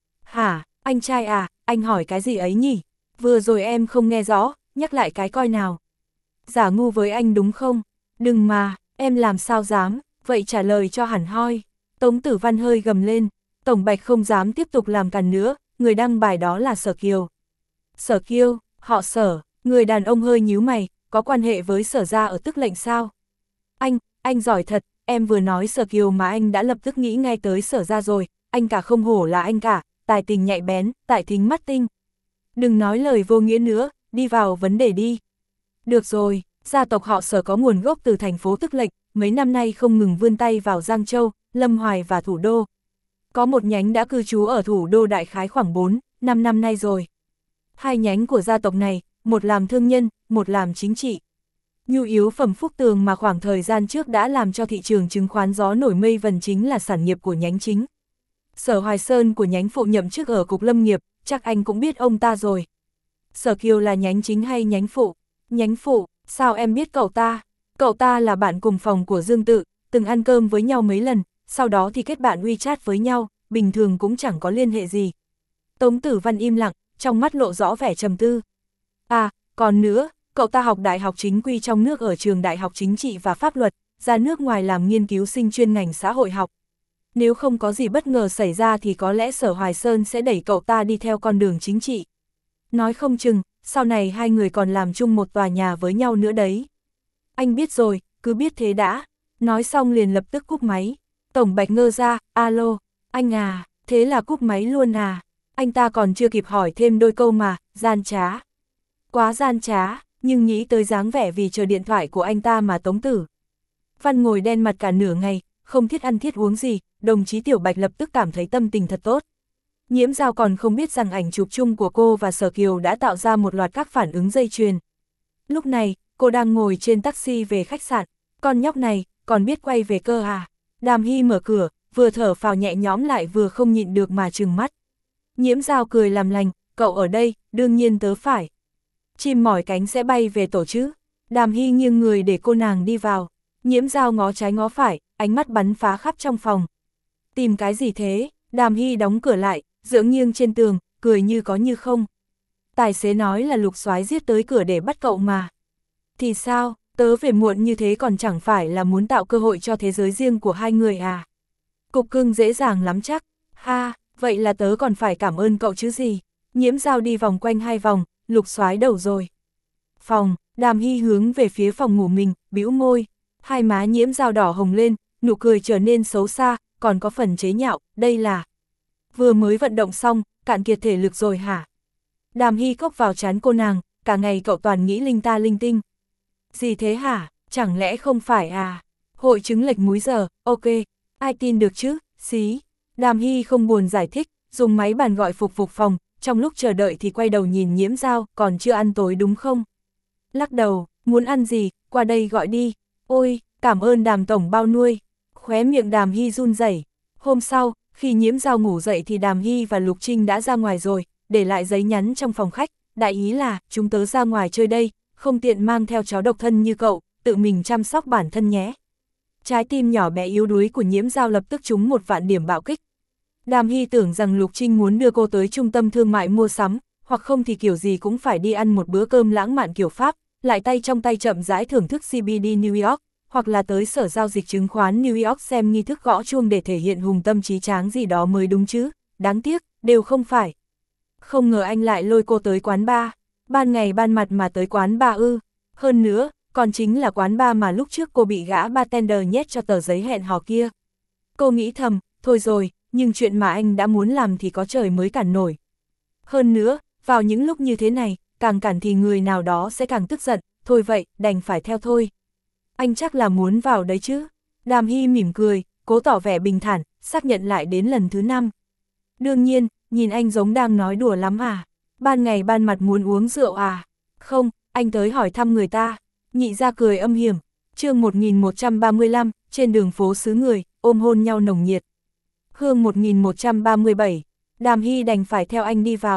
Hả, anh trai à, anh hỏi cái gì ấy nhỉ? Vừa rồi em không nghe rõ, nhắc lại cái coi nào. Giả ngu với anh đúng không? Đừng mà, em làm sao dám, vậy trả lời cho hẳn hoi. Tống Tử Văn hơi gầm lên, Tổng Bạch không dám tiếp tục làm càn nữa, người đăng bài đó là Sở Kiều. Sở Kiều, họ Sở, người đàn ông hơi nhíu mày, có quan hệ với Sở gia ở Tức Lệnh sao? Anh, anh giỏi thật, em vừa nói Sở Kiều mà anh đã lập tức nghĩ ngay tới Sở gia rồi, anh cả không hổ là anh cả, tài tình nhạy bén, tài thính mắt tinh. Đừng nói lời vô nghĩa nữa, đi vào vấn đề đi. Được rồi, gia tộc họ Sở có nguồn gốc từ thành phố Tức Lệnh, mấy năm nay không ngừng vươn tay vào Giang Châu, Lâm Hoài và thủ đô. Có một nhánh đã cư trú ở thủ đô đại khái khoảng bốn, năm năm nay rồi. Hai nhánh của gia tộc này, một làm thương nhân, một làm chính trị. Nhu yếu phẩm Phúc Tường mà khoảng thời gian trước đã làm cho thị trường chứng khoán gió nổi mây vần chính là sản nghiệp của nhánh chính. Sở Hoài Sơn của nhánh phụ nhậm chức ở Cục Lâm nghiệp, chắc anh cũng biết ông ta rồi. Sở Kiều là nhánh chính hay nhánh phụ? Nhánh phụ, sao em biết cậu ta? Cậu ta là bạn cùng phòng của Dương Tự, từng ăn cơm với nhau mấy lần, sau đó thì kết bạn WeChat với nhau, bình thường cũng chẳng có liên hệ gì. Tống Tử Văn im lặng, trong mắt lộ rõ vẻ trầm tư. À, còn nữa, cậu ta học đại học chính quy trong nước ở trường Đại học Chính trị và Pháp luật, ra nước ngoài làm nghiên cứu sinh chuyên ngành xã hội học. Nếu không có gì bất ngờ xảy ra thì có lẽ Sở Hoài Sơn sẽ đẩy cậu ta đi theo con đường chính trị. Nói không chừng, sau này hai người còn làm chung một tòa nhà với nhau nữa đấy. Anh biết rồi, cứ biết thế đã. Nói xong liền lập tức cúp máy. Tổng Bạch ngơ ra, alo, anh à, thế là cúp máy luôn à. Anh ta còn chưa kịp hỏi thêm đôi câu mà, gian trá. Quá gian trá, nhưng nghĩ tới dáng vẻ vì chờ điện thoại của anh ta mà Tống Tử Văn ngồi đen mặt cả nửa ngày, không thiết ăn thiết uống gì, đồng chí Tiểu Bạch lập tức cảm thấy tâm tình thật tốt. Nhiễm Giao còn không biết rằng ảnh chụp chung của cô và Sở Kiều đã tạo ra một loạt các phản ứng dây chuyền. Lúc này, cô đang ngồi trên taxi về khách sạn, con nhóc này, còn biết quay về cơ à? Đàm Hy mở cửa, vừa thở phào nhẹ nhõm lại vừa không nhịn được mà trừng mắt. Nhiễm Giao cười làm lành, cậu ở đây, đương nhiên tớ phải. Chim mỏi cánh sẽ bay về tổ chứ. Đàm Hy nghiêng người để cô nàng đi vào. Nhiễm Giao ngó trái ngó phải, ánh mắt bắn phá khắp trong phòng. Tìm cái gì thế? Đàm Hy đóng cửa lại, dựa nghiêng trên tường, cười như có như không. Tài xế nói là Lục Soái giết tới cửa để bắt cậu mà. Thì sao, tớ về muộn như thế còn chẳng phải là muốn tạo cơ hội cho thế giới riêng của hai người à? Cục cưng dễ dàng lắm chắc. Ha, vậy là tớ còn phải cảm ơn cậu chứ gì. Nhiễm Giao đi vòng quanh hai vòng, Lục Soái đầu rồi. Phòng, Đàm Hy hướng về phía phòng ngủ mình, bĩu môi. Hai má Nhiễm Giao đỏ hồng lên, nụ cười trở nên xấu xa, còn có phần chế nhạo, đây là... Vừa mới vận động xong, cạn kiệt thể lực rồi hả? Đàm Hy cốc vào trán cô nàng, cả ngày cậu toàn nghĩ linh ta linh tinh. Gì thế hả? Chẳng lẽ không phải à? Hội chứng lệch múi giờ, ok, ai tin được chứ, xí. Đàm Hy không buồn giải thích, dùng máy bàn gọi phục phục phòng, trong lúc chờ đợi thì quay đầu nhìn Nhiễm Giao, còn chưa ăn tối đúng không? Lắc đầu, muốn ăn gì, qua đây gọi đi. Ôi, cảm ơn Đàm tổng bao nuôi. Khóe miệng Đàm Hy run rẩy. Hôm sau, khi Nhiễm Giao ngủ dậy thì Đàm Hy và Lục Trinh đã ra ngoài rồi, để lại giấy nhắn trong phòng khách, đại ý là, chúng tớ ra ngoài chơi đây, không tiện mang theo cháu độc thân như cậu, tự mình chăm sóc bản thân nhé. Trái tim nhỏ bé yếu đuối của Nhiễm Giao lập tức trúng một vạn điểm bạo kích. Đàm Hy tưởng rằng Lục Trinh muốn đưa cô tới trung tâm thương mại mua sắm, hoặc không thì kiểu gì cũng phải đi ăn một bữa cơm lãng mạn kiểu Pháp, lại tay trong tay chậm rãi thưởng thức xê bê đê New York, hoặc là tới sở giao dịch chứng khoán New York xem nghi thức gõ chuông để thể hiện hùng tâm trí tráng gì đó mới đúng chứ, đáng tiếc, đều không phải. Không ngờ anh lại lôi cô tới quán bar, ban ngày ban mặt mà tới quán bar ư, hơn nữa, còn chính là quán bar mà lúc trước cô bị gã bartender nhét cho tờ giấy hẹn hò kia. Cô nghĩ thầm, thôi rồi, nhưng chuyện mà anh đã muốn làm thì có trời mới cản nổi. Hơn nữa, vào những lúc như thế này, càng cản thì người nào đó sẽ càng tức giận, thôi vậy, đành phải theo thôi. Anh chắc là muốn vào đấy chứ. Đàm Hy mỉm cười, cố tỏ vẻ bình thản, xác nhận lại đến lần thứ năm. Đương nhiên, nhìn anh giống đang nói đùa lắm à. Ban ngày ban mặt muốn uống rượu à. Không, anh tới hỏi thăm người ta. Nhị ra cười âm hiểm. Chương một nghìn một trăm ba mươi lăm, trên đường phố xứ người, ôm hôn nhau nồng nhiệt. Hương một nghìn một trăm ba mươi bảy, Đàm Hy đành phải theo anh đi vào.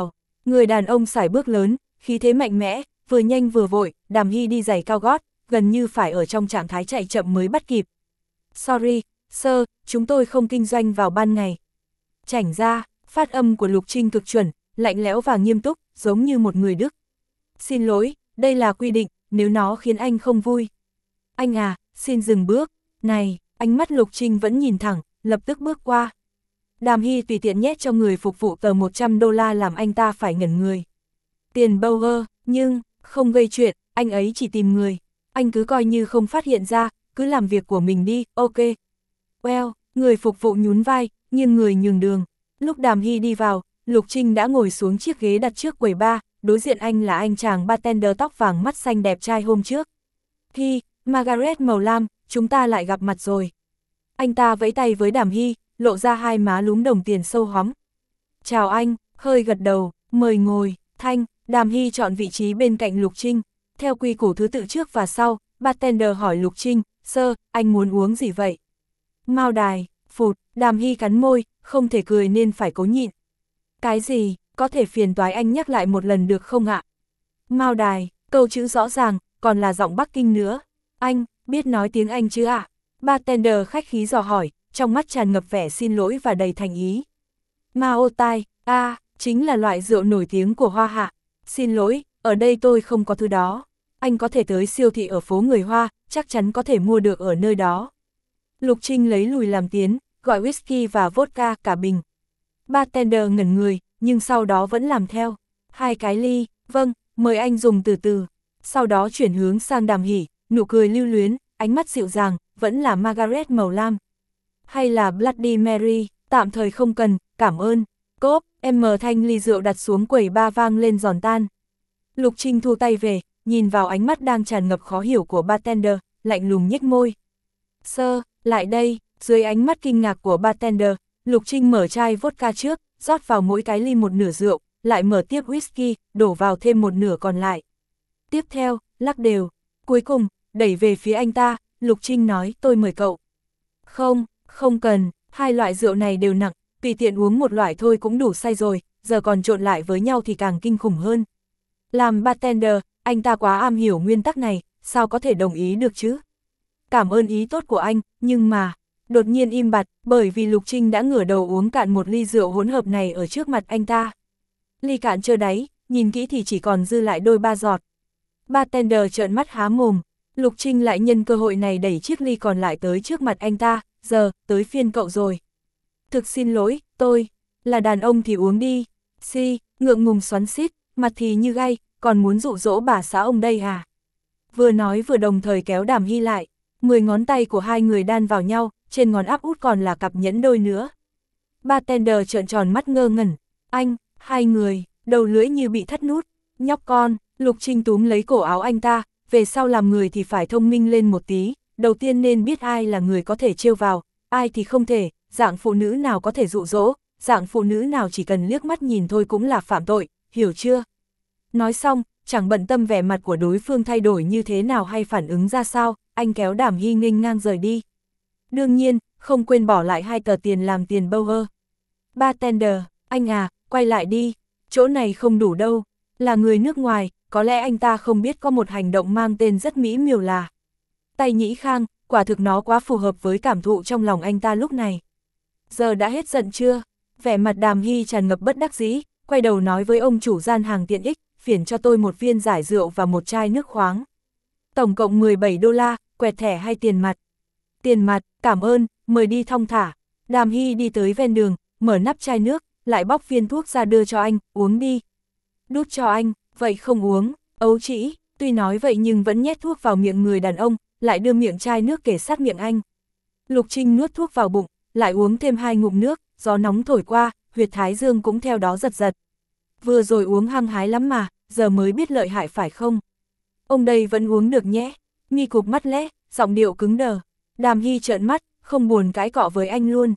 Người đàn ông sải bước lớn, khí thế mạnh mẽ, vừa nhanh vừa vội, Đàm Hy đi giày cao gót, gần như phải ở trong trạng thái chạy chậm mới bắt kịp. Sorry, sir, chúng tôi không kinh doanh vào ban ngày. Chảnh ra, phát âm của Lục Trinh cực chuẩn, lạnh lẽo và nghiêm túc, giống như một người Đức. Xin lỗi, đây là quy định, nếu nó khiến anh không vui. Anh à, xin dừng bước. Này, ánh mắt Lục Trinh vẫn nhìn thẳng, lập tức bước qua. Đàm Hy tùy tiện nhét cho người phục vụ tờ một trăm đô la làm anh ta phải ngẩn người. Tiền Bauer, nhưng, không gây chuyện, anh ấy chỉ tìm người. Anh cứ coi như không phát hiện ra, cứ làm việc của mình đi, ok. Well, người phục vụ nhún vai, nghiêng người nhường đường. Lúc Đàm Hy đi vào, Lục Trinh đã ngồi xuống chiếc ghế đặt trước quầy bar, đối diện anh là anh chàng bartender tóc vàng mắt xanh đẹp trai hôm trước. Hy, Margaret màu lam, chúng ta lại gặp mặt rồi. Anh ta vẫy tay với Đàm Hy, lộ ra hai má lúm đồng tiền sâu hóm. Chào anh, hơi gật đầu, mời ngồi. Thanh, Đàm Hy chọn vị trí bên cạnh Lục Trinh. Theo quy củ thứ tự trước và sau, bartender hỏi Lục Trinh, sơ, anh muốn uống gì vậy? Mao đài, phụt, Đàm Hy cắn môi, không thể cười nên phải cố nhịn. Cái gì, có thể phiền toái anh nhắc lại một lần được không ạ? Mao đài, câu chữ rõ ràng, còn là giọng Bắc Kinh nữa. Anh, biết nói tiếng Anh chứ ạ? Bartender khách khí dò hỏi, trong mắt tràn ngập vẻ xin lỗi và đầy thành ý. Mao tai, a, à, chính là loại rượu nổi tiếng của Hoa Hạ. Xin lỗi, ở đây tôi không có thứ đó. Anh có thể tới siêu thị ở phố người Hoa, chắc chắn có thể mua được ở nơi đó. Lục Trinh lấy lùi làm tiến, gọi whisky và vodka cả bình. Bartender ngẩn người, nhưng sau đó vẫn làm theo. Hai cái ly, vâng, mời anh dùng từ từ. Sau đó chuyển hướng sang Đàm Hỷ, nụ cười lưu luyến, ánh mắt dịu dàng, vẫn là Margaret màu lam. Hay là Bloody Mary, tạm thời không cần, cảm ơn. Cốp, em mở thanh ly rượu đặt xuống quầy ba vang lên giòn tan. Lục Trinh thu tay về, nhìn vào ánh mắt đang tràn ngập khó hiểu của bartender, lạnh lùng nhếch môi. Sơ, lại đây, dưới ánh mắt kinh ngạc của bartender, Lục Trinh mở chai vodka trước, rót vào mỗi cái ly một nửa rượu, lại mở tiếp whisky, đổ vào thêm một nửa còn lại. Tiếp theo, lắc đều. Cuối cùng, đẩy về phía anh ta, Lục Trinh nói, tôi mời cậu. Không, không cần, hai loại rượu này đều nặng, tùy tiện uống một loại thôi cũng đủ say rồi, giờ còn trộn lại với nhau thì càng kinh khủng hơn. Làm bartender, anh ta quá am hiểu nguyên tắc này, sao có thể đồng ý được chứ? Cảm ơn ý tốt của anh, nhưng mà, đột nhiên im bặt, bởi vì Lục Trinh đã ngửa đầu uống cạn một ly rượu hỗn hợp này ở trước mặt anh ta. Ly cạn trơ đáy, nhìn kỹ thì chỉ còn dư lại đôi ba giọt. Bartender trợn mắt há mồm, Lục Trinh lại nhân cơ hội này đẩy chiếc ly còn lại tới trước mặt anh ta, giờ, tới phiên cậu rồi. Thực xin lỗi, tôi, là đàn ông thì uống đi. Si, ngượng ngùng xoắn xít, mặt thì như gay, còn muốn dụ dỗ bà xã ông đây à? Vừa nói vừa đồng thời kéo Đàm Hy lại, mười ngón tay của hai người đan vào nhau, trên ngón áp út còn là cặp nhẫn đôi nữa. Bartender trợn tròn mắt ngơ ngẩn, anh, hai người, đầu lưỡi như bị thắt nút, nhóc con, Lục Trinh túm lấy cổ áo anh ta, về sau làm người thì phải thông minh lên một tí, đầu tiên nên biết ai là người có thể trêu vào, ai thì không thể, dạng phụ nữ nào có thể dụ dỗ, dạng phụ nữ nào chỉ cần liếc mắt nhìn thôi cũng là phạm tội, hiểu chưa? Nói xong, chẳng bận tâm vẻ mặt của đối phương thay đổi như thế nào hay phản ứng ra sao, anh kéo Đàm Hy nghênh ngang rời đi. Đương nhiên, không quên bỏ lại hai tờ tiền làm tiền Bauer. Bartender, anh à, quay lại đi, chỗ này không đủ đâu, là người nước ngoài, có lẽ anh ta không biết có một hành động mang tên rất mỹ miều là tay nhĩ khang, quả thực nó quá phù hợp với cảm thụ trong lòng anh ta lúc này. Giờ đã hết giận chưa? Vẻ mặt Đàm Hy tràn ngập bất đắc dĩ, quay đầu nói với ông chủ gian hàng tiện ích, phiền cho tôi một viên giải rượu và một chai nước khoáng. Tổng cộng mười bảy đô la, quẹt thẻ hay tiền mặt? Tiền mặt, cảm ơn, mời đi thong thả. Đàm Hy đi tới ven đường, mở nắp chai nước, lại bóc viên thuốc ra đưa cho anh, uống đi. Đút cho anh, vậy không uống, ấu trĩ, tuy nói vậy nhưng vẫn nhét thuốc vào miệng người đàn ông, lại đưa miệng chai nước kề sát miệng anh. Lục Trinh nuốt thuốc vào bụng, lại uống thêm hai ngụm nước, gió nóng thổi qua, huyệt thái dương cũng theo đó giật giật. Vừa rồi uống hăng hái lắm mà, giờ mới biết lợi hại phải không? Ông đây vẫn uống được nhé. Mi cụp mắt lẽ, giọng điệu cứng đờ. Đàm Hy trợn mắt, không buồn cãi cọ với anh luôn.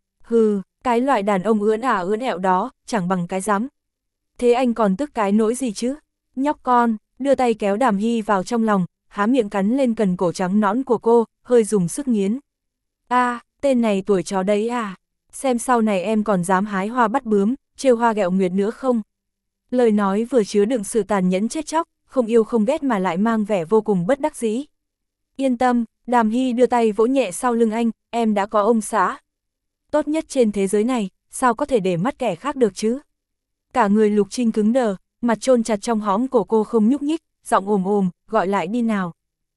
Hừ, cái loại đàn ông ưỡn ả ưỡn ẹo đó, chẳng bằng cái dám. Thế anh còn tức cái nỗi gì chứ? Nhóc con, đưa tay kéo Đàm Hy vào trong lòng, há miệng cắn lên cần cổ trắng nõn của cô, hơi dùng sức nghiến. A, à, tên này tuổi chó đấy à? Xem sau này em còn dám hái hoa bắt bướm, trêu hoa ghẹo nguyệt nữa không? Lời nói vừa chứa đựng sự tàn nhẫn chết chóc, không yêu không ghét mà lại mang vẻ vô cùng bất đắc dĩ. Yên tâm, Đàm Hy đưa tay vỗ nhẹ sau lưng anh, em đã có ông xã. Tốt nhất trên thế giới này, sao có thể để mắt kẻ khác được chứ? Cả người Lục Trinh cứng đờ, mặt chôn chặt trong hõm cổ cô không nhúc nhích, giọng ồm ồm, gọi lại đi nào.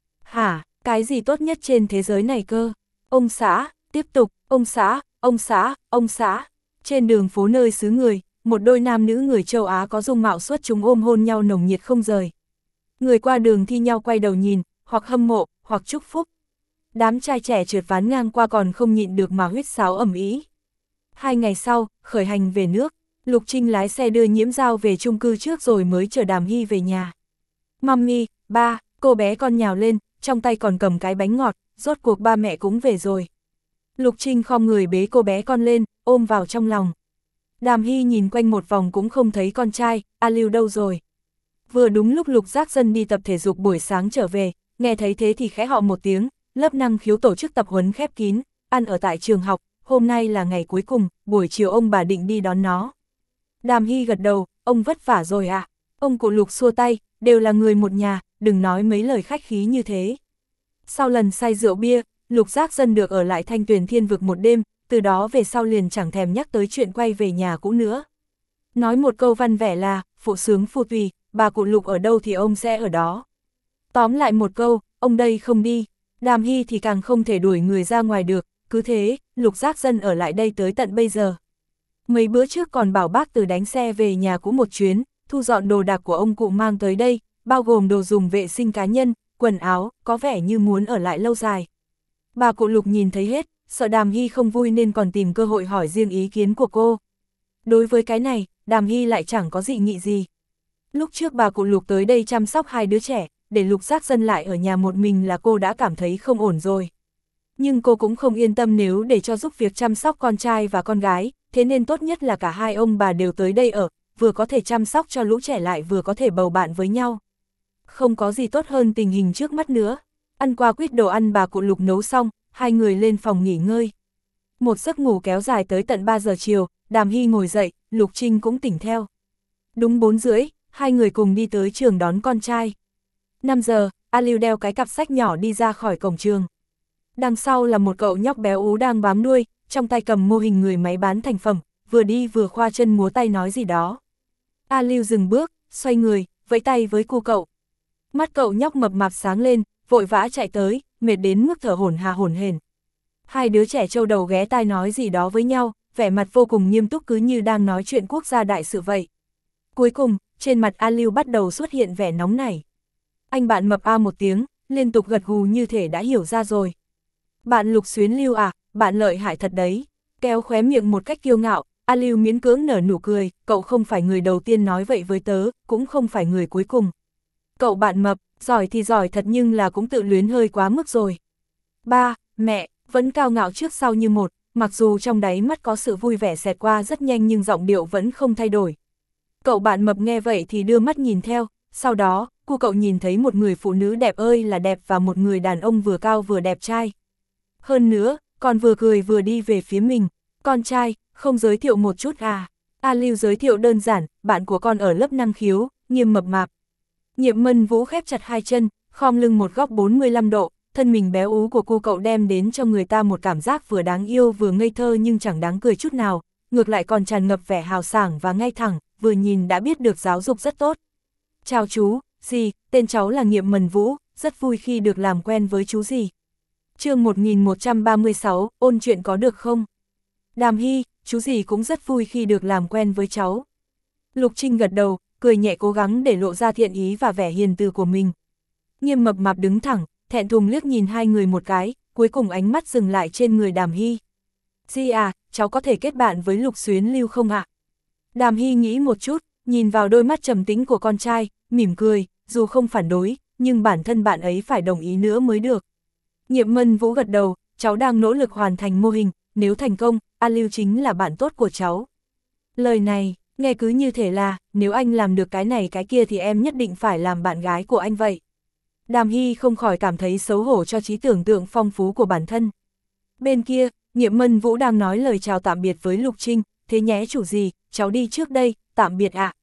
Hả, cái gì tốt nhất trên thế giới này cơ? Ông xã, tiếp tục, ông xã, ông xã, ông xã. Trên đường phố nơi xứ người, một đôi nam nữ người châu Á có dung mạo xuất chúng ôm hôn nhau nồng nhiệt không rời. Người qua đường thi nhau quay đầu nhìn, hoặc hâm mộ, hoặc chúc phúc. Đám trai trẻ trượt ván ngang qua còn không nhịn được mà huýt sáo ầm ĩ. Hai ngày sau, khởi hành về nước, Lục Trinh lái xe đưa Nhiễm Giao về chung cư trước rồi mới chở Đàm Hy về nhà. Mummy, ba, cô bé con nhào lên, trong tay còn cầm cái bánh ngọt, rốt cuộc ba mẹ cũng về rồi. Lục Trinh khom người bế cô bé con lên, ôm vào trong lòng. Đàm Hy nhìn quanh một vòng cũng không thấy con trai, A Lưu đâu rồi. Vừa đúng lúc Lục Giác Dân đi tập thể dục buổi sáng trở về, nghe thấy thế thì khẽ họ một tiếng, lớp năng khiếu tổ chức tập huấn khép kín, ăn ở tại trường học, hôm nay là ngày cuối cùng, buổi chiều ông bà định đi đón nó. Đàm Hy gật đầu, ông vất vả rồi ạ. À? Ông cụ Lục xua tay, đều là người một nhà, đừng nói mấy lời khách khí như thế. Sau lần say rượu bia, Lục Giác Dân được ở lại Thanh Tuyền Thiên Vực một đêm, từ đó về sau liền chẳng thèm nhắc tới chuyện quay về nhà cũ nữa. Nói một câu văn vẻ là, phụ sướng phu tùy, bà cụ Lục ở đâu thì ông sẽ ở đó. Tóm lại một câu, ông đây không đi, Đàm Hy thì càng không thể đuổi người ra ngoài được, cứ thế, Lục Giác Dân ở lại đây tới tận bây giờ. Mấy bữa trước còn bảo bác từ đánh xe về nhà cũ một chuyến, thu dọn đồ đạc của ông cụ mang tới đây, bao gồm đồ dùng vệ sinh cá nhân, quần áo, có vẻ như muốn ở lại lâu dài. Bà cụ Lục nhìn thấy hết, sợ Đàm Hy không vui nên còn tìm cơ hội hỏi riêng ý kiến của cô. Đối với cái này, Đàm Hy lại chẳng có dị nghị gì. Lúc trước bà cụ Lục tới đây chăm sóc hai đứa trẻ, để Lục Giác Dân lại ở nhà một mình là cô đã cảm thấy không ổn rồi. Nhưng cô cũng không yên tâm nếu để cho giúp việc chăm sóc con trai và con gái, thế nên tốt nhất là cả hai ông bà đều tới đây ở, vừa có thể chăm sóc cho lũ trẻ lại vừa có thể bầu bạn với nhau. Không có gì tốt hơn tình hình trước mắt nữa. Ăn qua quýt đồ ăn bà cụ Lục nấu xong, hai người lên phòng nghỉ ngơi. Một giấc ngủ kéo dài tới tận ba giờ chiều, Đàm Hy ngồi dậy, Lục Trinh cũng tỉnh theo. Đúng bốn rưỡi, hai người cùng đi tới trường đón con trai. năm giờ, A Lưu đeo cái cặp sách nhỏ đi ra khỏi cổng trường. Đằng sau là một cậu nhóc béo ú đang bám đuôi, trong tay cầm mô hình người máy bán thành phẩm, vừa đi vừa khoa chân múa tay nói gì đó. A Lưu dừng bước, xoay người, vẫy tay với cô cậu. Mắt cậu nhóc mập mạp sáng lên, vội vã chạy tới, mệt đến mức thở hổn hà hổn hển. Hai đứa trẻ trâu đầu ghé tai nói gì đó với nhau, vẻ mặt vô cùng nghiêm túc cứ như đang nói chuyện quốc gia đại sự vậy. Cuối cùng, trên mặt A Lưu bắt đầu xuất hiện vẻ nóng nảy. Anh bạn mập a một tiếng, liên tục gật gù như thể đã hiểu ra rồi. Bạn Lục Xuyến Lưu à, bạn lợi hại thật đấy. Kéo khóe miệng một cách kiêu ngạo, A Lưu miễn cưỡng nở nụ cười, cậu không phải người đầu tiên nói vậy với tớ, cũng không phải người cuối cùng. Cậu bạn mập, giỏi thì giỏi thật nhưng là cũng tự luyến hơi quá mức rồi. Ba, mẹ, vẫn cao ngạo trước sau như một, mặc dù trong đáy mắt có sự vui vẻ xẹt qua rất nhanh nhưng giọng điệu vẫn không thay đổi. Cậu bạn mập nghe vậy thì đưa mắt nhìn theo, sau đó, cô cậu nhìn thấy một người phụ nữ đẹp ơi là đẹp và một người đàn ông vừa cao vừa đẹp trai. Hơn nữa, còn vừa cười vừa đi về phía mình. Con trai, không giới thiệu một chút à? A Lưu giới thiệu đơn giản, bạn của con ở lớp năng khiếu, Nghiêm mập mạp. Nhiệm Mân Vũ khép chặt hai chân, khom lưng một góc bốn mươi lăm độ, thân mình béo ú của cô cậu đem đến cho người ta một cảm giác vừa đáng yêu vừa ngây thơ nhưng chẳng đáng cười chút nào, ngược lại còn tràn ngập vẻ hào sảng và ngay thẳng, vừa nhìn đã biết được giáo dục rất tốt. Chào chú, dì, tên cháu là Nhiệm Mân Vũ, rất vui khi được làm quen với chú dì. Chương một nghìn một trăm ba mươi sáu, ôn chuyện có được không? Đàm Hy, chú dì cũng rất vui khi được làm quen với cháu. Lục Trinh gật đầu, cười nhẹ cố gắng để lộ ra thiện ý và vẻ hiền từ của mình. Nghiêm mập mạp đứng thẳng, thẹn thùng liếc nhìn hai người một cái, cuối cùng ánh mắt dừng lại trên người Đàm Hy. Dì à, cháu có thể kết bạn với Lục Xuyến Lưu không ạ? Đàm Hy nghĩ một chút, nhìn vào đôi mắt trầm tĩnh của con trai, mỉm cười, dù không phản đối, nhưng bản thân bạn ấy phải đồng ý nữa mới được. Nhiệm Mân Vũ gật đầu, cháu đang nỗ lực hoàn thành mô hình, nếu thành công, A Lưu chính là bạn tốt của cháu. Lời này, nghe cứ như thể là, nếu anh làm được cái này cái kia thì em nhất định phải làm bạn gái của anh vậy. Đàm Hy không khỏi cảm thấy xấu hổ cho trí tưởng tượng phong phú của bản thân. Bên kia, Nhiệm Mân Vũ đang nói lời chào tạm biệt với Lục Trinh, thế nhé chủ gì, cháu đi trước đây, tạm biệt ạ.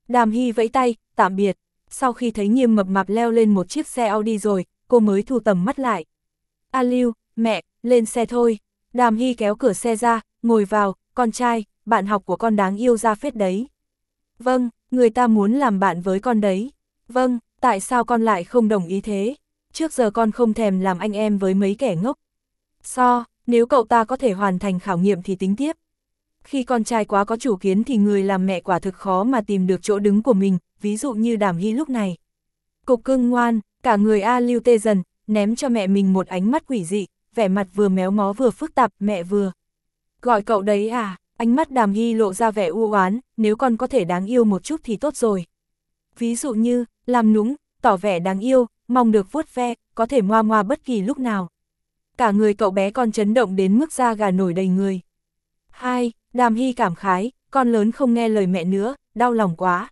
Đàm Hy vẫy tay, tạm biệt. Sau khi thấy Nghiêm mập mạp leo lên một chiếc xe Audi rồi, cô mới thu tầm mắt lại. A Lưu, mẹ, lên xe thôi. Đàm Hy kéo cửa xe ra, ngồi vào, con trai, bạn học của con đáng yêu ra phết đấy. Vâng, người ta muốn làm bạn với con đấy. Vâng, tại sao con lại không đồng ý thế? Trước giờ con không thèm làm anh em với mấy kẻ ngốc. So, nếu cậu ta có thể hoàn thành khảo nghiệm thì tính tiếp. Khi con trai quá có chủ kiến thì người làm mẹ quả thực khó mà tìm được chỗ đứng của mình, ví dụ như Đàm Hy lúc này. Cục cưng ngoan, cả người A Lưu tê dần, ném cho mẹ mình một ánh mắt quỷ dị, vẻ mặt vừa méo mó vừa phức tạp, mẹ vừa. Gọi cậu đấy à, ánh mắt Đàm Hy lộ ra vẻ u oán, nếu con có thể đáng yêu một chút thì tốt rồi. Ví dụ như, làm nũng, tỏ vẻ đáng yêu, mong được vuốt ve, có thể moa moa bất kỳ lúc nào. Cả người cậu bé con chấn động đến mức da gà nổi đầy người. Hai, Đàm Hy cảm khái, con lớn không nghe lời mẹ nữa, đau lòng quá.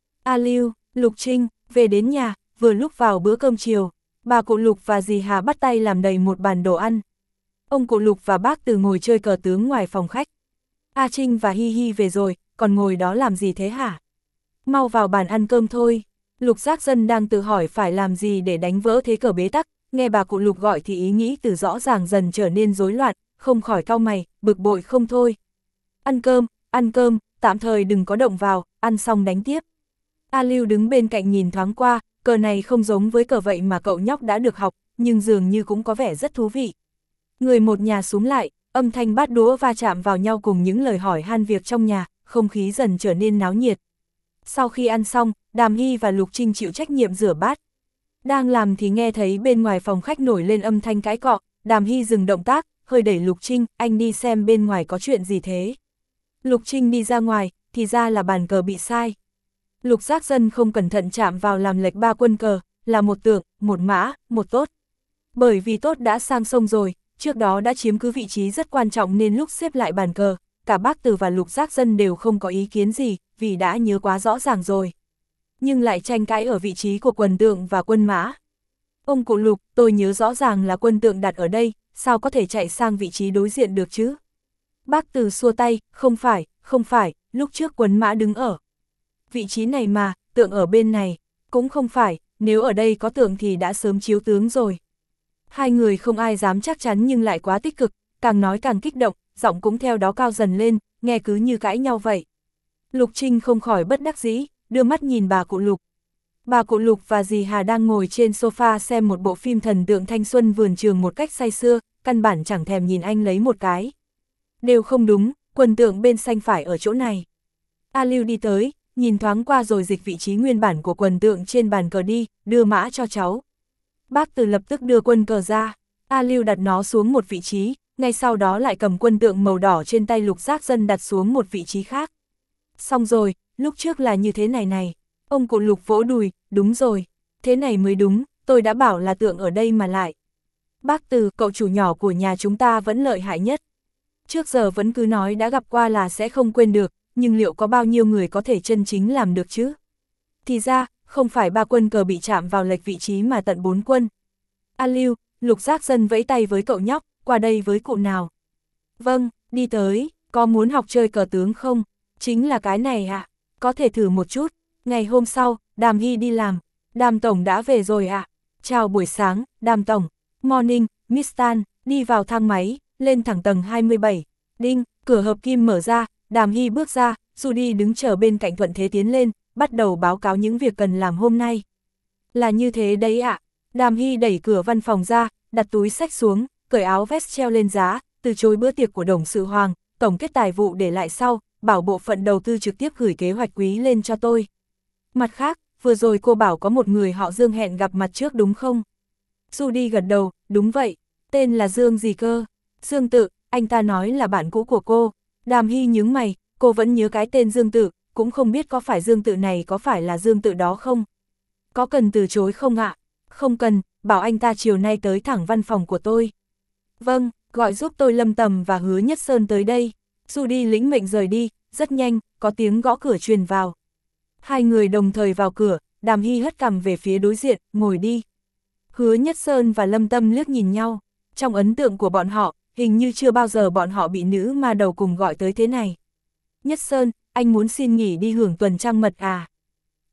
A Lưu, Lục Trinh, về đến nhà, vừa lúc vào bữa cơm chiều, bà cụ Lục và dì Hà bắt tay làm đầy một bàn đồ ăn. Ông cụ Lục và bác Từ ngồi chơi cờ tướng ngoài phòng khách. A Trinh và Hi Hi về rồi, còn ngồi đó làm gì thế hả? Mau vào bàn ăn cơm thôi. Lục Giác Dân đang tự hỏi phải làm gì để đánh vỡ thế cờ bế tắc, nghe bà cụ Lục gọi thì ý nghĩ từ rõ ràng dần trở nên rối loạn, không khỏi cau mày, bực bội không thôi. Ăn cơm, ăn cơm, tạm thời đừng có động vào, ăn xong đánh tiếp. A Lưu đứng bên cạnh nhìn thoáng qua, cờ này không giống với cờ vậy mà cậu nhóc đã được học, nhưng dường như cũng có vẻ rất thú vị. Người một nhà xúm lại, âm thanh bát đũa va chạm vào nhau cùng những lời hỏi han việc trong nhà, không khí dần trở nên náo nhiệt. Sau khi ăn xong, Đàm Hy và Lục Trinh chịu trách nhiệm rửa bát. Đang làm thì nghe thấy bên ngoài phòng khách nổi lên âm thanh cãi cọ, Đàm Hy dừng động tác, hơi đẩy Lục Trinh, anh đi xem bên ngoài có chuyện gì thế. Lục Trinh đi ra ngoài, thì ra là bàn cờ bị sai. Lục Giác Dân không cẩn thận chạm vào làm lệch ba quân cờ, là một tượng, một mã, một tốt. Bởi vì tốt đã sang sông rồi, trước đó đã chiếm cứ vị trí rất quan trọng nên lúc xếp lại bàn cờ, cả bác Từ và Lục Giác Dân đều không có ý kiến gì, vì đã nhớ quá rõ ràng rồi. Nhưng lại tranh cãi ở vị trí của quần tượng và quân mã. Ông cụ Lục, tôi nhớ rõ ràng là quân tượng đặt ở đây, sao có thể chạy sang vị trí đối diện được chứ? Bác Từ xua tay, không phải, không phải, lúc trước quân mã đứng ở vị trí này mà, tượng ở bên này, cũng không phải, nếu ở đây có tượng thì đã sớm chiếu tướng rồi. Hai người không ai dám chắc chắn nhưng lại quá tích cực, càng nói càng kích động, giọng cũng theo đó cao dần lên, nghe cứ như cãi nhau vậy. Lục Trinh không khỏi bất đắc dĩ, đưa mắt nhìn bà cụ Lục. Bà cụ Lục và dì Hà đang ngồi trên sofa xem một bộ phim thần tượng thanh xuân vườn trường một cách say sưa, căn bản chẳng thèm nhìn anh lấy một cái. Đều không đúng, quần tượng bên xanh phải ở chỗ này. A Lưu đi tới, nhìn thoáng qua rồi dịch vị trí nguyên bản của quần tượng trên bàn cờ đi, đưa mã cho cháu. Bác Từ lập tức đưa quân cờ ra, A Lưu đặt nó xuống một vị trí, ngay sau đó lại cầm quân tượng màu đỏ trên tay Lục Giác Dân đặt xuống một vị trí khác. Xong rồi, lúc trước là như thế này này. Ông cụ Lục vỗ đùi, đúng rồi, thế này mới đúng, tôi đã bảo là tượng ở đây mà lại. Bác Từ, cậu chủ nhỏ của nhà chúng ta vẫn lợi hại nhất. Trước giờ vẫn cứ nói đã gặp qua là sẽ không quên được, nhưng liệu có bao nhiêu người có thể chân chính làm được chứ? Thì ra, không phải ba quân cờ bị chạm vào lệch vị trí mà tận bốn quân. A Lưu, Lục Giác Dân vẫy tay với cậu nhóc, qua đây với cụ nào. Vâng, đi tới, có muốn học chơi cờ tướng không? Chính là cái này ạ, à? Có thể thử một chút. Ngày hôm sau, Đàm Hy đi làm. Đàm Tổng đã về rồi ạ. À? Chào buổi sáng, Đàm Tổng. Morning, Miss Tan, đi vào thang máy, lên thẳng tầng hai mươi bảy. Đinh, cửa hợp kim mở ra, Đàm Hy bước ra, Judy đứng chờ bên cạnh thuận thế tiến lên, bắt đầu báo cáo những việc cần làm hôm nay. Là như thế đấy ạ. À? Đàm Hy đẩy cửa văn phòng ra, đặt túi xách xuống, cởi áo vest treo lên giá, từ chối bữa tiệc của Đồng Sự Hoàng, tổng kết tài vụ để lại sau, bảo bộ phận đầu tư trực tiếp gửi kế hoạch quý lên cho tôi. Mặt khác, vừa rồi cô bảo có một người họ Dương hẹn gặp mặt trước đúng không? Judy gật đầu, đúng vậy, tên là Dương gì cơ? Dương Tự, anh ta nói là bạn cũ của cô. Đàm Hy nhướng mày, cô vẫn nhớ cái tên Dương Tự, cũng không biết có phải Dương Tự này có phải là Dương Tự đó không? Có cần từ chối không ạ? Không cần, bảo anh ta chiều nay tới thẳng văn phòng của tôi. Vâng, gọi giúp tôi Lâm Tầm và Hứa Nhất Sơn tới đây. Judy lĩnh mệnh rời đi, rất nhanh, có tiếng gõ cửa truyền vào. Hai người đồng thời vào cửa, Đàm Hy hất cằm về phía đối diện, ngồi đi. Hứa Nhất Sơn và Lâm Tâm liếc nhìn nhau, trong ấn tượng của bọn họ, hình như chưa bao giờ bọn họ bị nữ ma đầu cùng gọi tới thế này. Nhất Sơn, anh muốn xin nghỉ đi hưởng tuần trăng mật à?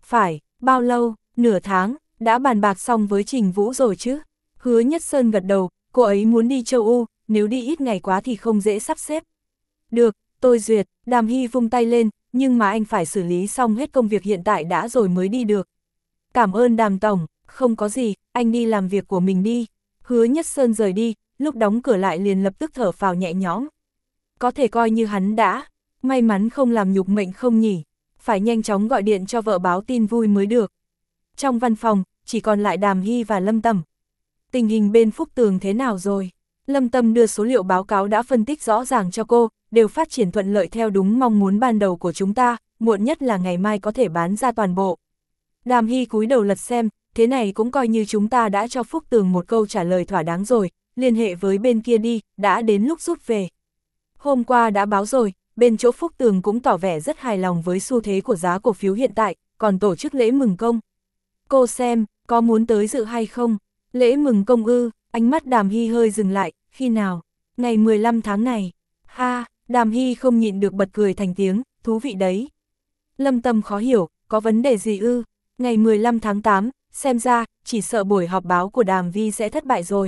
Phải, bao lâu, nửa tháng, đã bàn bạc xong với Trình Vũ rồi chứ? Hứa Nhất Sơn gật đầu, cô ấy muốn đi châu Âu, nếu đi ít ngày quá thì không dễ sắp xếp. Được, tôi duyệt, Đàm Hy vung tay lên, nhưng mà anh phải xử lý xong hết công việc hiện tại đã rồi mới đi được. Cảm ơn Đàm Tổng, không có gì, anh đi làm việc của mình đi. Hứa Nhất Sơn rời đi, lúc đóng cửa lại liền lập tức thở phào nhẹ nhõm. Có thể coi như hắn đã, may mắn không làm nhục mệnh không nhỉ, phải nhanh chóng gọi điện cho vợ báo tin vui mới được. Trong văn phòng, chỉ còn lại Đàm Hy và Lâm Tâm. Tình hình bên Phúc Tường thế nào rồi? Lâm Tâm đưa số liệu báo cáo đã phân tích rõ ràng cho cô, đều phát triển thuận lợi theo đúng mong muốn ban đầu của chúng ta, muộn nhất là ngày mai có thể bán ra toàn bộ. Đàm Hy cúi đầu lật xem, thế này cũng coi như chúng ta đã cho Phúc Tường một câu trả lời thỏa đáng rồi, liên hệ với bên kia đi, đã đến lúc rút về. Hôm qua đã báo rồi, bên chỗ Phúc Tường cũng tỏ vẻ rất hài lòng với xu thế của giá cổ phiếu hiện tại, còn tổ chức lễ mừng công. Cô xem, có muốn tới dự hay không? Lễ mừng công ư, ánh mắt Đàm Hy hơi dừng lại, khi nào? Ngày mười lăm tháng này. Ha, Đàm Hy không nhịn được bật cười thành tiếng, thú vị đấy. Lâm Tâm khó hiểu, có vấn đề gì ư? Ngày mười lăm tháng tám, xem ra, chỉ sợ buổi họp báo của Đàm Vi sẽ thất bại rồi.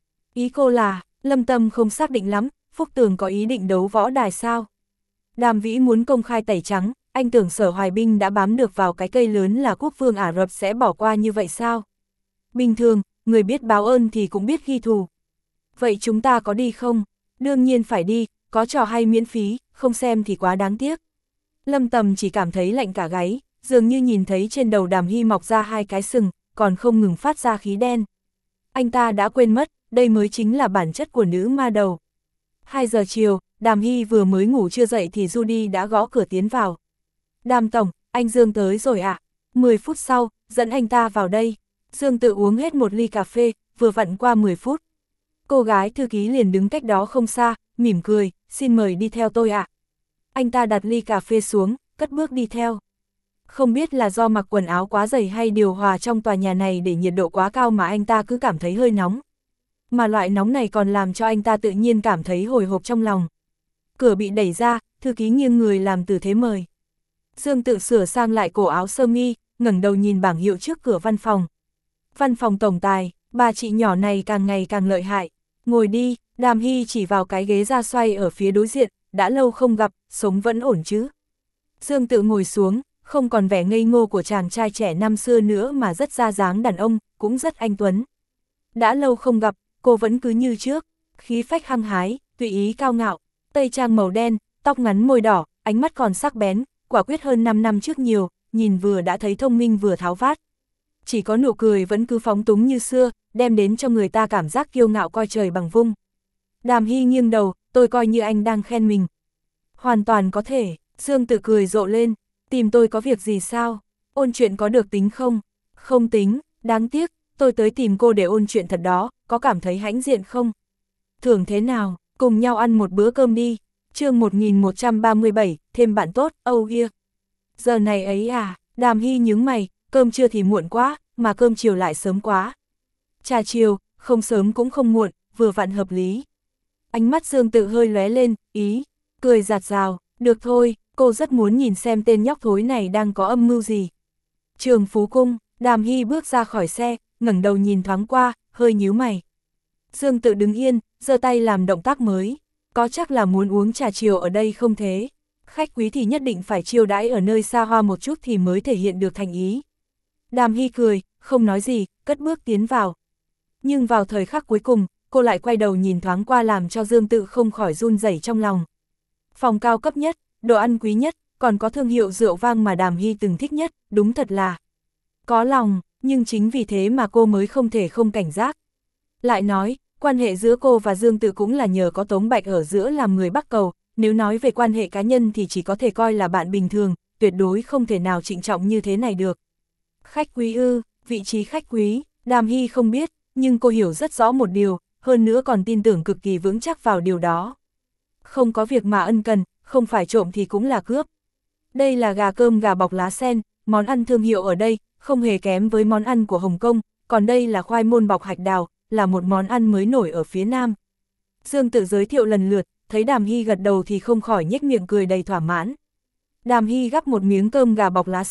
Ý cô là, Lâm Tâm không xác định lắm, Phúc Tường có ý định đấu võ đài sao? Đàm Vĩ muốn công khai tẩy trắng, anh tưởng Sở Hoài Binh đã bám được vào cái cây lớn là quốc vương Ả Rập sẽ bỏ qua như vậy sao? Bình thường, người biết báo ơn thì cũng biết ghi thù. Vậy chúng ta có đi không? Đương nhiên phải đi, có trò hay miễn phí, không xem thì quá đáng tiếc. Lâm Tầm chỉ cảm thấy lạnh cả gáy, dường như nhìn thấy trên đầu Đàm Hy mọc ra hai cái sừng, còn không ngừng phát ra khí đen. Anh ta đã quên mất, đây mới chính là bản chất của nữ ma đầu. hai giờ chiều, Đàm Hy vừa mới ngủ chưa dậy thì Judy đã gõ cửa tiến vào. Đàm Tổng, anh Dương tới rồi ạ. À? mười phút sau, dẫn anh ta vào đây. Dương tự uống hết một ly cà phê, vừa vặn qua mười phút. Cô gái thư ký liền đứng cách đó không xa, mỉm cười, xin mời đi theo tôi ạ. À? Anh ta đặt ly cà phê xuống, cất bước đi theo. Không biết là do mặc quần áo quá dày hay điều hòa trong tòa nhà này để nhiệt độ quá cao mà anh ta cứ cảm thấy hơi nóng. Mà loại nóng này còn làm cho anh ta tự nhiên cảm thấy hồi hộp trong lòng. Cửa bị đẩy ra, thư ký nghiêng người làm tư thế mời. Dương tự sửa sang lại cổ áo sơ mi, ngẩng đầu nhìn bảng hiệu trước cửa văn phòng. Văn phòng tổng tài, bà chị nhỏ này càng ngày càng lợi hại. Ngồi đi, Đàm Hy chỉ vào cái ghế ra xoay ở phía đối diện, đã lâu không gặp, sống vẫn ổn chứ. Dương tự ngồi xuống, không còn vẻ ngây ngô của chàng trai trẻ năm xưa nữa mà rất ra dáng đàn ông, cũng rất anh tuấn. Đã lâu không gặp, cô vẫn cứ như trước, khí phách hăng hái, tùy ý cao ngạo, tây trang màu đen, tóc ngắn môi đỏ, ánh mắt còn sắc bén, quả quyết hơn năm năm trước nhiều, nhìn vừa đã thấy thông minh vừa tháo vát. Chỉ có nụ cười vẫn cứ phóng túng như xưa, đem đến cho người ta cảm giác kiêu ngạo coi trời bằng vung. Đàm Hy nghiêng đầu, tôi coi như anh đang khen mình. Hoàn toàn có thể, Dương tự cười rộ lên, tìm tôi có việc gì sao? Ôn chuyện có được tính không? Không tính, đáng tiếc, tôi tới tìm cô để ôn chuyện thật đó, có cảm thấy hãnh diện không? Thưởng thế nào, cùng nhau ăn một bữa cơm đi. Chương một nghìn một trăm ba mươi bảy, thêm bạn tốt, oh yeah. Giờ này ấy à, Đàm Hy nhướng mày, cơm trưa thì muộn quá, mà cơm chiều lại sớm quá. Trà chiều, không sớm cũng không muộn, vừa vặn hợp lý. Ánh mắt Dương tự hơi lóe lên, ý, cười giạt rào, được thôi, cô rất muốn nhìn xem tên nhóc thối này đang có âm mưu gì. Trường Phú Cung, Đàm Hy bước ra khỏi xe, ngẩng đầu nhìn thoáng qua, hơi nhíu mày. Dương tự đứng yên, giơ tay làm động tác mới, có chắc là muốn uống trà chiều ở đây không thế? Khách quý thì nhất định phải chiêu đãi ở nơi xa hoa một chút thì mới thể hiện được thành ý. Đàm Hy cười, không nói gì, cất bước tiến vào. Nhưng vào thời khắc cuối cùng, cô lại quay đầu nhìn thoáng qua làm cho Dương tự không khỏi run rẩy trong lòng. Phòng cao cấp nhất, đồ ăn quý nhất, còn có thương hiệu rượu vang mà Đàm Hy từng thích nhất, đúng thật là có lòng, nhưng chính vì thế mà cô mới không thể không cảnh giác. Lại nói, quan hệ giữa cô và Dương tự cũng là nhờ có Tống Bạch ở giữa làm người bắc cầu, nếu nói về quan hệ cá nhân thì chỉ có thể coi là bạn bình thường, tuyệt đối không thể nào trịnh trọng như thế này được. Khách quý ư, vị trí khách quý, Đàm Hy không biết, nhưng cô hiểu rất rõ một điều, hơn nữa còn tin tưởng cực kỳ vững chắc vào điều đó. Không có việc mà ân cần, không phải trộm thì cũng là cướp. Đây là gà cơm gà bọc lá sen, món ăn thương hiệu ở đây, không hề kém với món ăn của Hồng Kông, còn đây là khoai môn bọc hạch đào, là một món ăn mới nổi ở phía Nam. Dương tự giới thiệu lần lượt, thấy Đàm Hy gật đầu thì không khỏi nhếch miệng cười đầy thỏa mãn. Đàm Hy gắp một miếng cơm gà bọc lá sen,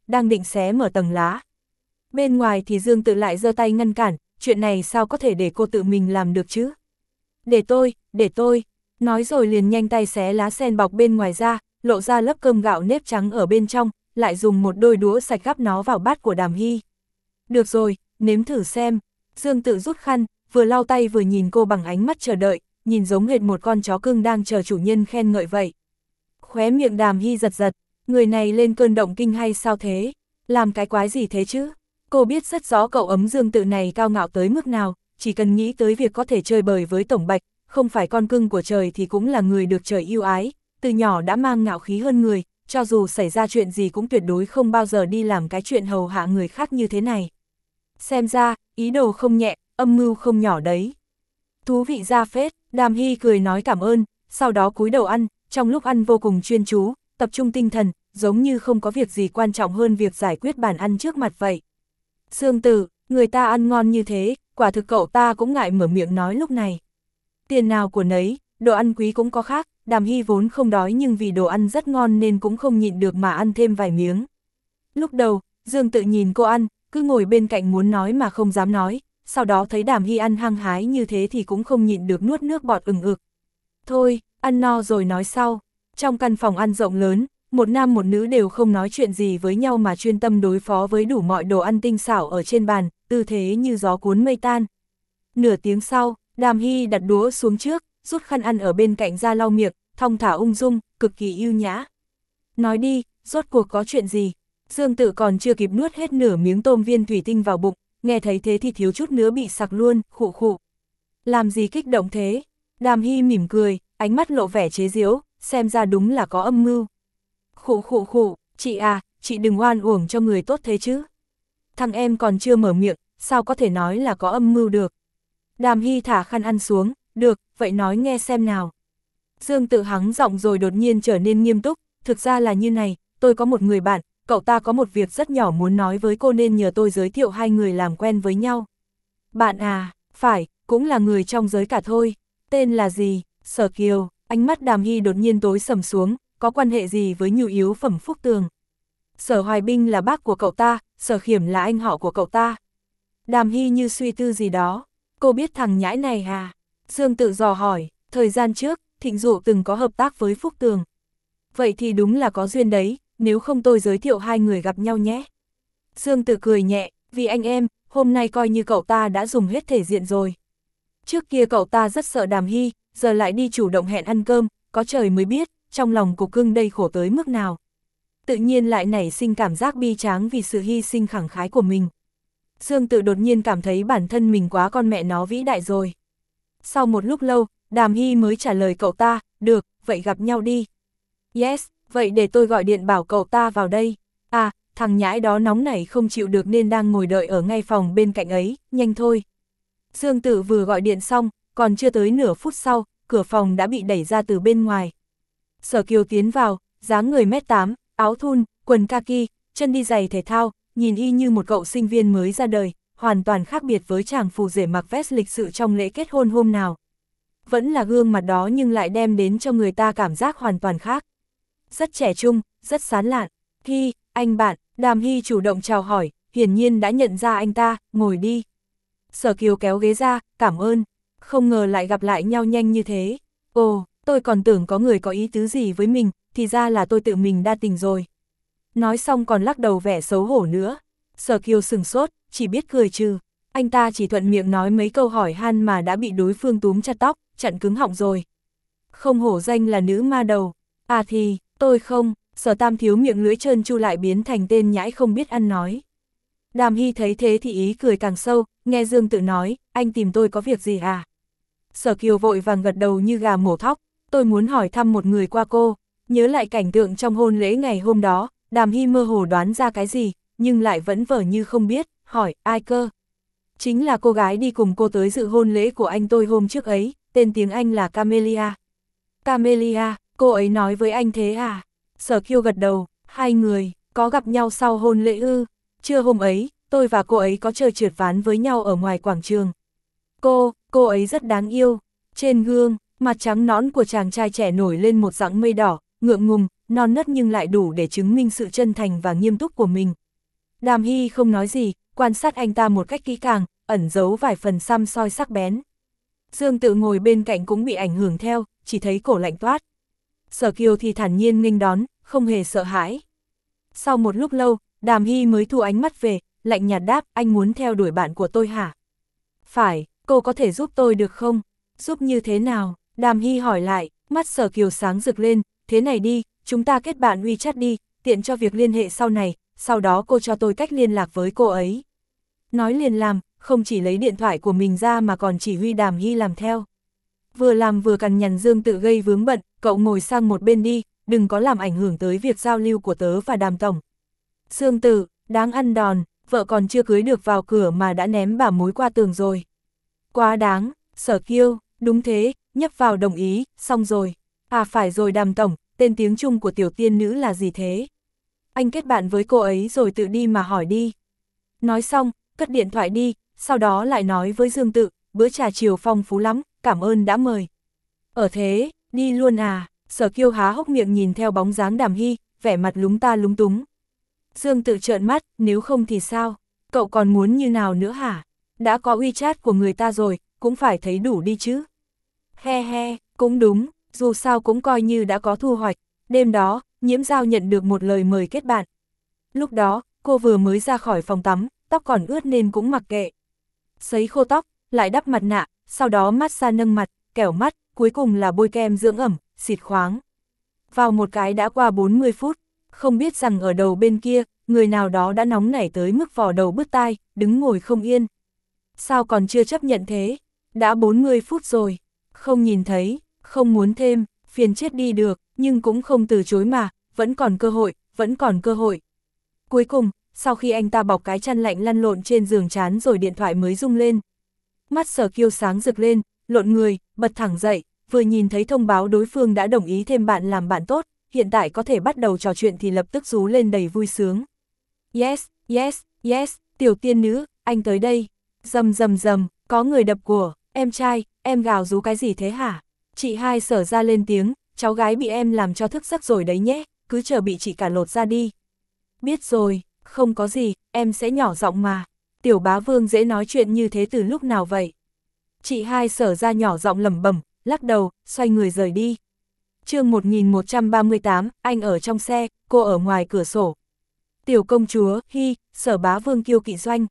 đang định xé mở tầng lá. Bên ngoài thì Dương Tự lại giơ tay ngăn cản, chuyện này sao có thể để cô tự mình làm được chứ? Để tôi, để tôi, nói rồi liền nhanh tay xé lá sen bọc bên ngoài ra, lộ ra lớp cơm gạo nếp trắng ở bên trong, lại dùng một đôi đũa sạch gắp nó vào bát của Đàm Hy. Được rồi, nếm thử xem. Dương Tự rút khăn, vừa lau tay vừa nhìn cô bằng ánh mắt chờ đợi, nhìn giống hệt một con chó cưng đang chờ chủ nhân khen ngợi vậy. Khóe miệng Đàm Hy giật giật, người này lên cơn động kinh hay sao thế? Làm cái quái gì thế chứ? Cô biết rất rõ cậu ấm Dương Tự này cao ngạo tới mức nào, chỉ cần nghĩ tới việc có thể chơi bời với Tổng Bạch, không phải con cưng của trời thì cũng là người được trời yêu ái, từ nhỏ đã mang ngạo khí hơn người, cho dù xảy ra chuyện gì cũng tuyệt đối không bao giờ đi làm cái chuyện hầu hạ người khác như thế này. Xem ra, ý đồ không nhẹ, âm mưu không nhỏ đấy. Thú vị ra phết, Đàm Hy cười nói cảm ơn, sau đó cúi đầu ăn, trong lúc ăn vô cùng chuyên chú, tập trung tinh thần, giống như không có việc gì quan trọng hơn việc giải quyết bàn ăn trước mặt vậy. Dương Tử, người ta ăn ngon như thế, quả thực cậu ta cũng ngại mở miệng nói lúc này. Tiền nào của nấy, đồ ăn quý cũng có khác, Đàm Hy vốn không đói nhưng vì đồ ăn rất ngon nên cũng không nhịn được mà ăn thêm vài miếng. Lúc đầu, Dương Tự nhìn cô ăn, cứ ngồi bên cạnh muốn nói mà không dám nói, sau đó thấy Đàm Hy ăn hăng hái như thế thì cũng không nhịn được nuốt nước bọt ừng ực. Thôi, ăn no rồi nói sau. Trong căn phòng ăn rộng lớn, một nam một nữ đều không nói chuyện gì với nhau mà chuyên tâm đối phó với đủ mọi đồ ăn tinh xảo ở trên bàn, tư thế như gió cuốn mây tan. Nửa tiếng sau, Đàm Hy đặt đũa xuống trước, rút khăn ăn ở bên cạnh ra lau miệng, thong thả ung dung, cực kỳ ưu nhã. Nói đi, rốt cuộc có chuyện gì? Dương Tự còn chưa kịp nuốt hết nửa miếng tôm viên thủy tinh vào bụng, nghe thấy thế thì thiếu chút nữa bị sặc luôn, khụ khụ. Làm gì kích động thế? Đàm Hy mỉm cười, ánh mắt lộ vẻ chế giễu, xem ra đúng là có âm mưu. Khụ khụ khụ, chị à, chị đừng oan uổng cho người tốt thế chứ. Thằng em còn chưa mở miệng, sao có thể nói là có âm mưu được. Đàm Hy thả khăn ăn xuống, được, vậy nói nghe xem nào. Dương Tự hắng giọng rồi đột nhiên trở nên nghiêm túc, thực ra là như này, tôi có một người bạn, cậu ta có một việc rất nhỏ muốn nói với cô nên nhờ tôi giới thiệu hai người làm quen với nhau. Bạn à, phải, cũng là người trong giới cả thôi, tên là gì? Sở Kiều. Ánh mắt Đàm Hy đột nhiên tối sầm xuống, có quan hệ gì với nhu yếu phẩm Phúc Tường? Sở Hoài Binh là bác của cậu ta, Sở Khiểm là anh họ của cậu ta. Đàm Hy như suy tư gì đó, cô biết thằng nhãi này à? Dương Tự dò hỏi, thời gian trước, Thịnh Dụ từng có hợp tác với Phúc Tường. Vậy thì đúng là có duyên đấy, nếu không tôi giới thiệu hai người gặp nhau nhé. Dương Tự cười nhẹ, vì anh em, hôm nay coi như cậu ta đã dùng hết thể diện rồi. Trước kia cậu ta rất sợ Đàm Hy, giờ lại đi chủ động hẹn ăn cơm, có trời mới biết, trong lòng cục cưng đây khổ tới mức nào. Tự nhiên lại nảy sinh cảm giác bi tráng vì sự hy sinh khẳng khái của mình. Dương Tự đột nhiên cảm thấy bản thân mình quá con mẹ nó vĩ đại rồi. Sau một lúc lâu, Đàm Hy mới trả lời cậu ta, được, vậy gặp nhau đi. Yes, vậy để tôi gọi điện bảo cậu ta vào đây. À, thằng nhãi đó nóng nảy không chịu được nên đang ngồi đợi ở ngay phòng bên cạnh ấy, nhanh thôi. Dương Tự vừa gọi điện xong, còn chưa tới nửa phút sau, cửa phòng đã bị đẩy ra từ bên ngoài. Sở Kiều tiến vào, dáng người mét tám, áo thun, quần kaki, chân đi giày thể thao, nhìn y như một cậu sinh viên mới ra đời, hoàn toàn khác biệt với chàng phù rể mặc vest lịch sự trong lễ kết hôn hôm nào. Vẫn là gương mặt đó nhưng lại đem đến cho người ta cảm giác hoàn toàn khác. Rất trẻ trung, rất sán lạn. Hy, anh bạn, Đàm Hy chủ động chào hỏi, hiển nhiên đã nhận ra anh ta, ngồi đi. Sở Kiều kéo ghế ra, cảm ơn, không ngờ lại gặp lại nhau nhanh như thế. Ồ, tôi còn tưởng có người có ý tứ gì với mình, thì ra là tôi tự mình đa tình rồi. Nói xong còn lắc đầu vẻ xấu hổ nữa. Sở Kiều sừng sốt, chỉ biết cười trừ. Anh ta chỉ thuận miệng nói mấy câu hỏi han mà đã bị đối phương túm chặt tóc, chặn cứng họng rồi. Không hổ danh là nữ ma đầu. À thì, tôi không, Sở Tam thiếu miệng lưỡi trơn tru lại biến thành tên nhãi không biết ăn nói. Đàm Hy thấy thế thì ý cười càng sâu, nghe Dương Tự nói, anh tìm tôi có việc gì à? Sở Kiều vội vàng gật đầu như gà mổ thóc, tôi muốn hỏi thăm một người qua cô. Nhớ lại cảnh tượng trong hôn lễ ngày hôm đó, Đàm Hy mơ hồ đoán ra cái gì, nhưng lại vẫn vờ như không biết, hỏi, ai cơ? Chính là cô gái đi cùng cô tới dự hôn lễ của anh tôi hôm trước ấy, tên tiếng Anh là Camelia. Camelia, cô ấy nói với anh thế à? Sở Kiều gật đầu, hai người, có gặp nhau sau hôn lễ ư? Trưa hôm ấy, tôi và cô ấy có chơi trượt ván với nhau ở ngoài quảng trường. Cô, cô ấy rất đáng yêu. Trên gương, mặt trắng nõn của chàng trai trẻ nổi lên một dáng mây đỏ, ngượng ngùng, non nớt nhưng lại đủ để chứng minh sự chân thành và nghiêm túc của mình. Đàm Hy không nói gì, quan sát anh ta một cách kỹ càng, ẩn giấu vài phần săm soi sắc bén. Dương Tự ngồi bên cạnh cũng bị ảnh hưởng theo, chỉ thấy cổ lạnh toát. Sở Kiều thì thản nhiên nghênh đón, không hề sợ hãi. Sau một lúc lâu, Đàm Hy mới thu ánh mắt về, lạnh nhạt đáp, anh muốn theo đuổi bạn của tôi hả? Phải, cô có thể giúp tôi được không? Giúp như thế nào? Đàm Hy hỏi lại, mắt Sở Kiều sáng rực lên, thế này đi, chúng ta kết bạn WeChat đi, tiện cho việc liên hệ sau này, sau đó cô cho tôi cách liên lạc với cô ấy. Nói liền làm, không chỉ lấy điện thoại của mình ra mà còn chỉ huy Đàm Hy làm theo. Vừa làm vừa cằn nhằn Dương Tự gây vướng bận, cậu ngồi sang một bên đi, đừng có làm ảnh hưởng tới việc giao lưu của tớ và Đàm tổng. Dương Tự, đáng ăn đòn, vợ còn chưa cưới được vào cửa mà đã ném bà mối qua tường rồi. Quá đáng, Sở Kiều, đúng thế, nhấp vào đồng ý, xong rồi. À phải rồi Đàm tổng, tên tiếng Trung của tiểu tiên nữ là gì thế? Anh kết bạn với cô ấy rồi tự đi mà hỏi đi. Nói xong, cất điện thoại đi, sau đó lại nói với Dương Tự, bữa trà chiều phong phú lắm, cảm ơn đã mời. Ở thế, đi luôn à? Sở Kiều há hốc miệng nhìn theo bóng dáng Đàm Hy, vẻ mặt lúng ta lúng túng. Dương Tự trợn mắt, nếu không thì sao? Cậu còn muốn như nào nữa hả? Đã có WeChat của người ta rồi, cũng phải thấy đủ đi chứ. He he, cũng đúng, dù sao cũng coi như đã có thu hoạch. Đêm đó, Nhiễm Giao nhận được một lời mời kết bạn. Lúc đó, cô vừa mới ra khỏi phòng tắm, tóc còn ướt nên cũng mặc kệ. Sấy khô tóc, lại đắp mặt nạ, sau đó massage nâng mặt, kẻo mắt, cuối cùng là bôi kem dưỡng ẩm, xịt khoáng. Vào một cái đã qua bốn mươi phút, không biết rằng ở đầu bên kia, người nào đó đã nóng nảy tới mức vò đầu bứt tai, đứng ngồi không yên. Sao còn chưa chấp nhận thế? Đã bốn mươi phút rồi, không nhìn thấy, không muốn thêm, phiền chết đi được, nhưng cũng không từ chối mà, vẫn còn cơ hội, vẫn còn cơ hội. Cuối cùng, sau khi anh ta bọc cái chăn lạnh lăn lộn trên giường chán rồi điện thoại mới rung lên. Mắt Sở Kiều sáng rực lên, lộn người, bật thẳng dậy, vừa nhìn thấy thông báo đối phương đã đồng ý thêm bạn làm bạn tốt, hiện tại có thể bắt đầu trò chuyện thì lập tức rú lên đầy vui sướng. Yes, yes, yes, tiểu tiên nữ, anh tới đây. Rầm rầm rầm, có người đập của, em trai, em gào rú cái gì thế hả? Chị hai Sở ra lên tiếng, cháu gái bị em làm cho thức giấc rồi đấy nhé, cứ chờ bị chị cả lột ra đi. Biết rồi, không có gì, em sẽ nhỏ giọng mà. Tiểu bá vương dễ nói chuyện như thế từ lúc nào vậy? Chị hai Sở ra nhỏ giọng lẩm bẩm, lắc đầu, xoay người rời đi. Chương một nghìn một trăm ba mươi tám, anh ở trong xe, cô ở ngoài cửa sổ. Tiểu công chúa, hi, Sở bá vương kiêu kỵ doanh.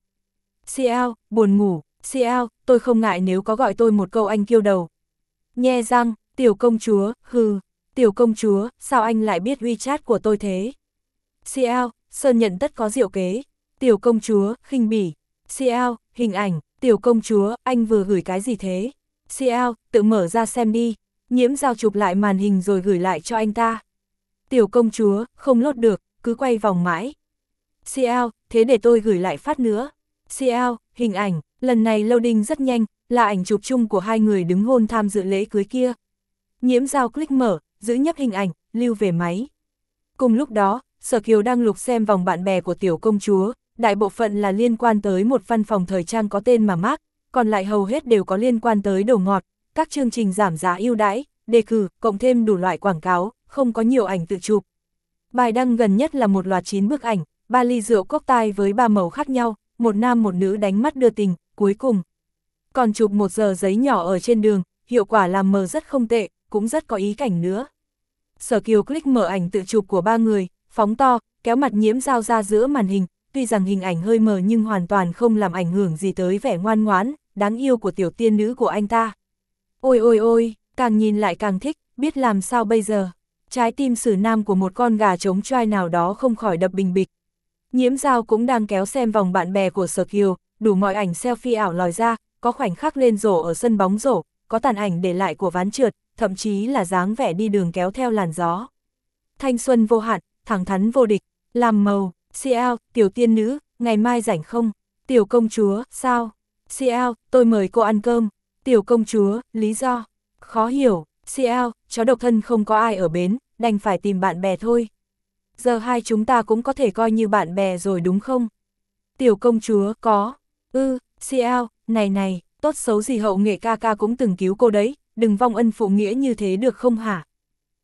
Xiao, buồn ngủ, Xiao, tôi không ngại nếu có gọi tôi một câu anh kiêu đầu. Nhe răng, tiểu công chúa, hừ, tiểu công chúa, sao anh lại biết WeChat của tôi thế? Xiao, Sơn nhận tất có diệu kế. Tiểu công chúa, khinh bỉ. Xiao, hình ảnh, tiểu công chúa, anh vừa gửi cái gì thế? Xiao, tự mở ra xem đi. Nhiễm Giao chụp lại màn hình rồi gửi lại cho anh ta. Tiểu công chúa, không lốt được, cứ quay vòng mãi. Xiao, thế để tôi gửi lại phát nữa. Xiao, hình ảnh, lần này loading rất nhanh, là ảnh chụp chung của hai người đứng hôn tham dự lễ cưới kia. Nhiễm Giao click mở, giữ nhấp hình ảnh, lưu về máy. Cùng lúc đó, Sở Kiều đang lục xem vòng bạn bè của tiểu công chúa, đại bộ phận là liên quan tới một văn phòng thời trang có tên mà Mark, còn lại hầu hết đều có liên quan tới đồ ngọt, các chương trình giảm giá ưu đãi, đề cử, cộng thêm đủ loại quảng cáo, không có nhiều ảnh tự chụp. Bài đăng gần nhất là một loạt chín bức ảnh, ba ly rượu cốc tai với ba màu khác nhau, một nam một nữ đánh mắt đưa tình, cuối cùng. Còn chụp một giờ giấy nhỏ ở trên đường, hiệu quả làm mờ rất không tệ, cũng rất có ý cảnh nữa. Sở Kiều click mở ảnh tự chụp của ba người, phóng to, kéo mặt Nhiễm Giao ra giữa màn hình, tuy rằng hình ảnh hơi mờ nhưng hoàn toàn không làm ảnh hưởng gì tới vẻ ngoan ngoãn, đáng yêu của tiểu tiên nữ của anh ta. Ôi ôi ôi, càng nhìn lại càng thích, biết làm sao bây giờ. Trái tim sử nam của một con gà trống choai nào đó không khỏi đập bình bịch. Nhiễm Giao cũng đang kéo xem vòng bạn bè của Sở Kiều, đủ mọi ảnh selfie ảo lòi ra, có khoảnh khắc lên rổ ở sân bóng rổ, có tàn ảnh để lại của ván trượt, thậm chí là dáng vẻ đi đường kéo theo làn gió. Thanh xuân vô hạn, thẳng thắn vô địch, làm màu, Xiao, tiểu tiên nữ, ngày mai rảnh không? Tiểu công chúa, sao? Xiao, tôi mời cô ăn cơm. Tiểu công chúa, lý do? Khó hiểu, Xiao, cháu độc thân không có ai ở bến, đành phải tìm bạn bè thôi. Giờ hai chúng ta cũng có thể coi như bạn bè rồi đúng không? Tiểu công chúa, có. Ư, ừ, Xiao, này này, tốt xấu gì hậu nghệ ca ca cũng từng cứu cô đấy, đừng vong ân phụ nghĩa như thế được không hả?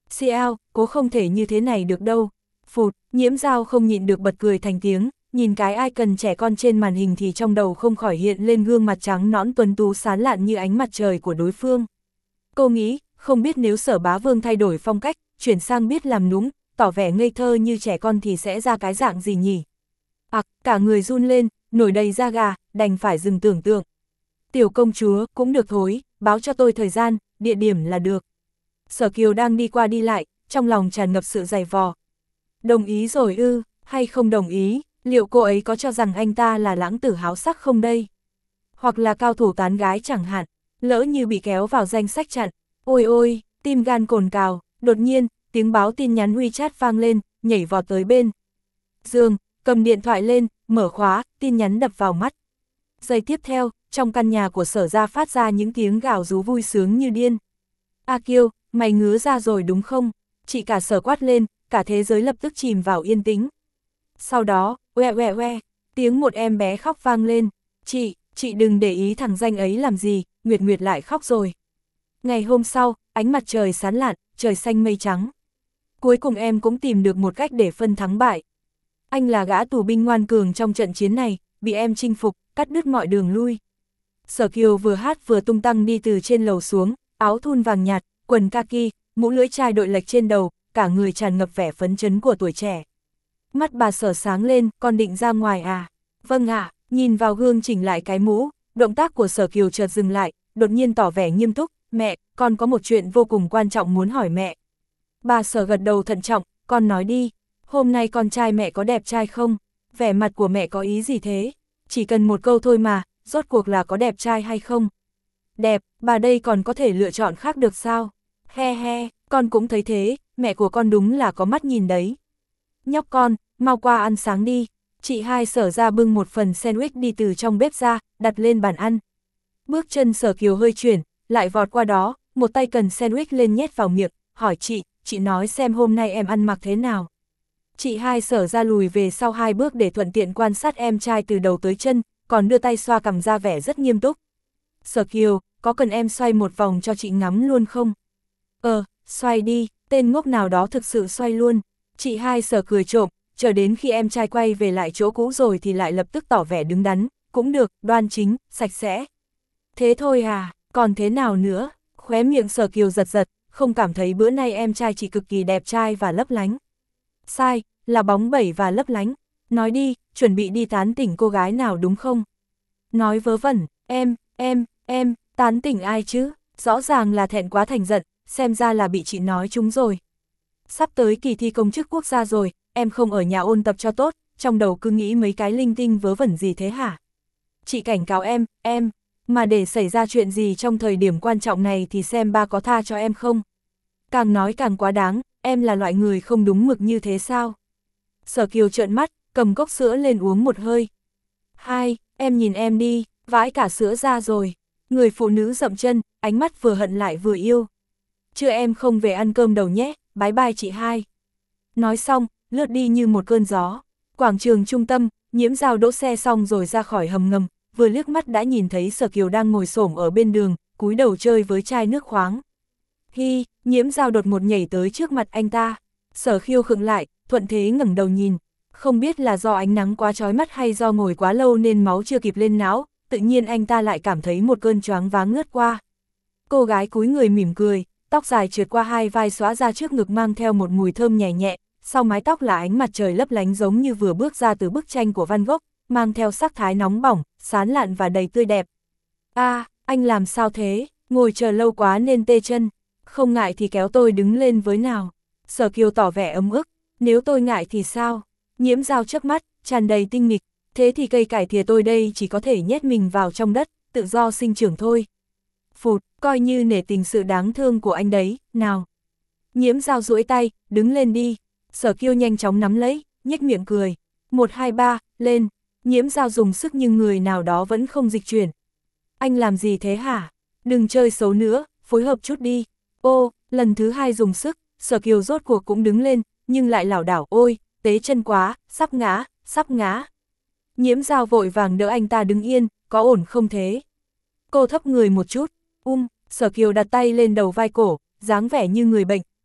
Xiao, cố không thể như thế này được đâu. Phụt, Nhiễm Dao không nhịn được bật cười thành tiếng, nhìn cái icon trẻ con trên màn hình thì trong đầu không khỏi hiện lên gương mặt trắng nõn tuấn tú sáng lạn như ánh mặt trời của đối phương. Cô nghĩ, không biết nếu Sở Bá Vương thay đổi phong cách, chuyển sang biết làm nũng, tỏ vẻ ngây thơ như trẻ con thì sẽ ra cái dạng gì nhỉ? Ặc, à, cả người run lên, nổi đầy da gà, đành phải dừng tưởng tượng. Tiểu công chúa, cũng được thôi, báo cho tôi thời gian, địa điểm là được. Sở Kiều đang đi qua đi lại, trong lòng tràn ngập sự dày vò. Đồng ý rồi ư, hay không đồng ý, liệu cô ấy có cho rằng anh ta là lãng tử háo sắc không đây? Hoặc là cao thủ tán gái chẳng hạn, lỡ như bị kéo vào danh sách chặn. Ôi ôi, tim gan cồn cào, đột nhiên, tiếng báo tin nhắn WeChat vang lên, nhảy vọt tới bên giường, cầm điện thoại lên, mở khóa, tin nhắn đập vào mắt. Giây tiếp theo, trong căn nhà của Sở gia phát ra những tiếng gào rú vui sướng như điên. A Kiêu, mày ngứa ra rồi đúng không? Chị cả Sở quát lên, cả thế giới lập tức chìm vào yên tĩnh. Sau đó, oe oe oe, tiếng một em bé khóc vang lên. Chị, chị đừng để ý thằng danh ấy làm gì, Nguyệt Nguyệt lại khóc rồi. Ngày hôm sau, ánh mặt trời sáng lạn, trời xanh mây trắng. Cuối cùng em cũng tìm được một cách để phân thắng bại. Anh là gã tù binh ngoan cường trong trận chiến này, bị em chinh phục, cắt đứt mọi đường lui. Sở Kiều vừa hát vừa tung tăng đi từ trên lầu xuống, áo thun vàng nhạt, quần kaki, mũ lưỡi chai đội lệch trên đầu, cả người tràn ngập vẻ phấn chấn của tuổi trẻ. Mắt bà Sở sáng lên, con định ra ngoài à? Vâng ạ, nhìn vào gương chỉnh lại cái mũ, động tác của Sở Kiều chợt dừng lại, đột nhiên tỏ vẻ nghiêm túc, mẹ, con có một chuyện vô cùng quan trọng muốn hỏi mẹ. Bà Sở gật đầu thận trọng, con nói đi, hôm nay con trai mẹ có đẹp trai không? Vẻ mặt của mẹ có ý gì thế? Chỉ cần một câu thôi mà, rốt cuộc là có đẹp trai hay không? Đẹp, bà đây còn có thể lựa chọn khác được sao? He he, con cũng thấy thế, mẹ của con đúng là có mắt nhìn đấy. Nhóc con, mau qua ăn sáng đi. Chị hai Sở ra bưng một phần sandwich đi từ trong bếp ra, đặt lên bàn ăn. Bước chân Sở Kiều hơi chuyển, lại vọt qua đó, một tay cần sandwich lên nhét vào miệng, hỏi chị, chị nói xem hôm nay em ăn mặc thế nào. Chị hai Sở ra lùi về sau hai bước để thuận tiện quan sát em trai từ đầu tới chân, còn đưa tay xoa cằm ra vẻ rất nghiêm túc. Sở Kiều, có cần em xoay một vòng cho chị ngắm luôn không? Ờ, xoay đi, tên ngốc nào đó thực sự xoay luôn. Chị hai Sở cười trộm, chờ đến khi em trai quay về lại chỗ cũ rồi thì lại lập tức tỏ vẻ đứng đắn, cũng được, đoan chính, sạch sẽ. Thế thôi à, còn thế nào nữa? Khóe miệng Sở Kiều giật giật, không cảm thấy bữa nay em trai chị cực kỳ đẹp trai và lấp lánh. Sai, là bóng bẩy và lấp lánh. Nói đi, chuẩn bị đi tán tỉnh cô gái nào đúng không? Nói vớ vẩn, em, em, em, tán tỉnh ai chứ? Rõ ràng là thẹn quá thành giận, xem ra là bị chị nói trúng rồi. Sắp tới kỳ thi công chức quốc gia rồi, em không ở nhà ôn tập cho tốt, trong đầu cứ nghĩ mấy cái linh tinh vớ vẩn gì thế hả? Chị cảnh cáo em, em, mà để xảy ra chuyện gì trong thời điểm quan trọng này thì xem ba có tha cho em không? Càng nói càng quá đáng, em là loại người không đúng mực như thế sao? Sở Kiều trợn mắt, cầm cốc sữa lên uống một hơi. Hai, em nhìn em đi, vãi cả sữa ra rồi. Người phụ nữ dậm chân, ánh mắt vừa hận lại vừa yêu. Chưa em không về ăn cơm đầu nhé, bái bai chị hai. Nói xong, lướt đi như một cơn gió. Quảng trường trung tâm, Nhiễm Dao đỗ xe xong rồi ra khỏi hầm ngầm, vừa liếc mắt đã nhìn thấy Sở Kiều đang ngồi xổm ở bên đường, cúi đầu chơi với chai nước khoáng. Hi, Nhiễm Dao đột một nhảy tới trước mặt anh ta. Sở Khiêu khựng lại, thuận thế ngẩng đầu nhìn. Không biết là do ánh nắng quá chói mắt hay do ngồi quá lâu nên máu chưa kịp lên não, tự nhiên anh ta lại cảm thấy một cơn choáng váng ngất qua. Cô gái cúi người mỉm cười, tóc dài trượt qua hai vai xõa ra trước ngực mang theo một mùi thơm nhẹ nhẹ, sau mái tóc là ánh mặt trời lấp lánh giống như vừa bước ra từ bức tranh của Van Gogh, mang theo sắc thái nóng bỏng, sán lạn và đầy tươi đẹp. A, à, anh làm sao thế, ngồi chờ lâu quá nên tê chân, không ngại thì kéo tôi đứng lên với nào. Sở Kiều tỏ vẻ ấm ức, nếu tôi ngại thì sao? Nhiễm Dao chớp mắt, tràn đầy tinh nghịch, thế thì cây cải thìa tôi đây chỉ có thể nhét mình vào trong đất, tự do sinh trưởng thôi. Phụt, coi như nể tình sự đáng thương của anh đấy, nào. Nhiễm Dao duỗi tay, đứng lên đi. Sở Kiều nhanh chóng nắm lấy, nhếch miệng cười. Một hai ba, lên. Nhiễm Dao dùng sức nhưng người nào đó vẫn không dịch chuyển. Anh làm gì thế hả? Đừng chơi xấu nữa, phối hợp chút đi. Ô, lần thứ hai dùng sức, Sở Kiều rốt cuộc cũng đứng lên, nhưng lại lảo đảo, ôi, tế chân quá, sắp ngã, sắp ngã. Nhiễm Dao vội vàng đỡ anh ta đứng yên, có ổn không thế? Cô thấp người một chút, um, Sở Kiều đặt tay lên đầu vai cổ, dáng vẻ như người bệnh,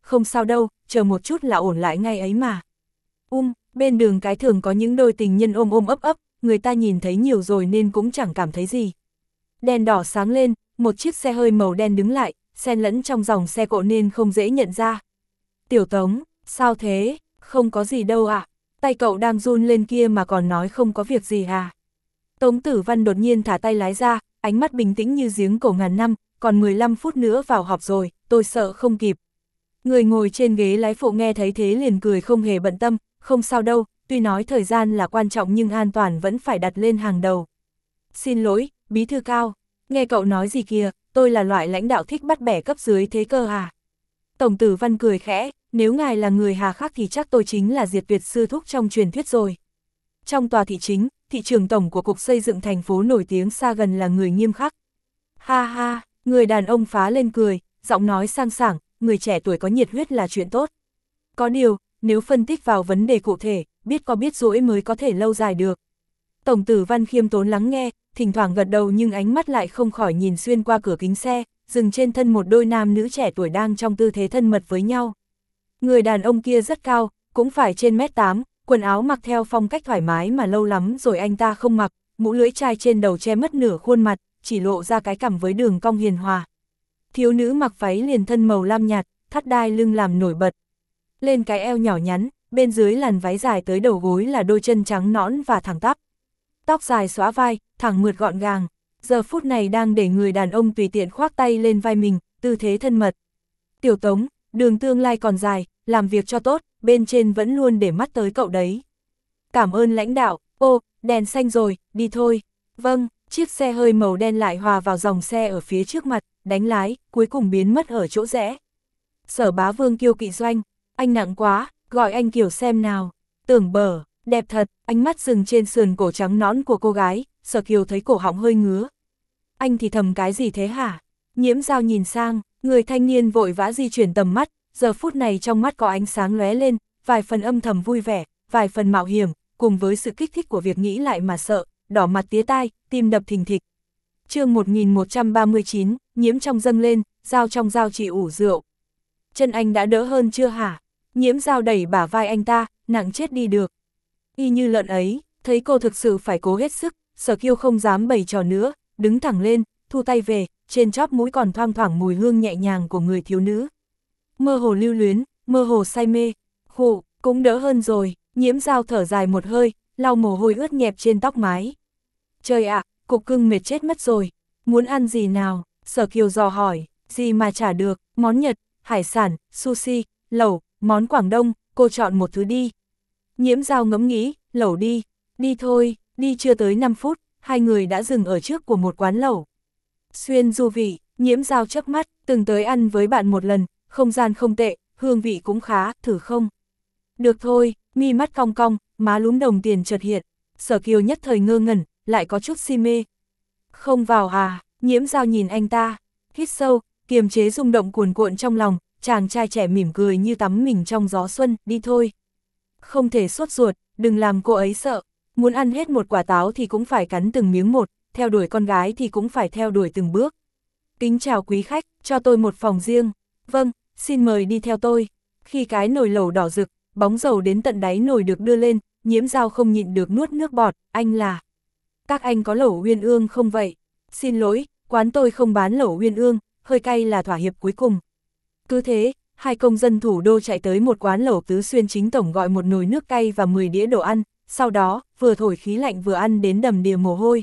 không sao đâu, chờ một chút là ổn lại ngay ấy mà. Um, bên đường cái thường có những đôi tình nhân ôm ôm ấp ấp, người ta nhìn thấy nhiều rồi nên cũng chẳng cảm thấy gì. Đèn đỏ sáng lên, một chiếc xe hơi màu đen đứng lại, xen lẫn trong dòng xe cộ nên không dễ nhận ra. Tiểu Tống, sao thế, không có gì đâu ạ, à? Tay cậu đang run lên kia mà còn nói không có việc gì à? Tống Tử Văn đột nhiên thả tay lái ra, ánh mắt bình tĩnh như giếng cổ ngàn năm, còn mười lăm phút nữa vào họp rồi, tôi sợ không kịp. Người ngồi trên ghế lái phụ nghe thấy thế liền cười không hề bận tâm, không sao đâu, tuy nói thời gian là quan trọng nhưng an toàn vẫn phải đặt lên hàng đầu. Xin lỗi, bí thư Cao, nghe cậu nói gì kìa, tôi là loại lãnh đạo thích bắt bẻ cấp dưới thế cơ à? Tổng Tử Văn cười khẽ, nếu ngài là người hà khắc thì chắc tôi chính là Diệt Tuyệt sư thúc trong truyền thuyết rồi. Trong tòa thị chính, thị trưởng tổng của cục xây dựng thành phố nổi tiếng xa gần là người nghiêm khắc. Ha ha, người đàn ông phá lên cười, giọng nói sang sảng, người trẻ tuổi có nhiệt huyết là chuyện tốt. Có điều, nếu phân tích vào vấn đề cụ thể, biết có biết dỗi mới có thể lâu dài được. Tổng Tử Văn khiêm tốn lắng nghe, thỉnh thoảng gật đầu nhưng ánh mắt lại không khỏi nhìn xuyên qua cửa kính xe, dừng trên thân một đôi nam nữ trẻ tuổi đang trong tư thế thân mật với nhau. Người đàn ông kia rất cao, cũng phải trên mét tám, quần áo mặc theo phong cách thoải mái mà lâu lắm rồi anh ta không mặc, mũ lưỡi chai trên đầu che mất nửa khuôn mặt, chỉ lộ ra cái cằm với đường cong hiền hòa. Thiếu nữ mặc váy liền thân màu lam nhạt, thắt đai lưng làm nổi bật. Lên cái eo nhỏ nhắn, bên dưới làn váy dài tới đầu gối là đôi chân trắng nõn và thẳng tắp. Tóc dài xõa vai, thẳng mượt gọn gàng, giờ phút này đang để người đàn ông tùy tiện khoác tay lên vai mình, tư thế thân mật. Tiểu Tống, đường tương lai còn dài, làm việc cho tốt, bên trên vẫn luôn để mắt tới cậu đấy. Cảm ơn lãnh đạo, ô, đèn xanh rồi, đi thôi. Vâng, chiếc xe hơi màu đen lại hòa vào dòng xe ở phía trước mặt, đánh lái, cuối cùng biến mất ở chỗ rẽ. Sở Bá Vương kiêu kỵ Doanh, anh nặng quá, gọi anh Kiều xem nào. Tưởng Bờ, đẹp thật, ánh mắt dừng trên sườn cổ trắng nõn của cô gái, Sở Kiều thấy cổ họng hơi ngứa. Anh thì thầm cái gì thế hả? Nhiễm Dao nhìn sang, người thanh niên vội vã di chuyển tầm mắt, giờ phút này trong mắt có ánh sáng lóe lên, vài phần âm thầm vui vẻ, vài phần mạo hiểm, cùng với sự kích thích của việc nghĩ lại mà sợ, đỏ mặt tía tai, tim đập thình thịch. Chương một nghìn một trăm ba mươi chín, Nhiễm trong dâng lên, Dao trong dao chỉ ủ rượu. Chân anh đã đỡ hơn chưa hả? Nhiễm Dao đẩy bả vai anh ta, nặng chết đi được. Y như lợn ấy, thấy cô thực sự phải cố hết sức, Sở Kiêu không dám bày trò nữa, đứng thẳng lên, thu tay về, trên chóp mũi còn thoang thoảng mùi hương nhẹ nhàng của người thiếu nữ. Mơ hồ lưu luyến, mơ hồ say mê, khổ, cũng đỡ hơn rồi, Nhiễm Dao thở dài một hơi, lau mồ hôi ướt nhẹp trên tóc mái. Trời ạ, cục cưng mệt chết mất rồi, muốn ăn gì nào? Sở Kiều dò hỏi, gì mà trả được, món Nhật, hải sản, sushi, lẩu, món Quảng Đông, cô chọn một thứ đi. Nhiễm Dao ngẫm nghĩ, lẩu đi, đi thôi, đi chưa tới năm phút, hai người đã dừng ở trước của một quán lẩu. Xuyên du vị, Nhiễm Dao chớp mắt, từng tới ăn với bạn một lần, không gian không tệ, hương vị cũng khá, thử không? Được thôi, mi mắt cong cong, má lúm đồng tiền chợt hiện, Sở Kiều nhất thời ngơ ngẩn, lại có chút si mê. Không vào à? Nhiễm Dao nhìn anh ta, hít sâu, kiềm chế rung động cuồn cuộn trong lòng, chàng trai trẻ mỉm cười như tắm mình trong gió xuân, đi thôi. Không thể sốt ruột, đừng làm cô ấy sợ, muốn ăn hết một quả táo thì cũng phải cắn từng miếng một, theo đuổi con gái thì cũng phải theo đuổi từng bước. Kính chào quý khách, cho tôi một phòng riêng. Vâng, xin mời đi theo tôi. Khi cái nồi lẩu đỏ rực, bóng dầu đến tận đáy nồi được đưa lên, Nhiễm Dao không nhịn được nuốt nước bọt, anh là... Các anh có lẩu uyên ương không vậy? Xin lỗi, quán tôi không bán lẩu uyên ương, hơi cay là thỏa hiệp cuối cùng. Cứ thế, hai công dân thủ đô chạy tới một quán lẩu Tứ Xuyên chính tổng gọi một nồi nước cay và mười đĩa đồ ăn, sau đó, vừa thổi khí lạnh vừa ăn đến đầm đìa mồ hôi.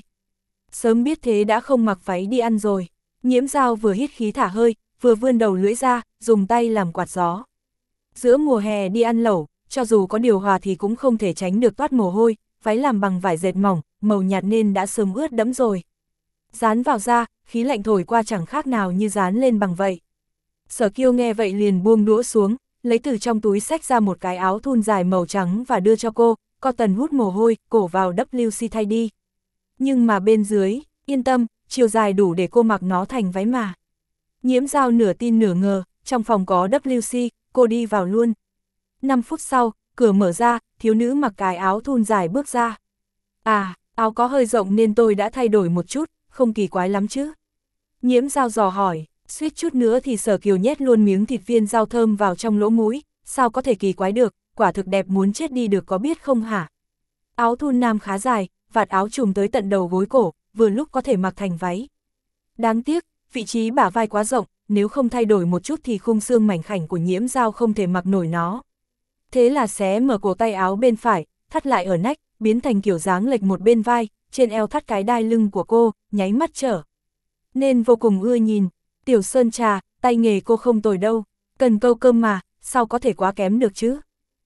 Sớm biết thế đã không mặc váy đi ăn rồi. Nhiễm Dao vừa hít khí thả hơi, vừa vươn đầu lưỡi ra, dùng tay làm quạt gió. Giữa mùa hè đi ăn lẩu, cho dù có điều hòa thì cũng không thể tránh được toát mồ hôi, váy làm bằng vải dệt mỏng, màu nhạt nên đã sớm ướt đẫm rồi. Dán vào da, khí lạnh thổi qua chẳng khác nào như dán lên bằng vậy. Sở Kiêu nghe vậy liền buông đũa xuống, lấy từ trong túi xách ra một cái áo thun dài màu trắng và đưa cho cô, co tần hút mồ hôi, cổ vào vê kép xê thay đi. Nhưng mà bên dưới, yên tâm, chiều dài đủ để cô mặc nó thành váy mà. Nhiễm Dao nửa tin nửa ngờ, trong phòng có vê kép xê, cô đi vào luôn. năm phút sau, cửa mở ra, thiếu nữ mặc cái áo thun dài bước ra. À, áo có hơi rộng nên tôi đã thay đổi một chút, không kỳ quái lắm chứ. Nhiễm Dao dò hỏi, Suýt chút nữa thì Sở Kiều nhét luôn miếng thịt viên rau thơm vào trong lỗ mũi, sao có thể kỳ quái được, quả thực đẹp muốn chết đi được có biết không hả? Áo thun nam khá dài, vạt áo trùm tới tận đầu gối cổ, vừa lúc có thể mặc thành váy. Đáng tiếc, vị trí bả vai quá rộng, nếu không thay đổi một chút thì khung xương mảnh khảnh của Nhiễm Dao không thể mặc nổi nó. Thế là xé mở cổ tay áo bên phải, thắt lại ở nách, biến thành kiểu dáng lệch một bên vai, trên eo thắt cái đai lưng của cô, nháy mắt trở nên vô cùng ưa nhìn. Tiểu Sơn Trà, tay nghề cô không tồi đâu, cần câu cơm mà, sao có thể quá kém được chứ?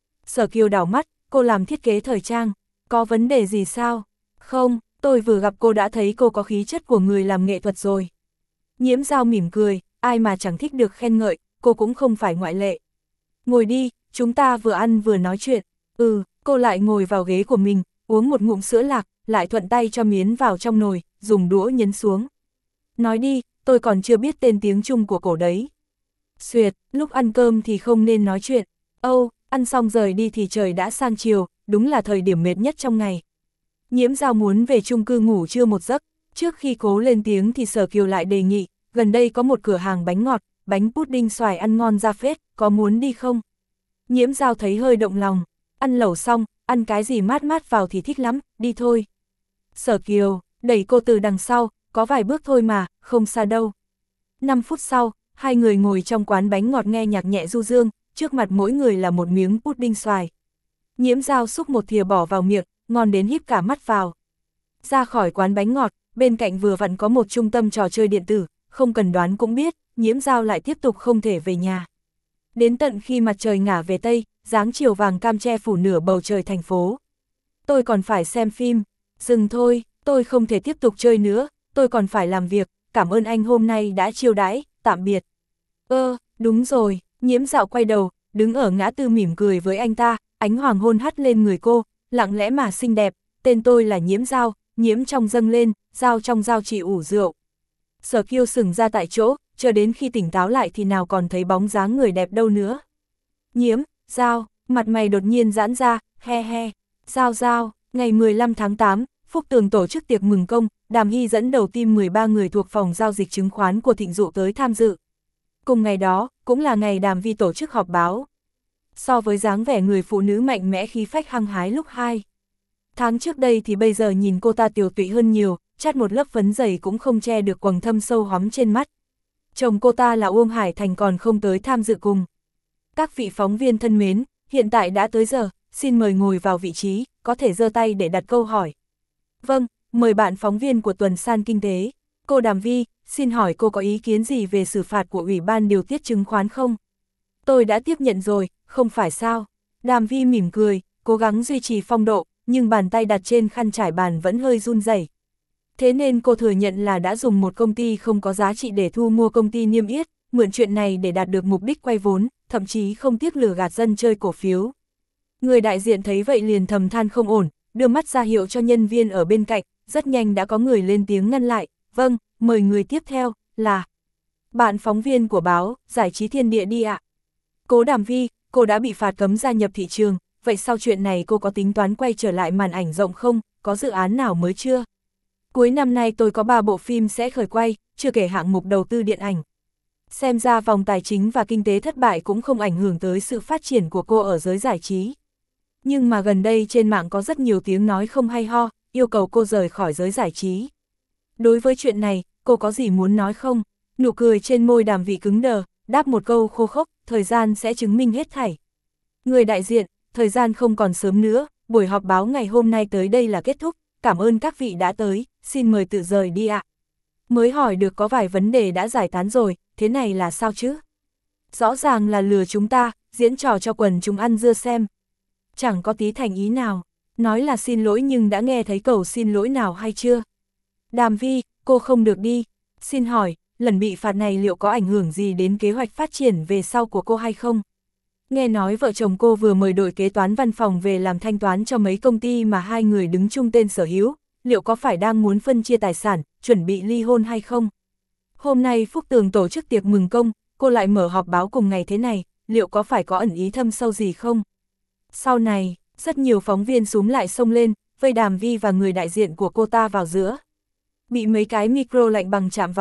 Sở Kiều đảo mắt, cô làm thiết kế thời trang, có vấn đề gì sao? Không, tôi vừa gặp cô đã thấy cô có khí chất của người làm nghệ thuật rồi. Nhiễm Dao mỉm cười, ai mà chẳng thích được khen ngợi, cô cũng không phải ngoại lệ. Ngồi đi, chúng ta vừa ăn vừa nói chuyện. Ừ, cô lại ngồi vào ghế của mình, uống một ngụm sữa lạc, lại thuận tay cho miến vào trong nồi, dùng đũa nhấn xuống. Nói đi, tôi còn chưa biết tên tiếng Trung của cổ đấy. Xuyệt, lúc ăn cơm thì không nên nói chuyện. Âu, ăn xong rời đi thì trời đã sang chiều, đúng là thời điểm mệt nhất trong ngày. Nhiễm Dao muốn về chung cư ngủ trưa một giấc, trước khi cố lên tiếng thì Sở Kiều lại đề nghị, gần đây có một cửa hàng bánh ngọt, bánh pudding xoài ăn ngon ra phết, có muốn đi không? Nhiễm Dao thấy hơi động lòng, ăn lẩu xong, ăn cái gì mát mát vào thì thích lắm, đi thôi. Sở Kiều, đẩy cô từ đằng sau, có vài bước thôi mà, không xa đâu. năm phút sau, hai người ngồi trong quán bánh ngọt nghe nhạc nhẹ du dương, trước mặt mỗi người là một miếng pudding xoài. Nhiễm Dao xúc một thìa bỏ vào miệng, ngon đến híp cả mắt vào. Ra khỏi quán bánh ngọt, bên cạnh vừa vặn có một trung tâm trò chơi điện tử, không cần đoán cũng biết, Nhiễm Dao lại tiếp tục không thể về nhà. Đến tận khi mặt trời ngả về Tây, dáng chiều vàng cam che phủ nửa bầu trời thành phố. Tôi còn phải xem phim, dừng thôi, tôi không thể tiếp tục chơi nữa, tôi còn phải làm việc, cảm ơn anh hôm nay đã chiêu đãi, tạm biệt. Ơ, đúng rồi, Nhiễm Dao quay đầu, đứng ở ngã tư mỉm cười với anh ta, ánh hoàng hôn hắt lên người cô, lặng lẽ mà xinh đẹp, tên tôi là Nhiễm Dao, nhiễm trong dâng lên, dao trong dao chỉ ủ rượu. Sở Kiều sừng ra tại chỗ, chờ đến khi tỉnh táo lại thì nào còn thấy bóng dáng người đẹp đâu nữa. Nhiễm, Dao, mặt mày đột nhiên giãn ra, he he, Dao Dao, ngày mười lăm tháng tám, Phúc Tường tổ chức tiệc mừng công, Đàm Hy dẫn đầu team mười ba người thuộc phòng giao dịch chứng khoán của Thịnh Dụ tới tham dự. Cùng ngày đó, cũng là ngày Đàm Vi tổ chức họp báo. So với dáng vẻ người phụ nữ mạnh mẽ khí phách hăng hái lúc hai tháng trước đây thì bây giờ nhìn cô ta tiều tụy hơn nhiều, chát một lớp phấn dày cũng không che được quầng thâm sâu hóm trên mắt. Chồng cô ta là Uông Hải Thành còn không tới tham dự cùng. Các vị phóng viên thân mến, hiện tại đã tới giờ, xin mời ngồi vào vị trí, có thể giơ tay để đặt câu hỏi. Vâng, mời bạn phóng viên của Tuần San Kinh tế. Cô Đàm Vi, xin hỏi cô có ý kiến gì về xử phạt của Ủy ban điều tiết chứng khoán không? Tôi đã tiếp nhận rồi, không phải sao? Đàm Vi mỉm cười, cố gắng duy trì phong độ, nhưng bàn tay đặt trên khăn trải bàn vẫn hơi run rẩy. Thế nên cô thừa nhận là đã dùng một công ty không có giá trị để thu mua công ty niêm yết, mượn chuyện này để đạt được mục đích quay vốn, thậm chí không tiếc lừa gạt dân chơi cổ phiếu. Người đại diện thấy vậy liền thầm than không ổn, đưa mắt ra hiệu cho nhân viên ở bên cạnh, rất nhanh đã có người lên tiếng ngăn lại. Vâng, mời người tiếp theo, là bạn phóng viên của báo Giải trí Thiên Địa đi ạ. Cố Đàm Vi, cô đã bị phạt cấm gia nhập thị trường, vậy sau chuyện này cô có tính toán quay trở lại màn ảnh rộng không, có dự án nào mới chưa? Cuối năm nay tôi có ba bộ phim sẽ khởi quay, chưa kể hạng mục đầu tư điện ảnh. Xem ra vòng tài chính và kinh tế thất bại cũng không ảnh hưởng tới sự phát triển của cô ở giới giải trí. Nhưng mà gần đây trên mạng có rất nhiều tiếng nói không hay ho, yêu cầu cô rời khỏi giới giải trí. Đối với chuyện này, cô có gì muốn nói không? Nụ cười trên môi Đàm Vi cứng đờ, đáp một câu khô khốc, thời gian sẽ chứng minh hết thảy. Người đại diện, thời gian không còn sớm nữa, buổi họp báo ngày hôm nay tới đây là kết thúc, cảm ơn các vị đã tới, xin mời tự rời đi ạ. Mới hỏi được có vài vấn đề đã giải tán rồi, thế này là sao chứ? Rõ ràng là lừa chúng ta, diễn trò cho quần chúng ăn dưa xem. Chẳng có tí thành ý nào, nói là xin lỗi nhưng đã nghe thấy cầu xin lỗi nào hay chưa? Đàm Vi, cô không được đi, xin hỏi, lần bị phạt này liệu có ảnh hưởng gì đến kế hoạch phát triển về sau của cô hay không? Nghe nói vợ chồng cô vừa mời đội kế toán văn phòng về làm thanh toán cho mấy công ty mà hai người đứng chung tên sở hữu, liệu có phải đang muốn phân chia tài sản, chuẩn bị ly hôn hay không? Hôm nay Phúc Tường tổ chức tiệc mừng công, cô lại mở họp báo cùng ngày thế này, liệu có phải có ẩn ý thâm sâu gì không? Sau này, rất nhiều phóng viên xúm lại xông lên, vây Đàm Vi và người đại diện của cô ta vào giữa. Bị mấy cái micro lạnh bằng chạm vào mặt,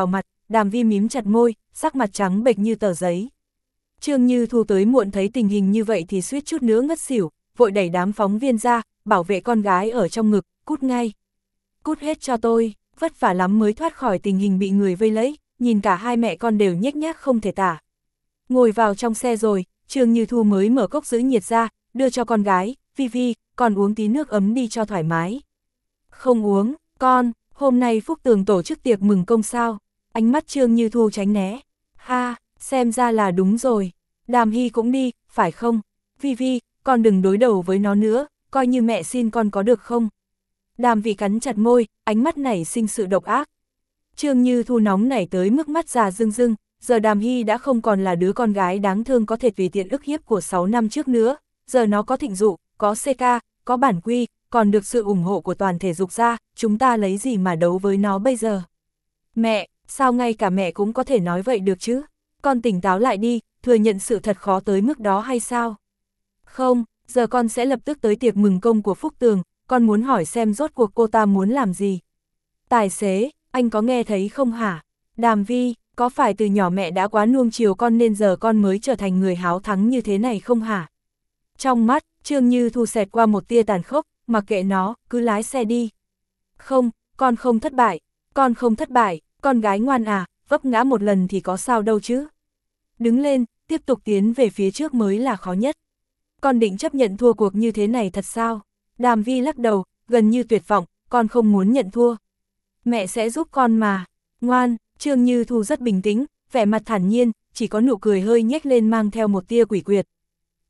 Đàm Vi mím chặt môi, sắc mặt trắng bệch như tờ giấy. Trương Như Thu tới muộn thấy tình hình như vậy thì suýt chút nữa ngất xỉu, vội đẩy đám phóng viên ra, bảo vệ con gái ở trong ngực, cút ngay. Cút hết cho tôi, vất vả lắm mới thoát khỏi tình hình bị người vây lấy, nhìn cả hai mẹ con đều nhếch nhác không thể tả. Ngồi vào trong xe rồi, Trương Như Thu mới mở cốc giữ nhiệt ra, đưa cho con gái, Vi Vi, còn uống tí nước ấm đi cho thoải mái. Không uống, con, hôm nay Phúc Tường tổ chức tiệc mừng công sao? Ánh mắt Trương Như Thu tránh né. Ha, xem ra là đúng rồi. Đàm Hy cũng đi, phải không? Vi Vi, con đừng đối đầu với nó nữa, coi như mẹ xin con có được không? Đàm Vĩ cắn chặt môi, ánh mắt nảy sinh sự độc ác. Trương Như Thu nóng nảy tới mức mắt già rưng rưng, giờ Đàm Hy đã không còn là đứa con gái đáng thương có thể tùy tiện ức hiếp của sáu năm trước nữa, giờ nó có thịnh dụ, có xê ca, có bản quy, còn được sự ủng hộ của toàn thể dục gia, chúng ta lấy gì mà đấu với nó bây giờ? Mẹ, sao ngay cả mẹ cũng có thể nói vậy được chứ? Con tỉnh táo lại đi, thừa nhận sự thật khó tới mức đó hay sao? Không, giờ con sẽ lập tức tới tiệc mừng công của Phúc Tường, con muốn hỏi xem rốt cuộc cô ta muốn làm gì. Tài xế, anh có nghe thấy không hả? Đàm Vi, có phải từ nhỏ mẹ đã quá nuông chiều con nên giờ con mới trở thành người háo thắng như thế này không hả? Trong mắt, Trương Như Thu xẹt qua một tia tàn khốc, mặc kệ nó, cứ lái xe đi. Không, con không thất bại, con không thất bại, con gái ngoan à, vấp ngã một lần thì có sao đâu chứ. Đứng lên, tiếp tục tiến về phía trước mới là khó nhất. Con định chấp nhận thua cuộc như thế này thật sao? Đàm Vi lắc đầu, gần như tuyệt vọng, con không muốn nhận thua. Mẹ sẽ giúp con mà. Ngoan, Trương Như Thu rất bình tĩnh, vẻ mặt thản nhiên, chỉ có nụ cười hơi nhếch lên mang theo một tia quỷ quyệt.